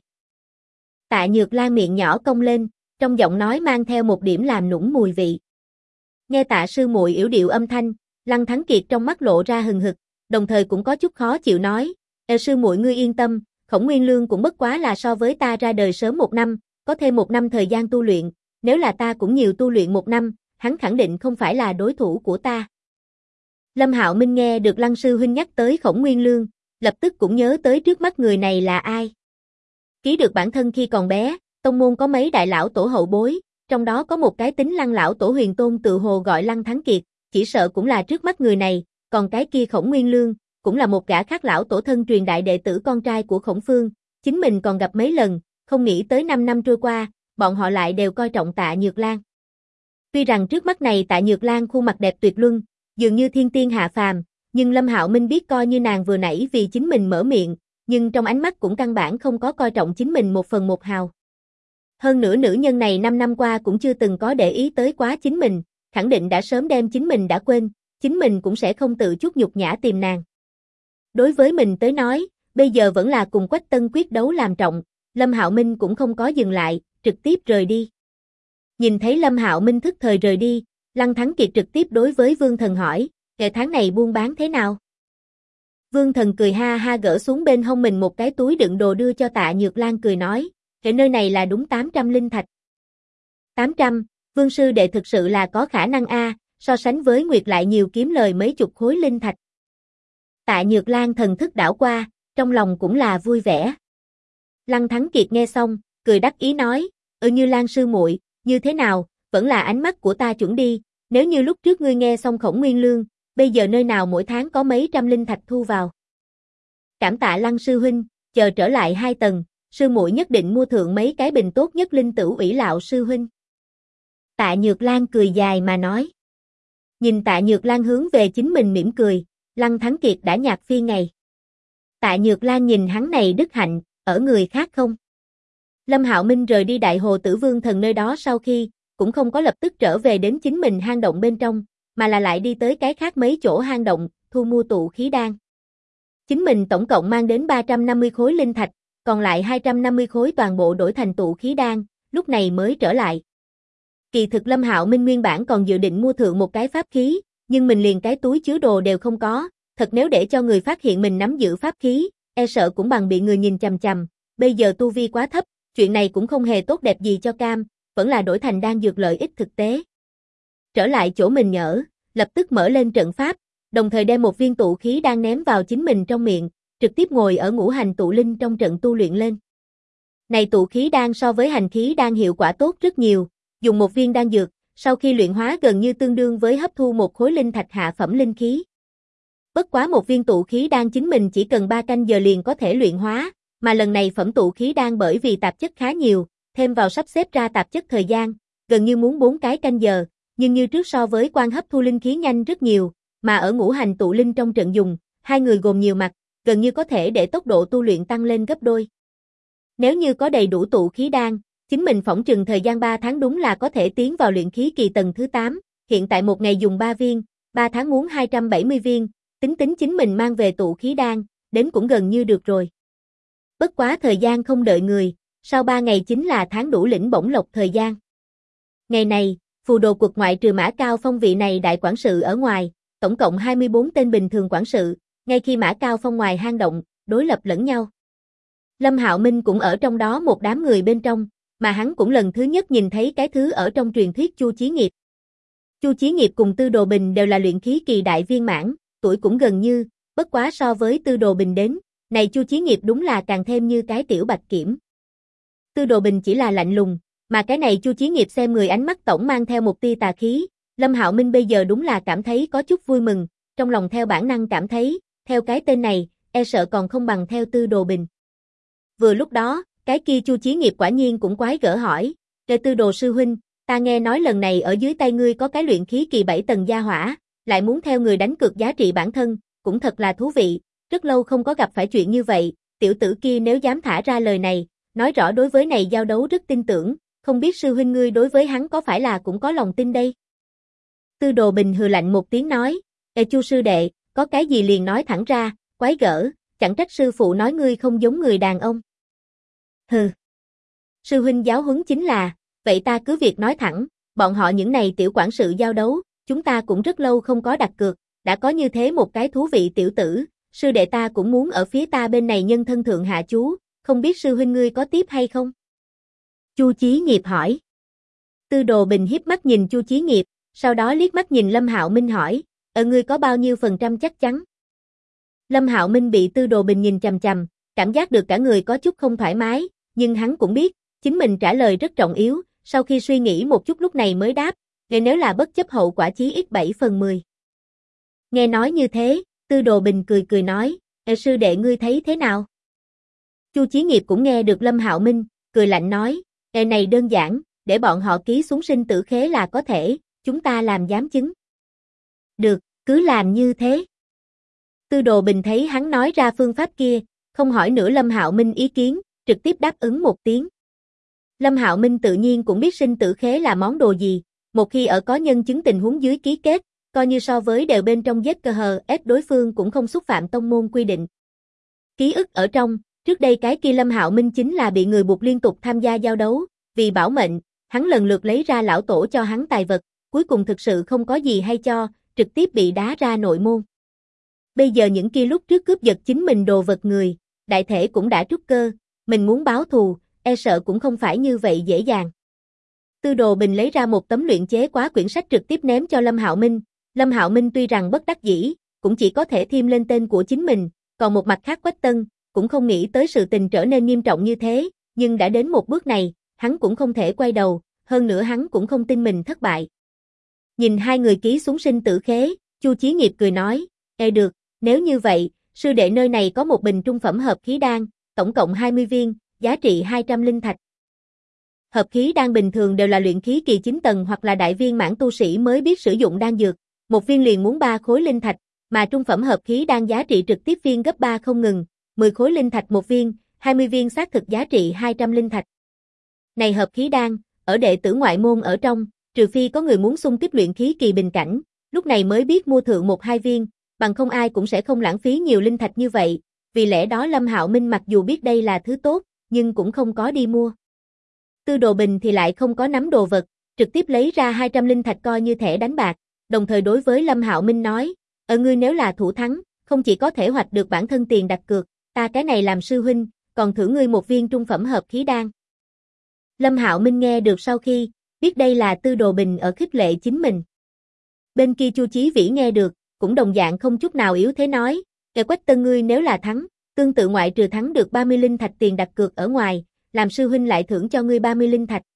Tạ Nhược Lan miệng nhỏ cong lên, trong giọng nói mang theo một điểm làm nũng mùi vị. Nghe Tạ sư muội yểu điệu âm thanh, Lăng Thắng Kiệt trong mắt lộ ra hừng hực, đồng thời cũng có chút khó chịu nói, "Ê sư muội ngươi yên tâm, Khổng Nguyên Lương cũng bất quá là so với ta ra đời sớm 1 năm, có thêm 1 năm thời gian tu luyện, nếu là ta cũng nhiều tu luyện 1 năm, hắn khẳng định không phải là đối thủ của ta." Lâm Hạo Minh nghe được Lăng sư huynh nhắc tới Khổng Nguyên Lương, lập tức cũng nhớ tới trước mắt người này là ai. Ký được bản thân khi còn bé, tông môn có mấy đại lão tổ hậu bối, trong đó có một cái tính Lăng lão tổ huyền tôn tự hồ gọi Lăng Thắng Kiệt, chỉ sợ cũng là trước mắt người này, còn cái kia Khổng Nguyên Lương, cũng là một gã khác lão tổ thân truyền đại đệ tử con trai của Khổng Phương, chính mình còn gặp mấy lần, không nghĩ tới 5 năm trôi qua, bọn họ lại đều coi trọng Tạ Nhược Lan. Tuy rằng trước mắt này Tạ Nhược Lan khuôn mặt đẹp tuyệt luân, dường như thiên tiên hạ phàm, nhưng Lâm Hạo Minh biết coi như nàng vừa nãy vì chính mình mở miệng, nhưng trong ánh mắt cũng căn bản không có coi trọng chính mình 1/1 hào. Hơn nữa nữ nhân này 5 năm qua cũng chưa từng có để ý tới quá chính mình, khẳng định đã sớm đem chính mình đã quên, chính mình cũng sẽ không tự chút nhục nhã tìm nàng. Đối với mình tới nói, bây giờ vẫn là cùng Quách Tân quyết đấu làm trọng, Lâm Hạo Minh cũng không có dừng lại, trực tiếp rời đi. Nhìn thấy Lâm Hạo Minh thức thời rời đi, Lăng Thắng Kiệt trực tiếp đối với Vương Thần hỏi, "Ngày tháng này buôn bán thế nào?" Vương Thần cười ha ha gỡ xuống bên hông mình một cái túi đựng đồ đưa cho Tạ Nhược Lan cười nói, "Cái nơi này là đúng 800 linh thạch." 800, Vương sư đệ thực sự là có khả năng a, so sánh với Nguyệt lại nhiều kiếm lời mấy chục khối linh thạch. Tạ Nhược Lan thần thức đảo qua, trong lòng cũng là vui vẻ. Lăng Thắng Kiệt nghe xong, cười đắc ý nói, Như Lan sư muội, như thế nào, vẫn là ánh mắt của ta chuẩn đi, nếu như lúc trước ngươi nghe xong Khổng Nguyên Lương, bây giờ nơi nào mỗi tháng có mấy trăm linh thạch thu vào." "Cảm tạ Lăng sư huynh, chờ trở lại 2 tầng, sư muội nhất định mua thượng mấy cái bình tốt nhất linh tửu ủy lạo sư huynh." Tạ Nhược Lan cười dài mà nói. Nhìn Tạ Nhược Lan hướng về chính mình mỉm cười, Lăng Thắng Kiệt đã nhạc phi ngày. Tạ Nhược Lan nhìn hắn này đức hạnh, ở người khác không. Lâm Hạo Minh rời đi Đại Hồ Tử Vương Thần nơi đó sau khi, cũng không có lập tức trở về đến chính mình hang động bên trong, mà là lại đi tới cái khác mấy chỗ hang động, thu mua tụ khí đan. Chính mình tổng cộng mang đến 350 khối linh thạch, còn lại 250 khối toàn bộ đổi thành tụ khí đan, lúc này mới trở lại. Kỳ thực Lâm Hạo Minh nguyên bản còn dự định mua thượng một cái pháp khí, nhưng mình liền cái túi chứa đồ đều không có, thật nếu để cho người phát hiện mình nắm giữ pháp khí, e sợ cũng bằng bị người nhìn chằm chằm, bây giờ tu vi quá thấp, chuyện này cũng không hề tốt đẹp gì cho cam, vẫn là đổi thành đan dược lợi ích thực tế. Trở lại chỗ mình nhỡ, lập tức mở lên trận pháp, đồng thời đem một viên tụ khí đan ném vào chính mình trong miệng, trực tiếp ngồi ở ngũ hành tụ linh trong trận tu luyện lên. Này tụ khí đan so với hành khí đan hiệu quả tốt rất nhiều, dùng một viên đan dược, sau khi luyện hóa gần như tương đương với hấp thu một khối linh thạch hạ phẩm linh khí. Bất quá một viên tụ khí đan chính mình chỉ cần 3 canh giờ liền có thể luyện hóa, mà lần này phẩm tụ khí đan bởi vì tạp chất khá nhiều, thêm vào sắp xếp ra tạp chất thời gian, gần như muốn 4 cái canh giờ, nhưng như trước so với quan hấp thu linh khí nhanh rất nhiều, mà ở ngũ hành tụ linh trong trận dùng, hai người gồm nhiều mặt, gần như có thể để tốc độ tu luyện tăng lên gấp đôi. Nếu như có đầy đủ tụ khí đan, chính mình phỏng chừng thời gian 3 tháng đúng là có thể tiến vào luyện khí kỳ tầng thứ 8, hiện tại một ngày dùng 3 viên, 3 tháng muốn 270 viên, tính chính mình mang về tụ khí đan, đến cũng gần như được rồi. Bất quá thời gian không đợi người, sau 3 ngày chính là tháng đủ lĩnh bổng lộc thời gian. Ngày này, phù đồ quật ngoại trừ Mã Cao Phong vị này đại quản sự ở ngoài, tổng cộng 24 tên bình thường quản sự, ngay khi Mã Cao Phong ngoài hang động, đối lập lẫn nhau. Lâm Hạo Minh cũng ở trong đó một đám người bên trong, mà hắn cũng lần thứ nhất nhìn thấy cái thứ ở trong truyền thuyết Chu Chí Nghiệp. Chu Chí Nghiệp cùng Tư Đồ Bình đều là luyện khí kỳ đại viên mãn, tuổi cũng gần như, bất quá so với Tư Đồ Bình đến, này Chu Chí Nghiệp đúng là càng thêm như cái tiểu bạch kiểm. Tư Đồ Bình chỉ là lạnh lùng, mà cái này Chu Chí Nghiệp xem người ánh mắt tổng mang theo một tia tà khí, Lâm Hạo Minh bây giờ đúng là cảm thấy có chút vui mừng, trong lòng theo bản năng cảm thấy, theo cái tên này, e sợ còn không bằng theo Tư Đồ Bình. Vừa lúc đó, cái kia Chu Chí Nghiệp quả nhiên cũng quái gở hỏi, Tư Đồ sư huynh, ta nghe nói lần này ở dưới tay ngươi có cái luyện khí kỳ 7 tầng gia hỏa, lại muốn theo người đánh cược giá trị bản thân, cũng thật là thú vị, rất lâu không có gặp phải chuyện như vậy, tiểu tử kia nếu dám thả ra lời này, nói rõ đối với này giao đấu rất tin tưởng, không biết sư huynh ngươi đối với hắn có phải là cũng có lòng tin đây. Tư Đồ Bình hừ lạnh một tiếng nói, Chu sư đệ, có cái gì liền nói thẳng ra, quái gở, chẳng trách sư phụ nói ngươi không giống người đàn ông. Hừ. Sư huynh giáo huấn chính là, vậy ta cứ việc nói thẳng, bọn họ những này tiểu quản sự giao đấu, chúng ta cũng rất lâu không có đặt cược, đã có như thế một cái thú vị tiểu tử, sư đệ ta cũng muốn ở phía ta bên này nhân thân thượng hạ chú, không biết sư huynh ngươi có tiếp hay không? Chu Chí Nghiệp hỏi. Tư Đồ Bình hiếp mắt nhìn Chu Chí Nghiệp, sau đó liếc mắt nhìn Lâm Hạo Minh hỏi, ngươi có bao nhiêu % chắc chắn? Lâm Hạo Minh bị Tư Đồ Bình nhìn chằm chằm, cảm giác được cả người có chút không thoải mái, nhưng hắn cũng biết, chính mình trả lời rất trọng yếu, sau khi suy nghĩ một chút lúc này mới đáp, nếu là bất chấp hậu quả chí ít 7/10. Nghe nói như thế, Tư Đồ Bình cười cười nói, sư đệ ngươi thấy thế nào? Chu Chí Nghiệp cũng nghe được Lâm Hạo Minh, cười lạnh nói, này đơn giản, để bọn họ ký xuống sinh tử khế là có thể, chúng ta làm giám chứng. Được, cứ làm như thế. Tư Đồ Bình thấy hắn nói ra phương pháp kia, không hỏi nữa Lâm Hạo Minh ý kiến, trực tiếp đáp ứng một tiếng. Lâm Hạo Minh tự nhiên cũng biết sinh tử khế là món đồ gì, một khi ở có nhân chứng tình huống dưới ký kết, coi như so với đều bên trong giết ép đối phương cũng không xúc phạm tông môn quy định. Ký ức ở trong, trước đây cái kia Lâm Hạo Minh chính là bị người buộc liên tục tham gia giao đấu, vì bảo mệnh, hắn lần lượt lấy ra lão tổ cho hắn tài vật, cuối cùng thực sự không có gì hay cho, trực tiếp bị đá ra nội môn. Bây giờ những kia lúc trước cướp giật chính mình đồ vật người, đại thể cũng đã trút cơ, mình muốn báo thù, e sợ cũng không phải như vậy dễ dàng. Tư Đồ Bình lấy ra một tấm luyện chế quá quyển sách trực tiếp ném cho Lâm Hạo Minh. Lâm Hạo Minh tuy rằng bất đắc dĩ, cũng chỉ có thể thêm lên tên của chính mình, còn một mặt khác Quách Tân, cũng không nghĩ tới sự tình trở nên nghiêm trọng như thế, nhưng đã đến một bước này, hắn cũng không thể quay đầu, hơn nữa hắn cũng không tin mình thất bại. Nhìn hai người ký xuống sinh tử khế, Chu Chí Nghiệp cười nói, được, nếu như vậy, sư đệ nơi này có một bình trung phẩm hợp khí đan, tổng cộng 20 viên, giá trị 200 linh thạch. Hợp khí đan bình thường đều là luyện khí kỳ 9 tầng hoặc là đại viên mãn tu sĩ mới biết sử dụng đan dược, một viên liền muốn 3 khối linh thạch, mà trung phẩm hợp khí đan giá trị trực tiếp viên gấp 3 không ngừng, 10 khối linh thạch một viên, 20 viên xác thực giá trị 200 linh thạch. Này hợp khí đan, ở đệ tử ngoại môn ở trong, trừ phi có người muốn xung kích luyện khí kỳ bình cảnh, lúc này mới biết mua thượng 1-2 viên, bằng không ai cũng sẽ không lãng phí nhiều linh thạch như vậy, vì lẽ đó Lâm Hạo Minh mặc dù biết đây là thứ tốt, nhưng cũng không có đi mua. Tư Đồ Bình thì lại không có nắm đồ vật, trực tiếp lấy ra 200 linh thạch coi như thẻ đánh bạc, đồng thời đối với Lâm Hạo Minh nói, ngươi nếu là thủ thắng, không chỉ có thể hoạch được bản thân tiền đặt cược, ta cái này làm sư huynh, còn thưởng ngươi một viên trung phẩm hợp khí đan. Lâm Hạo Minh nghe được sau khi, biết đây là Tư Đồ Bình ở khích lệ chính mình. Bên kia Chu Chí Vĩ nghe được, cũng đồng dạng không chút nào yếu thế nói, Quách Tân ngươi nếu là thắng, tương tự ngoại trừ thắng được 30 linh thạch tiền đặt cược ở ngoài, làm sư huynh lại thưởng cho ngươi 30 linh thạch.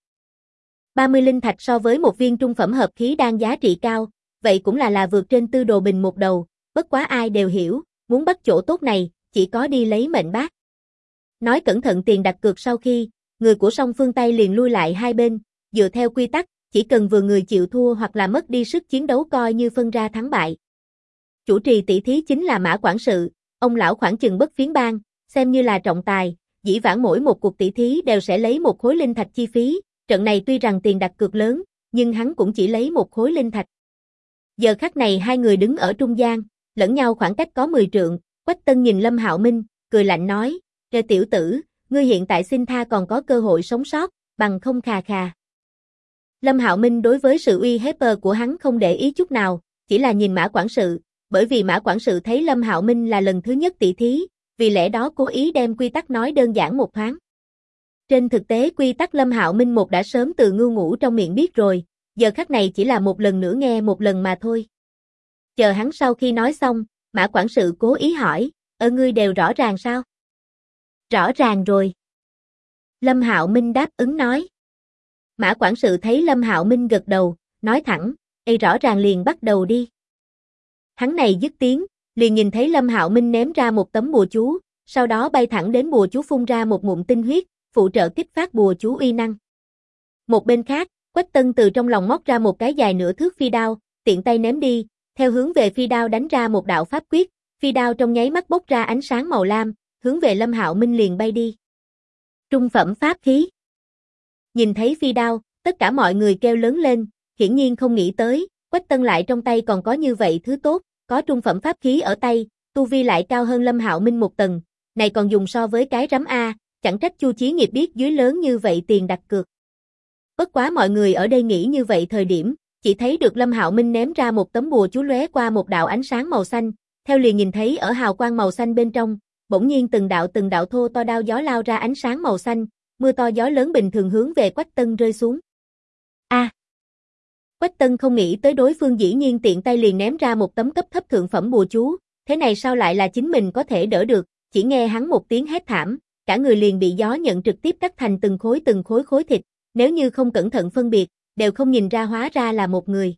30 linh thạch so với một viên trung phẩm hợp khí đan giá trị cao, vậy cũng là vượt trên Tư Đồ Bình một đầu, bất quá ai đều hiểu, muốn bắt chỗ tốt này, chỉ có đi lấy mệnh bác. Nói cẩn thận tiền đặt cược sau khi, người của song phương Tây liền lui lại hai bên, dựa theo quy tắc, chỉ cần vừa người chịu thua hoặc là mất đi sức chiến đấu coi như phân ra thắng bại. Chủ trì tỷ thí chính là Mã quản sự, ông lão khoảng chừng bất phiến bang, xem như là trọng tài, dĩ vãng mỗi một cuộc tỷ thí đều sẽ lấy một khối linh thạch chi phí, trận này tuy rằng tiền đặt cược lớn, nhưng hắn cũng chỉ lấy một khối linh thạch. Giờ khắc này hai người đứng ở trung gian, lẫn nhau khoảng cách có 10 trượng, Quách Tân nhìn Lâm Hạo Minh, cười lạnh nói, "Kẻ tiểu tử, ngươi hiện tại xin tha còn có cơ hội sống sót, bằng không khà khà." Lâm Hạo Minh đối với sự uy hiếp của hắn không để ý chút nào, chỉ là nhìn Mã quản sự, bởi vì Mã quản sự thấy Lâm Hạo Minh là lần thứ nhất tỷ thí, vì lẽ đó cố ý đem quy tắc nói đơn giản một thoáng. Trên thực tế quy tắc Lâm Hạo Minh một đã sớm từ ngưu ngũ trong miệng biết rồi, giờ khắc này chỉ là một lần nữa nghe một lần mà thôi. Chờ hắn sau khi nói xong, Mã quản sự cố ý hỏi, ngươi đều rõ ràng sao? Rõ ràng rồi. Lâm Hạo Minh đáp ứng nói. Mã quản sự thấy Lâm Hạo Minh gật đầu, nói thẳng, rõ ràng liền bắt đầu đi. Hắn này dứt tiếng, liền nhìn thấy Lâm Hạo Minh ném ra một tấm bùa chú, sau đó bay thẳng đến bùa chú phun ra một ngụm tinh huyết, phụ trợ kích phát bùa chú uy năng. Một bên khác, Quách Tân từ trong lòng móc ra một cái dài nửa thước phi đao, tiện tay ném đi, theo hướng về phi đao đánh ra một đạo pháp quyết, phi đao trong nháy mắt bốc ra ánh sáng màu lam, hướng về Lâm Hạo Minh liền bay đi. Trung phẩm pháp khí. Nhìn thấy phi đao, tất cả mọi người kêu lớn lên, hiển nhiên không nghĩ tới, Quách Tân lại trong tay còn có như vậy thứ tốt, có trung phẩm pháp khí ở tay, tu vi lại cao hơn Lâm Hạo Minh một tầng, này còn dùng so với cái rắm A, chẳng trách Chu Chí Nghiệp biết dưới lớn như vậy tiền đặt cược. Bất quá mọi người ở đây nghĩ như vậy thời điểm, chỉ thấy được Lâm Hạo Minh ném ra một tấm bùa chú lóe qua một đạo ánh sáng màu xanh, theo liền nhìn thấy ở hào quang màu xanh bên trong, bỗng nhiên từng đạo thô to đao gió lao ra ánh sáng màu xanh, mưa to gió lớn bình thường hướng về Quách Tân rơi xuống. Quách Tân không nghĩ tới đối phương dĩ nhiên tiện tay liền ném ra một tấm cấp thấp thượng phẩm bùa chú, thế này sao lại là chính mình có thể đỡ được, chỉ nghe hắn một tiếng hét thảm, cả người liền bị gió nhận trực tiếp cắt thành từng khối khối thịt, nếu như không cẩn thận phân biệt, đều không nhìn ra hóa ra là một người.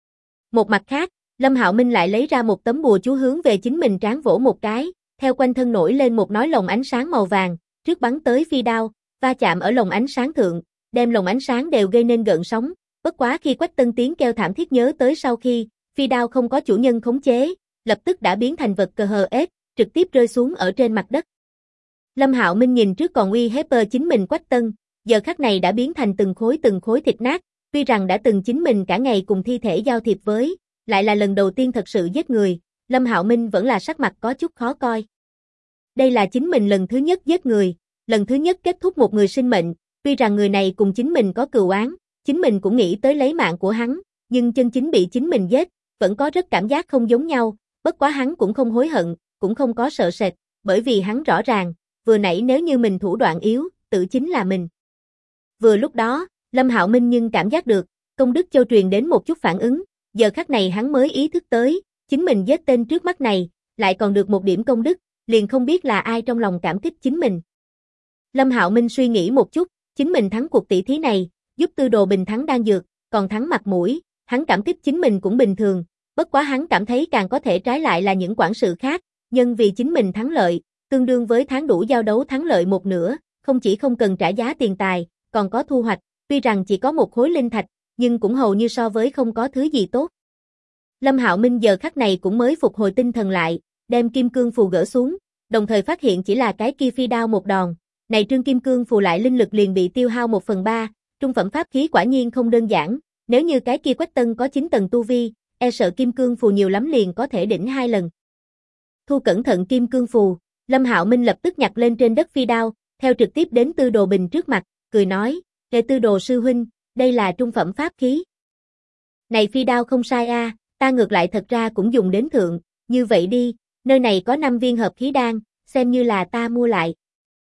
Một mặt khác, Lâm Hạo Minh lại lấy ra một tấm bùa chú hướng về chính mình trán vỗ một cái, theo quanh thân nổi lên một nói lồng ánh sáng màu vàng, trước bắn tới phi đao, va chạm ở lồng ánh sáng thượng, đem lồng ánh sáng đều gây nên gợn sóng. Bất quá khi Quách Tân tiếng kêu thảm thiết nhớ tới sau khi, phi đao không có chủ nhân khống chế, lập tức đã biến thành vật cờ hờ ép, trực tiếp rơi xuống ở trên mặt đất. Lâm Hạo Minh nhìn trước còn uy hiếp chính mình Quách Tân, giờ khắc này đã biến thành từng khối thịt nát, tuy rằng đã từng chính mình cả ngày cùng thi thể giao thiệp với, lại là lần đầu tiên thật sự giết người, Lâm Hạo Minh vẫn là sắc mặt có chút khó coi. Đây là chính mình lần thứ nhất giết người, lần thứ nhất kết thúc một người sinh mệnh, tuy rằng người này cùng chính mình có cừu oán, chính mình cũng nghĩ tới lấy mạng của hắn, nhưng chân chính bị chính mình giết, vẫn có rất cảm giác không giống nhau, bất quá hắn cũng không hối hận, cũng không có sợ sệt, bởi vì hắn rõ ràng, vừa nãy nếu như mình thủ đoạn yếu, tự chính là mình. Vừa lúc đó, Lâm Hạo Minh nhưng cảm giác được, công đức châu truyền đến một chút phản ứng, giờ khắc này hắn mới ý thức tới, chính mình giết tên trước mắt này, lại còn được một điểm công đức, liền không biết là ai trong lòng cảm kích chính mình. Lâm Hạo Minh suy nghĩ một chút, chính mình thắng cuộc tỷ thí này, giúp Tư Đồ Bình thắng đan dược, còn thắng mặt mũi, hắn cảm kích chính mình cũng bình thường, bất quá hắn cảm thấy càng có thể trái lại là những quản sự khác, nhân vì chính mình thắng lợi, tương đương với tháng đủ giao đấu thắng lợi một nửa, không chỉ không cần trả giá tiền tài, còn có thu hoạch, tuy rằng chỉ có một khối linh thạch, nhưng cũng hầu như so với không có thứ gì tốt. Lâm Hạo Minh giờ khắc này cũng mới phục hồi tinh thần lại, đem kim cương phù gỡ xuống, đồng thời phát hiện chỉ là cái kia phi đao một đòn, này trương kim cương phù lại linh lực liền bị tiêu hao 1/3, trung phẩm pháp khí quả nhiên không đơn giản, nếu như cái kia Quách Tân có 9 tầng tu vi, e sợ kim cương phù nhiều lắm liền có thể đỉnh 2 lần. Thu cẩn thận kim cương phù, Lâm Hạo Minh lập tức nhặt lên trên đất phi đao, theo trực tiếp đến Tư Đồ Bình trước mặt, cười nói, Tư Đồ sư huynh, đây là trung phẩm pháp khí. Này phi đao không sai a, ta ngược lại thật ra cũng dùng đến thượng, như vậy đi, nơi này có 5 viên hợp khí đan, xem như là ta mua lại.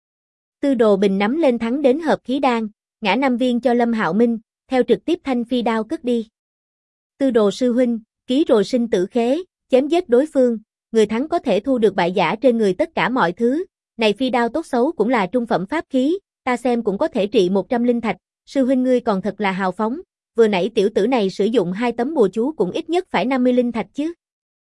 Tư Đồ Bình nắm lên thắng đến hợp khí đan, ngã 5 viên cho Lâm Hạo Minh, theo trực tiếp thanh phi đao cất đi. Tư Đồ sư huynh, ký rồi sinh tử khế, chém giết đối phương, người thắng có thể thu được bại giả trên người tất cả mọi thứ, này phi đao tốt xấu cũng là trung phẩm pháp khí, ta xem cũng có thể trị 100 linh thạch, sư huynh ngươi còn thật là hào phóng, vừa nãy tiểu tử này sử dụng 2 tấm bùa chú cũng ít nhất phải 50 linh thạch chứ.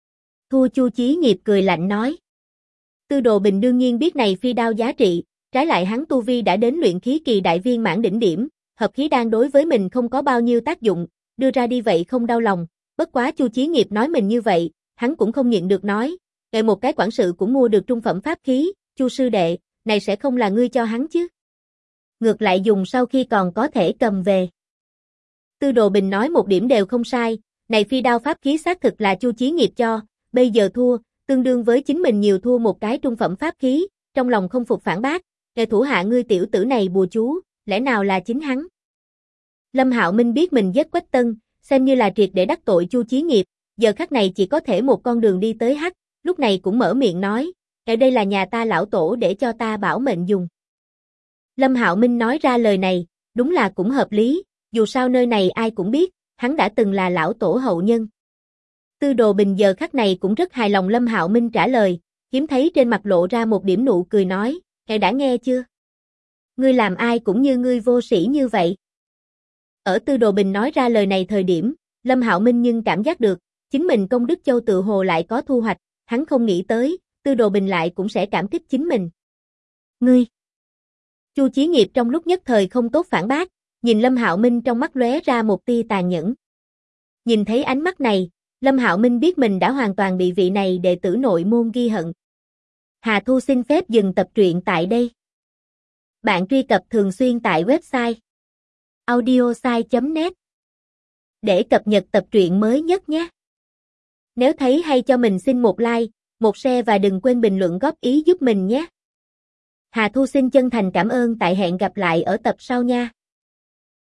Thua. Chu Chí Nghiệp cười lạnh nói. Tư Đồ Bình đương nhiên biết này phi đao giá trị, trái lại hắn tu vi đã đến luyện khí kỳ đại viên mãn đỉnh điểm, hợp khí đan đối với mình không có bao nhiêu tác dụng, đưa ra đi vậy không đau lòng, bất quá Chu Chí Nghiệp nói mình như vậy, hắn cũng không nhịn được nói, ngài một cái quản sự cũng mua được trung phẩm pháp khí, Chu sư đệ, này sẽ không là ngươi cho hắn chứ? Ngược lại dùng sau khi còn có thể cầm về. Tư Đồ Bình nói một điểm đều không sai, này phi đao pháp khí xác thực là Chu Chí Nghiệp cho, bây giờ thua, tương đương với chính mình nhiều thua một cái trung phẩm pháp khí, trong lòng không phục phản bác, ngài thủ hạ ngươi tiểu tử này bùa chú, lẽ nào là chính hắn? Lâm Hạo Minh biết mình giết Quách Tân, xem như là triệt để đắc tội Chu Chí Nghiệp, giờ khắc này chỉ có thể một con đường đi tới hắc, lúc này cũng mở miệng nói, ở đây là nhà ta lão tổ để cho ta bảo mệnh dùng. Lâm Hạo Minh nói ra lời này, đúng là cũng hợp lý, dù sao nơi này ai cũng biết, hắn đã từng là lão tổ hậu nhân. Tư Đồ Bình giờ khắc này cũng rất hài lòng Lâm Hạo Minh trả lời, hiếm thấy trên mặt lộ ra một điểm nụ cười nói, ngài đã nghe chưa? Ngươi làm ai cũng như ngươi vô sĩ như vậy. Ở Tư Đồ Bình nói ra lời này thời điểm, Lâm Hạo Minh nhưng cảm giác được, chính mình công đức châu tự hồ lại có thu hoạch, hắn không nghĩ tới, Tư Đồ Bình lại cũng sẽ cảm kích chính mình. Ngươi! Chu Chí Nghiệp trong lúc nhất thời không tốt phản bác, nhìn Lâm Hạo Minh trong mắt lóe ra một tia tàn nhẫn. Nhìn thấy ánh mắt này, Lâm Hạo Minh biết mình đã hoàn toàn bị vị này đệ tử nội môn ghi hận. Hà Thu xin phép dừng tập truyện tại đây. Bạn truy cập thường xuyên tại website audiosai.net để cập nhật tập truyện mới nhất nhé. Nếu thấy hay cho mình xin một like, một share và đừng quên bình luận góp ý giúp mình nhé. Hà Thu xin chân thành cảm ơn, tại hẹn gặp lại ở tập sau nha.